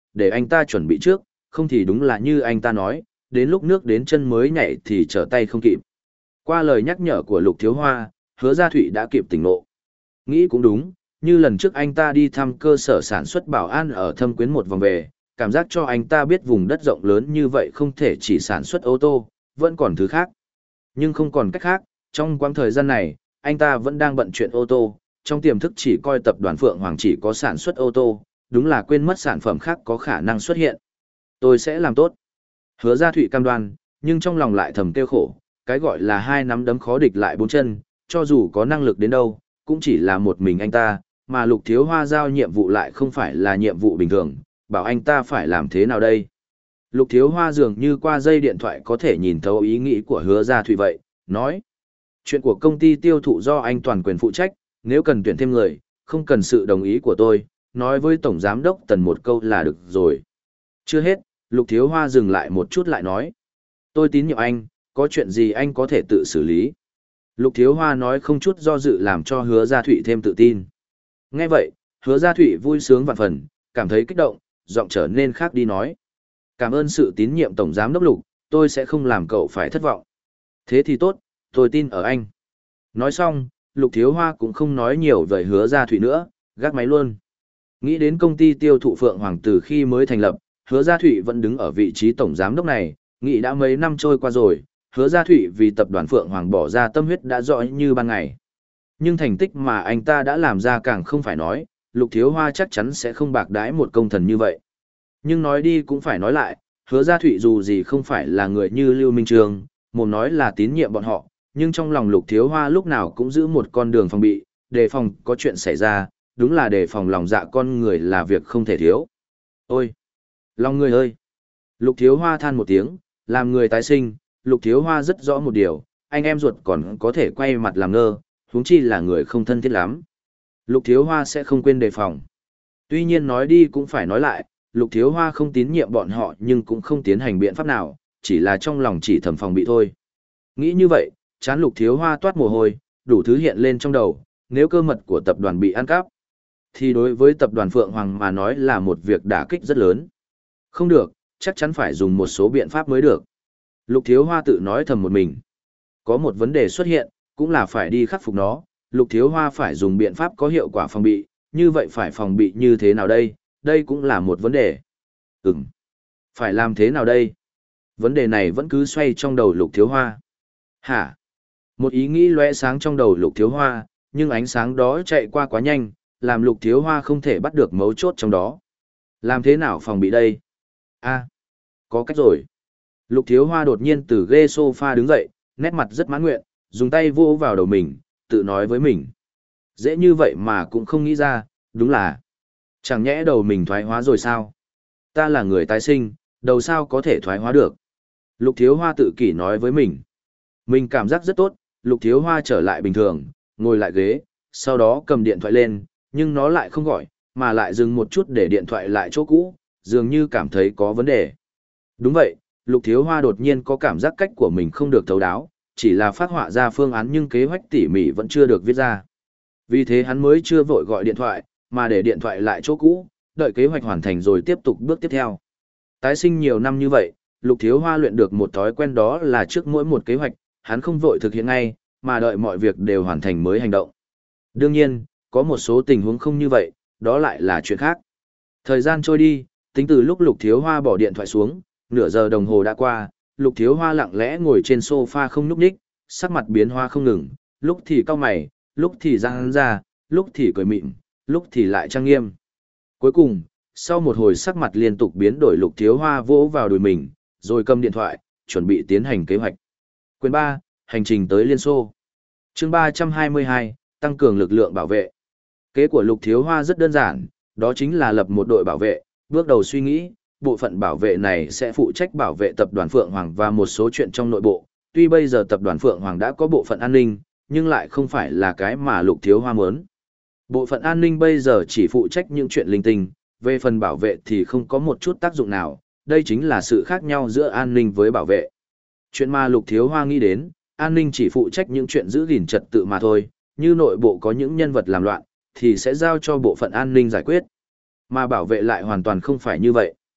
để anh ta chuẩn bị trước, không thì đúng là như anh ta nói, đến lúc nước đến chân mới nhảy thì trở tay không kịp. Qua lời nhắc nhở của Lục Thiếu Hoa, Hứa Gia Thụy đã kịp tỉnh ngộ. Nghĩ cũng đúng, như lần trước anh ta đi thăm cơ sở sản xuất bảo an ở Thâm Quyến một vòng về, cảm giác cho anh ta biết vùng đất rộng lớn như vậy không thể chỉ sản xuất ô tô, vẫn còn thứ khác. Nhưng không còn cách khác, trong quãng thời gian này, anh ta vẫn đang bận chuyện ô tô, trong tiềm thức chỉ coi tập đoàn Phượng Hoàng chỉ có sản xuất ô tô, đúng là quên mất sản phẩm khác có khả năng xuất hiện. Tôi sẽ làm tốt. Hứa Gia Thụy cam đoan, nhưng trong lòng lại thầm kêu khổ, cái gọi là hai nắm đấm khó địch lại bốn chân, cho dù có năng lực đến đâu, cũng chỉ là một mình anh ta, mà Lục Thiếu Hoa giao nhiệm vụ lại không phải là nhiệm vụ bình thường, bảo anh ta phải làm thế nào đây. Lục Thiếu Hoa dường như qua dây điện thoại có thể nhìn thấu ý nghĩ của Hứa Gia Thụy vậy, nói. Chuyện của công ty tiêu thụ do anh toàn quyền phụ trách, nếu cần tuyển thêm người, không cần sự đồng ý của tôi, nói với Tổng Giám đốc Tần một câu là được rồi. Chưa hết, Lục Thiếu Hoa dừng lại một chút lại nói. Tôi tín nhiệm anh, có chuyện gì anh có thể tự xử lý. Lục Thiếu Hoa nói không chút do dự làm cho Hứa Gia Thụy thêm tự tin. Nghe vậy, Hứa Gia Thụy vui sướng vạn phần, cảm thấy kích động, giọng trở nên khác đi nói. Cảm ơn sự tín nhiệm Tổng Giám đốc Lục, tôi sẽ không làm cậu phải thất vọng. Thế thì tốt, tôi tin ở anh. Nói xong, Lục Thiếu Hoa cũng không nói nhiều về Hứa Gia Thụy nữa, gác máy luôn. Nghĩ đến công ty tiêu thụ Phượng Hoàng từ khi mới thành lập, Hứa Gia Thụy vẫn đứng ở vị trí tổng giám đốc này, nghĩ đã mấy năm trôi qua rồi, Hứa Gia Thụy vì tập đoàn Phượng Hoàng bỏ ra tâm huyết đã rõ như ban ngày. Nhưng thành tích mà anh ta đã làm ra càng không phải nói, Lục Thiếu Hoa chắc chắn sẽ không bạc đãi một công thần như vậy. Nhưng nói đi cũng phải nói lại, Hứa Gia Thụy dù gì không phải là người như Lưu Minh Trường, mồm nói là tín nhiệm bọn họ, nhưng trong lòng Lục Thiếu Hoa lúc nào cũng giữ một con đường phòng bị, đề phòng có chuyện xảy ra, đúng là đề phòng lòng dạ con người là việc không thể thiếu. Ôi! Lòng người ơi! Lục Thiếu Hoa than một tiếng, làm người tái sinh, Lục Thiếu Hoa rất rõ một điều, anh em ruột còn có thể quay mặt làm ngơ, huống chi là người không thân thiết lắm. Lục Thiếu Hoa sẽ không quên đề phòng. Tuy nhiên nói đi cũng phải nói lại, Lục Thiếu Hoa không tín nhiệm bọn họ nhưng cũng không tiến hành biện pháp nào, chỉ là trong lòng chỉ thầm phòng bị thôi. Nghĩ như vậy, chán Lục Thiếu Hoa toát mồ hôi, đủ thứ hiện lên trong đầu, nếu cơ mật của tập đoàn bị ăn cắp, thì đối với tập đoàn Phượng Hoàng mà nói là một việc đả kích rất lớn. Không được, chắc chắn phải dùng một số biện pháp mới được. Lục Thiếu Hoa tự nói thầm một mình. Có một vấn đề xuất hiện, cũng là phải đi khắc phục nó, Lục Thiếu Hoa phải dùng biện pháp có hiệu quả phòng bị, như vậy phải phòng bị như thế nào đây, đây cũng là một vấn đề. Ừm, phải làm thế nào đây? Vấn đề này vẫn cứ xoay trong đầu Lục Thiếu Hoa. Hả? Một ý nghĩ lóe sáng trong đầu Lục Thiếu Hoa, nhưng ánh sáng đó chạy qua quá nhanh, làm Lục Thiếu Hoa không thể bắt được mấu chốt trong đó. Làm thế nào phòng bị đây? A, có cách rồi. Lục Thiếu Hoa đột nhiên từ ghế sofa đứng dậy, nét mặt rất mãn nguyện, dùng tay vô vào đầu mình, tự nói với mình. Dễ như vậy mà cũng không nghĩ ra, đúng là. Chẳng nhẽ đầu mình thoái hóa rồi sao? Ta là người tái sinh, đầu sao có thể thoái hóa được? Lục Thiếu Hoa tự kỷ nói với mình. Mình cảm giác rất tốt, Lục Thiếu Hoa trở lại bình thường, ngồi lại ghế, sau đó cầm điện thoại lên, nhưng nó lại không gọi, mà lại dừng một chút để điện thoại lại chỗ cũ, dường như cảm thấy có vấn đề. Đúng vậy, Lục Thiếu Hoa đột nhiên có cảm giác cách của mình không được thấu đáo, chỉ là phát họa ra phương án nhưng kế hoạch tỉ mỉ vẫn chưa được viết ra. Vì thế hắn mới chưa vội gọi điện thoại, mà để điện thoại lại chỗ cũ, đợi kế hoạch hoàn thành rồi tiếp tục bước tiếp theo. Tái sinh nhiều năm như vậy, Lục Thiếu Hoa luyện được một thói quen đó là trước mỗi một kế hoạch, hắn không vội thực hiện ngay, mà đợi mọi việc đều hoàn thành mới hành động. Đương nhiên, có một số tình huống không như vậy, đó lại là chuyện khác. Thời gian trôi đi, tính từ lúc Lục Thiếu Hoa bỏ điện thoại xuống, nửa giờ đồng hồ đã qua, Lục Thiếu Hoa lặng lẽ ngồi trên sofa không nhúc nhích, sắc mặt biến hoa không ngừng, lúc thì cau mày, lúc thì giãn ra, lúc thì cười mịn, lúc thì lại trang nghiêm. Cuối cùng, sau một hồi sắc mặt liên tục biến đổi, Lục Thiếu Hoa vỗ vào đùi mình, rồi cầm điện thoại, chuẩn bị tiến hành kế hoạch. Quyền ba, hành trình tới Liên Xô. Chương ba trăm hai mươi hai, tăng cường lực lượng bảo vệ. Kế của Lục Thiếu Hoa rất đơn giản, đó chính là lập một đội bảo vệ, bước đầu suy nghĩ, bộ phận bảo vệ này sẽ phụ trách bảo vệ tập đoàn Phượng Hoàng và một số chuyện trong nội bộ. Tuy bây giờ tập đoàn Phượng Hoàng đã có bộ phận an ninh, nhưng lại không phải là cái mà Lục Thiếu Hoa muốn. Bộ phận an ninh bây giờ chỉ phụ trách những chuyện linh tinh, về phần bảo vệ thì không có một chút tác dụng nào, đây chính là sự khác nhau giữa an ninh với bảo vệ. Chuyện mà Lục Thiếu Hoa nghĩ đến, an ninh chỉ phụ trách những chuyện giữ gìn trật tự mà thôi, như nội bộ có những nhân vật làm loạn, thì sẽ giao cho bộ phận an ninh giải quyết. Mà bảo vệ lại hoàn toàn không phải như vậy.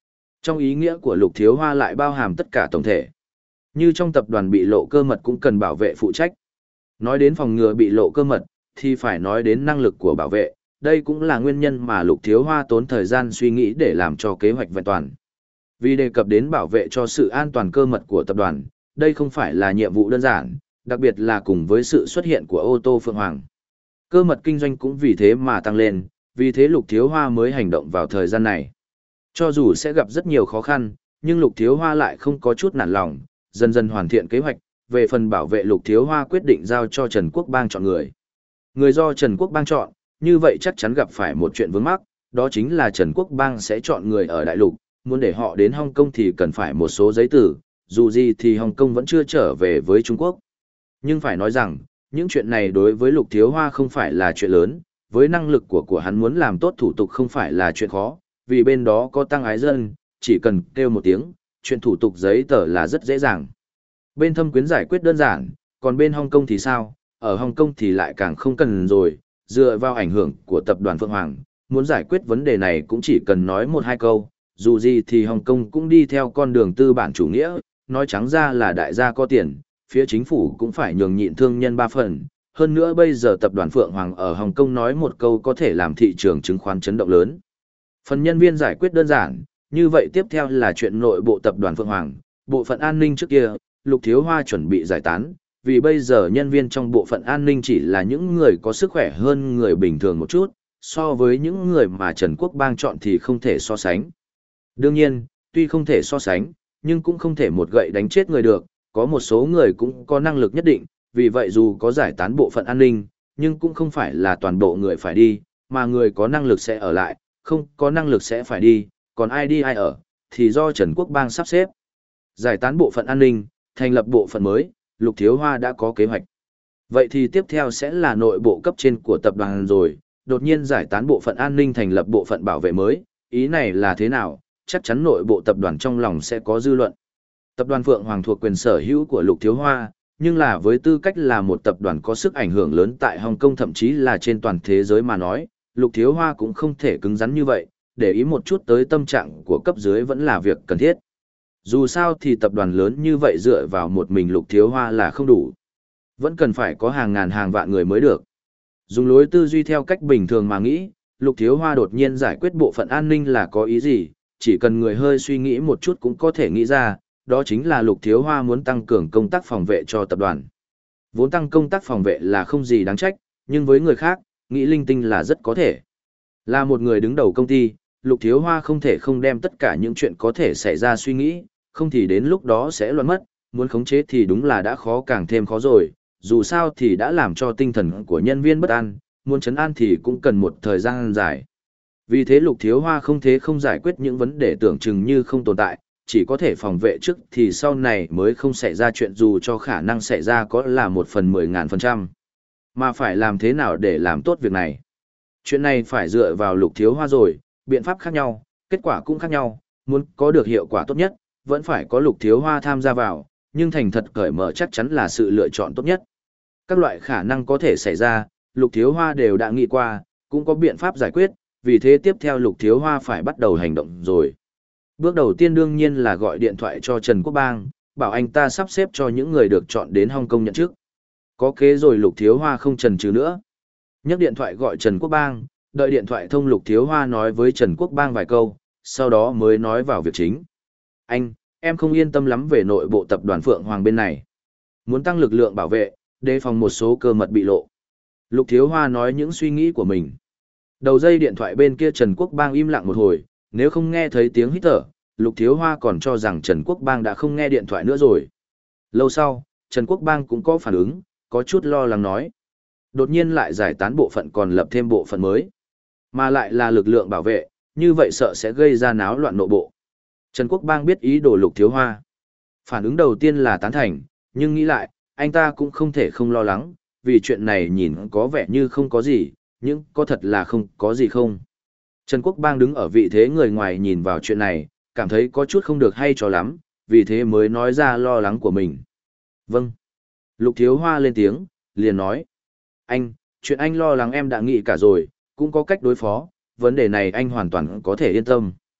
Trong ý nghĩa của Lục Thiếu Hoa lại bao hàm tất cả tổng thể. Như trong tập đoàn bị lộ cơ mật cũng cần bảo vệ phụ trách. Nói đến phòng ngừa bị lộ cơ mật, thì phải nói đến năng lực của bảo vệ. Đây cũng là nguyên nhân mà Lục Thiếu Hoa tốn thời gian suy nghĩ để làm cho kế hoạch vẹn toàn. Vì đề cập đến bảo vệ cho sự an toàn cơ mật của tập đoàn, đây không phải là nhiệm vụ đơn giản, đặc biệt là cùng với sự xuất hiện của ô tô Phượng Hoàng. Cơ mật kinh doanh cũng vì thế mà tăng lên, vì thế Lục Thiếu Hoa mới hành động vào thời gian này. Cho dù sẽ gặp rất nhiều khó khăn, nhưng Lục Thiếu Hoa lại không có chút nản lòng, dần dần hoàn thiện kế hoạch. Về phần bảo vệ, Lục Thiếu Hoa quyết định giao cho Trần Quốc Bang chọn người. Người do Trần Quốc Bang chọn, như vậy chắc chắn gặp phải một chuyện vướng mắc, đó chính là Trần Quốc Bang sẽ chọn người ở Đại Lục, muốn để họ đến Hồng Kông thì cần phải một số giấy tờ, dù gì thì Hồng Kông vẫn chưa trở về với Trung Quốc. Nhưng phải nói rằng, những chuyện này đối với Lục Thiếu Hoa không phải là chuyện lớn, với năng lực của của hắn muốn làm tốt thủ tục không phải là chuyện khó, vì bên đó có Tăng Ái Dân, chỉ cần kêu một tiếng, chuyện thủ tục giấy tờ là rất dễ dàng. Bên Thâm Quyến giải quyết đơn giản, còn bên Hồng Kông thì sao? Ở Hồng Kông thì lại càng không cần rồi, dựa vào ảnh hưởng của tập đoàn Phượng Hoàng, muốn giải quyết vấn đề này cũng chỉ cần nói một hai câu, dù gì thì Hồng Kông cũng đi theo con đường tư bản chủ nghĩa, nói trắng ra là đại gia có tiền, phía chính phủ cũng phải nhường nhịn thương nhân ba phần. Hơn nữa bây giờ tập đoàn Phượng Hoàng ở Hồng Kông nói một câu có thể làm thị trường chứng khoán chấn động lớn. Phần nhân viên giải quyết đơn giản, như vậy tiếp theo là chuyện nội bộ tập đoàn Phượng Hoàng, bộ phận an ninh trước kia, Lục Thiếu Hoa chuẩn bị giải tán, vì bây giờ nhân viên trong bộ phận an ninh chỉ là những người có sức khỏe hơn người bình thường một chút, so với những người mà Trần Quốc Bang chọn thì không thể so sánh. Đương nhiên, tuy không thể so sánh, nhưng cũng không thể một gậy đánh chết người được, có một số người cũng có năng lực nhất định, vì vậy dù có giải tán bộ phận an ninh, nhưng cũng không phải là toàn bộ người phải đi, mà người có năng lực sẽ ở lại, không có năng lực sẽ phải đi, còn ai đi ai ở, thì do Trần Quốc Bang sắp xếp. Giải tán bộ phận an ninh, thành lập bộ phận mới, Lục Thiếu Hoa đã có kế hoạch. Vậy thì tiếp theo sẽ là nội bộ cấp trên của tập đoàn rồi, đột nhiên giải tán bộ phận an ninh thành lập bộ phận bảo vệ mới, ý này là thế nào, chắc chắn nội bộ tập đoàn trong lòng sẽ có dư luận. Tập đoàn Phượng Hoàng thuộc quyền sở hữu của Lục Thiếu Hoa, nhưng là với tư cách là một tập đoàn có sức ảnh hưởng lớn tại Hồng Kông thậm chí là trên toàn thế giới mà nói, Lục Thiếu Hoa cũng không thể cứng rắn như vậy, để ý một chút tới tâm trạng của cấp dưới vẫn là việc cần thiết. Dù sao thì tập đoàn lớn như vậy dựa vào một mình Lục Thiếu Hoa là không đủ. Vẫn cần phải có hàng ngàn hàng vạn người mới được. Dùng lối tư duy theo cách bình thường mà nghĩ, Lục Thiếu Hoa đột nhiên giải quyết bộ phận an ninh là có ý gì, chỉ cần người hơi suy nghĩ một chút cũng có thể nghĩ ra, đó chính là Lục Thiếu Hoa muốn tăng cường công tác phòng vệ cho tập đoàn. Vốn tăng công tác phòng vệ là không gì đáng trách, nhưng với người khác, nghĩ linh tinh là rất có thể. Là một người đứng đầu công ty, Lục Thiếu Hoa không thể không đem tất cả những chuyện có thể xảy ra suy nghĩ, không thì đến lúc đó sẽ loạn mất, muốn khống chế thì đúng là đã khó càng thêm khó rồi, dù sao thì đã làm cho tinh thần của nhân viên bất an, muốn trấn an thì cũng cần một thời gian dài. Vì thế Lục Thiếu Hoa không thể không giải quyết những vấn đề tưởng chừng như không tồn tại, chỉ có thể phòng vệ trước thì sau này mới không xảy ra chuyện, dù cho khả năng xảy ra có là một phần mười ngàn phần trăm. Mà phải làm thế nào để làm tốt việc này? Chuyện này phải dựa vào Lục Thiếu Hoa rồi, biện pháp khác nhau, kết quả cũng khác nhau, muốn có được hiệu quả tốt nhất, vẫn phải có Lục Thiếu Hoa tham gia vào, nhưng thành thật cởi mở chắc chắn là sự lựa chọn tốt nhất. Các loại khả năng có thể xảy ra, Lục Thiếu Hoa đều đã nghĩ qua, cũng có biện pháp giải quyết, vì thế tiếp theo Lục Thiếu Hoa phải bắt đầu hành động rồi. Bước đầu tiên đương nhiên là gọi điện thoại cho Trần Quốc Bang, bảo anh ta sắp xếp cho những người được chọn đến Hồng Kông nhận chức. Có kế rồi Lục Thiếu Hoa không chần chừ nữa. Nhấc điện thoại gọi Trần Quốc Bang, đợi điện thoại thông Lục Thiếu Hoa nói với Trần Quốc Bang vài câu, sau đó mới nói vào việc chính. Anh, em không yên tâm lắm về nội bộ tập đoàn Phượng Hoàng bên này. Muốn tăng lực lượng bảo vệ, đề phòng một số cơ mật bị lộ. Lục Thiếu Hoa nói những suy nghĩ của mình. Đầu dây điện thoại bên kia Trần Quốc Bang im lặng một hồi, nếu không nghe thấy tiếng hít thở, Lục Thiếu Hoa còn cho rằng Trần Quốc Bang đã không nghe điện thoại nữa rồi. Lâu sau, Trần Quốc Bang cũng có phản ứng, có chút lo lắng nói. Đột nhiên lại giải tán bộ phận còn lập thêm bộ phận mới. Mà lại là lực lượng bảo vệ, như vậy sợ sẽ gây ra náo loạn nội bộ. Trần Quốc Bang biết ý đồ Lục Thiếu Hoa. Phản ứng đầu tiên là tán thành, nhưng nghĩ lại, anh ta cũng không thể không lo lắng, vì chuyện này nhìn có vẻ như không có gì, nhưng có thật là không có gì không. Trần Quốc Bang đứng ở vị thế người ngoài nhìn vào chuyện này, cảm thấy có chút không được hay cho lắm, vì thế mới nói ra lo lắng của mình. Vâng. Lục Thiếu Hoa lên tiếng, liền nói. Anh, chuyện anh lo lắng em đã nghĩ cả rồi, cũng có cách đối phó, vấn đề này anh hoàn toàn có thể yên tâm.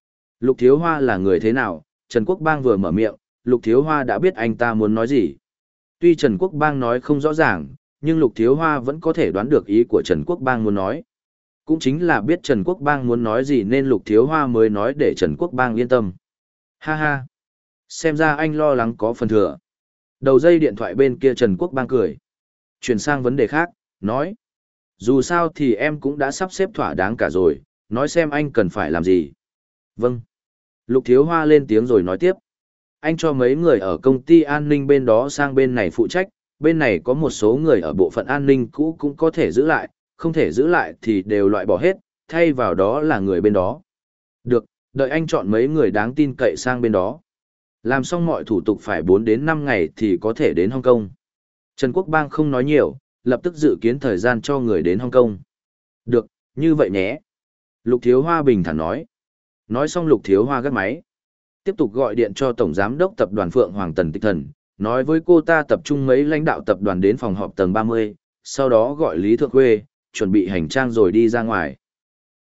Lục Thiếu Hoa là người thế nào? Trần Quốc Bang vừa mở miệng, Lục Thiếu Hoa đã biết anh ta muốn nói gì. Tuy Trần Quốc Bang nói không rõ ràng, nhưng Lục Thiếu Hoa vẫn có thể đoán được ý của Trần Quốc Bang muốn nói. Cũng chính là biết Trần Quốc Bang muốn nói gì nên Lục Thiếu Hoa mới nói để Trần Quốc Bang yên tâm. Ha ha! Xem ra anh lo lắng có phần thừa. Đầu dây điện thoại bên kia Trần Quốc Bang cười. Chuyển sang vấn đề khác, nói. Dù sao thì em cũng đã sắp xếp thỏa đáng cả rồi, nói xem anh cần phải làm gì. Vâng. Lục Thiếu Hoa lên tiếng rồi nói tiếp. Anh cho mấy người ở công ty an ninh bên đó sang bên này phụ trách, bên này có một số người ở bộ phận an ninh cũ cũng có thể giữ lại, không thể giữ lại thì đều loại bỏ hết, thay vào đó là người bên đó. Được, đợi anh chọn mấy người đáng tin cậy sang bên đó. Làm xong mọi thủ tục phải bốn đến năm ngày thì có thể đến Hong Kong. Trần Quốc Bang không nói nhiều, lập tức dự kiến thời gian cho người đến Hong Kong. Được, như vậy nhé. Lục Thiếu Hoa bình thản nói. Nói xong Lục Thiếu Hoa gác máy. Tiếp tục gọi điện cho Tổng Giám đốc Tập đoàn Phượng Hoàng Tần Tịch Thần, nói với cô ta tập trung mấy lãnh đạo tập đoàn đến phòng họp tầng ba mươi, sau đó gọi Lý Thượng Khuê, chuẩn bị hành trang rồi đi ra ngoài.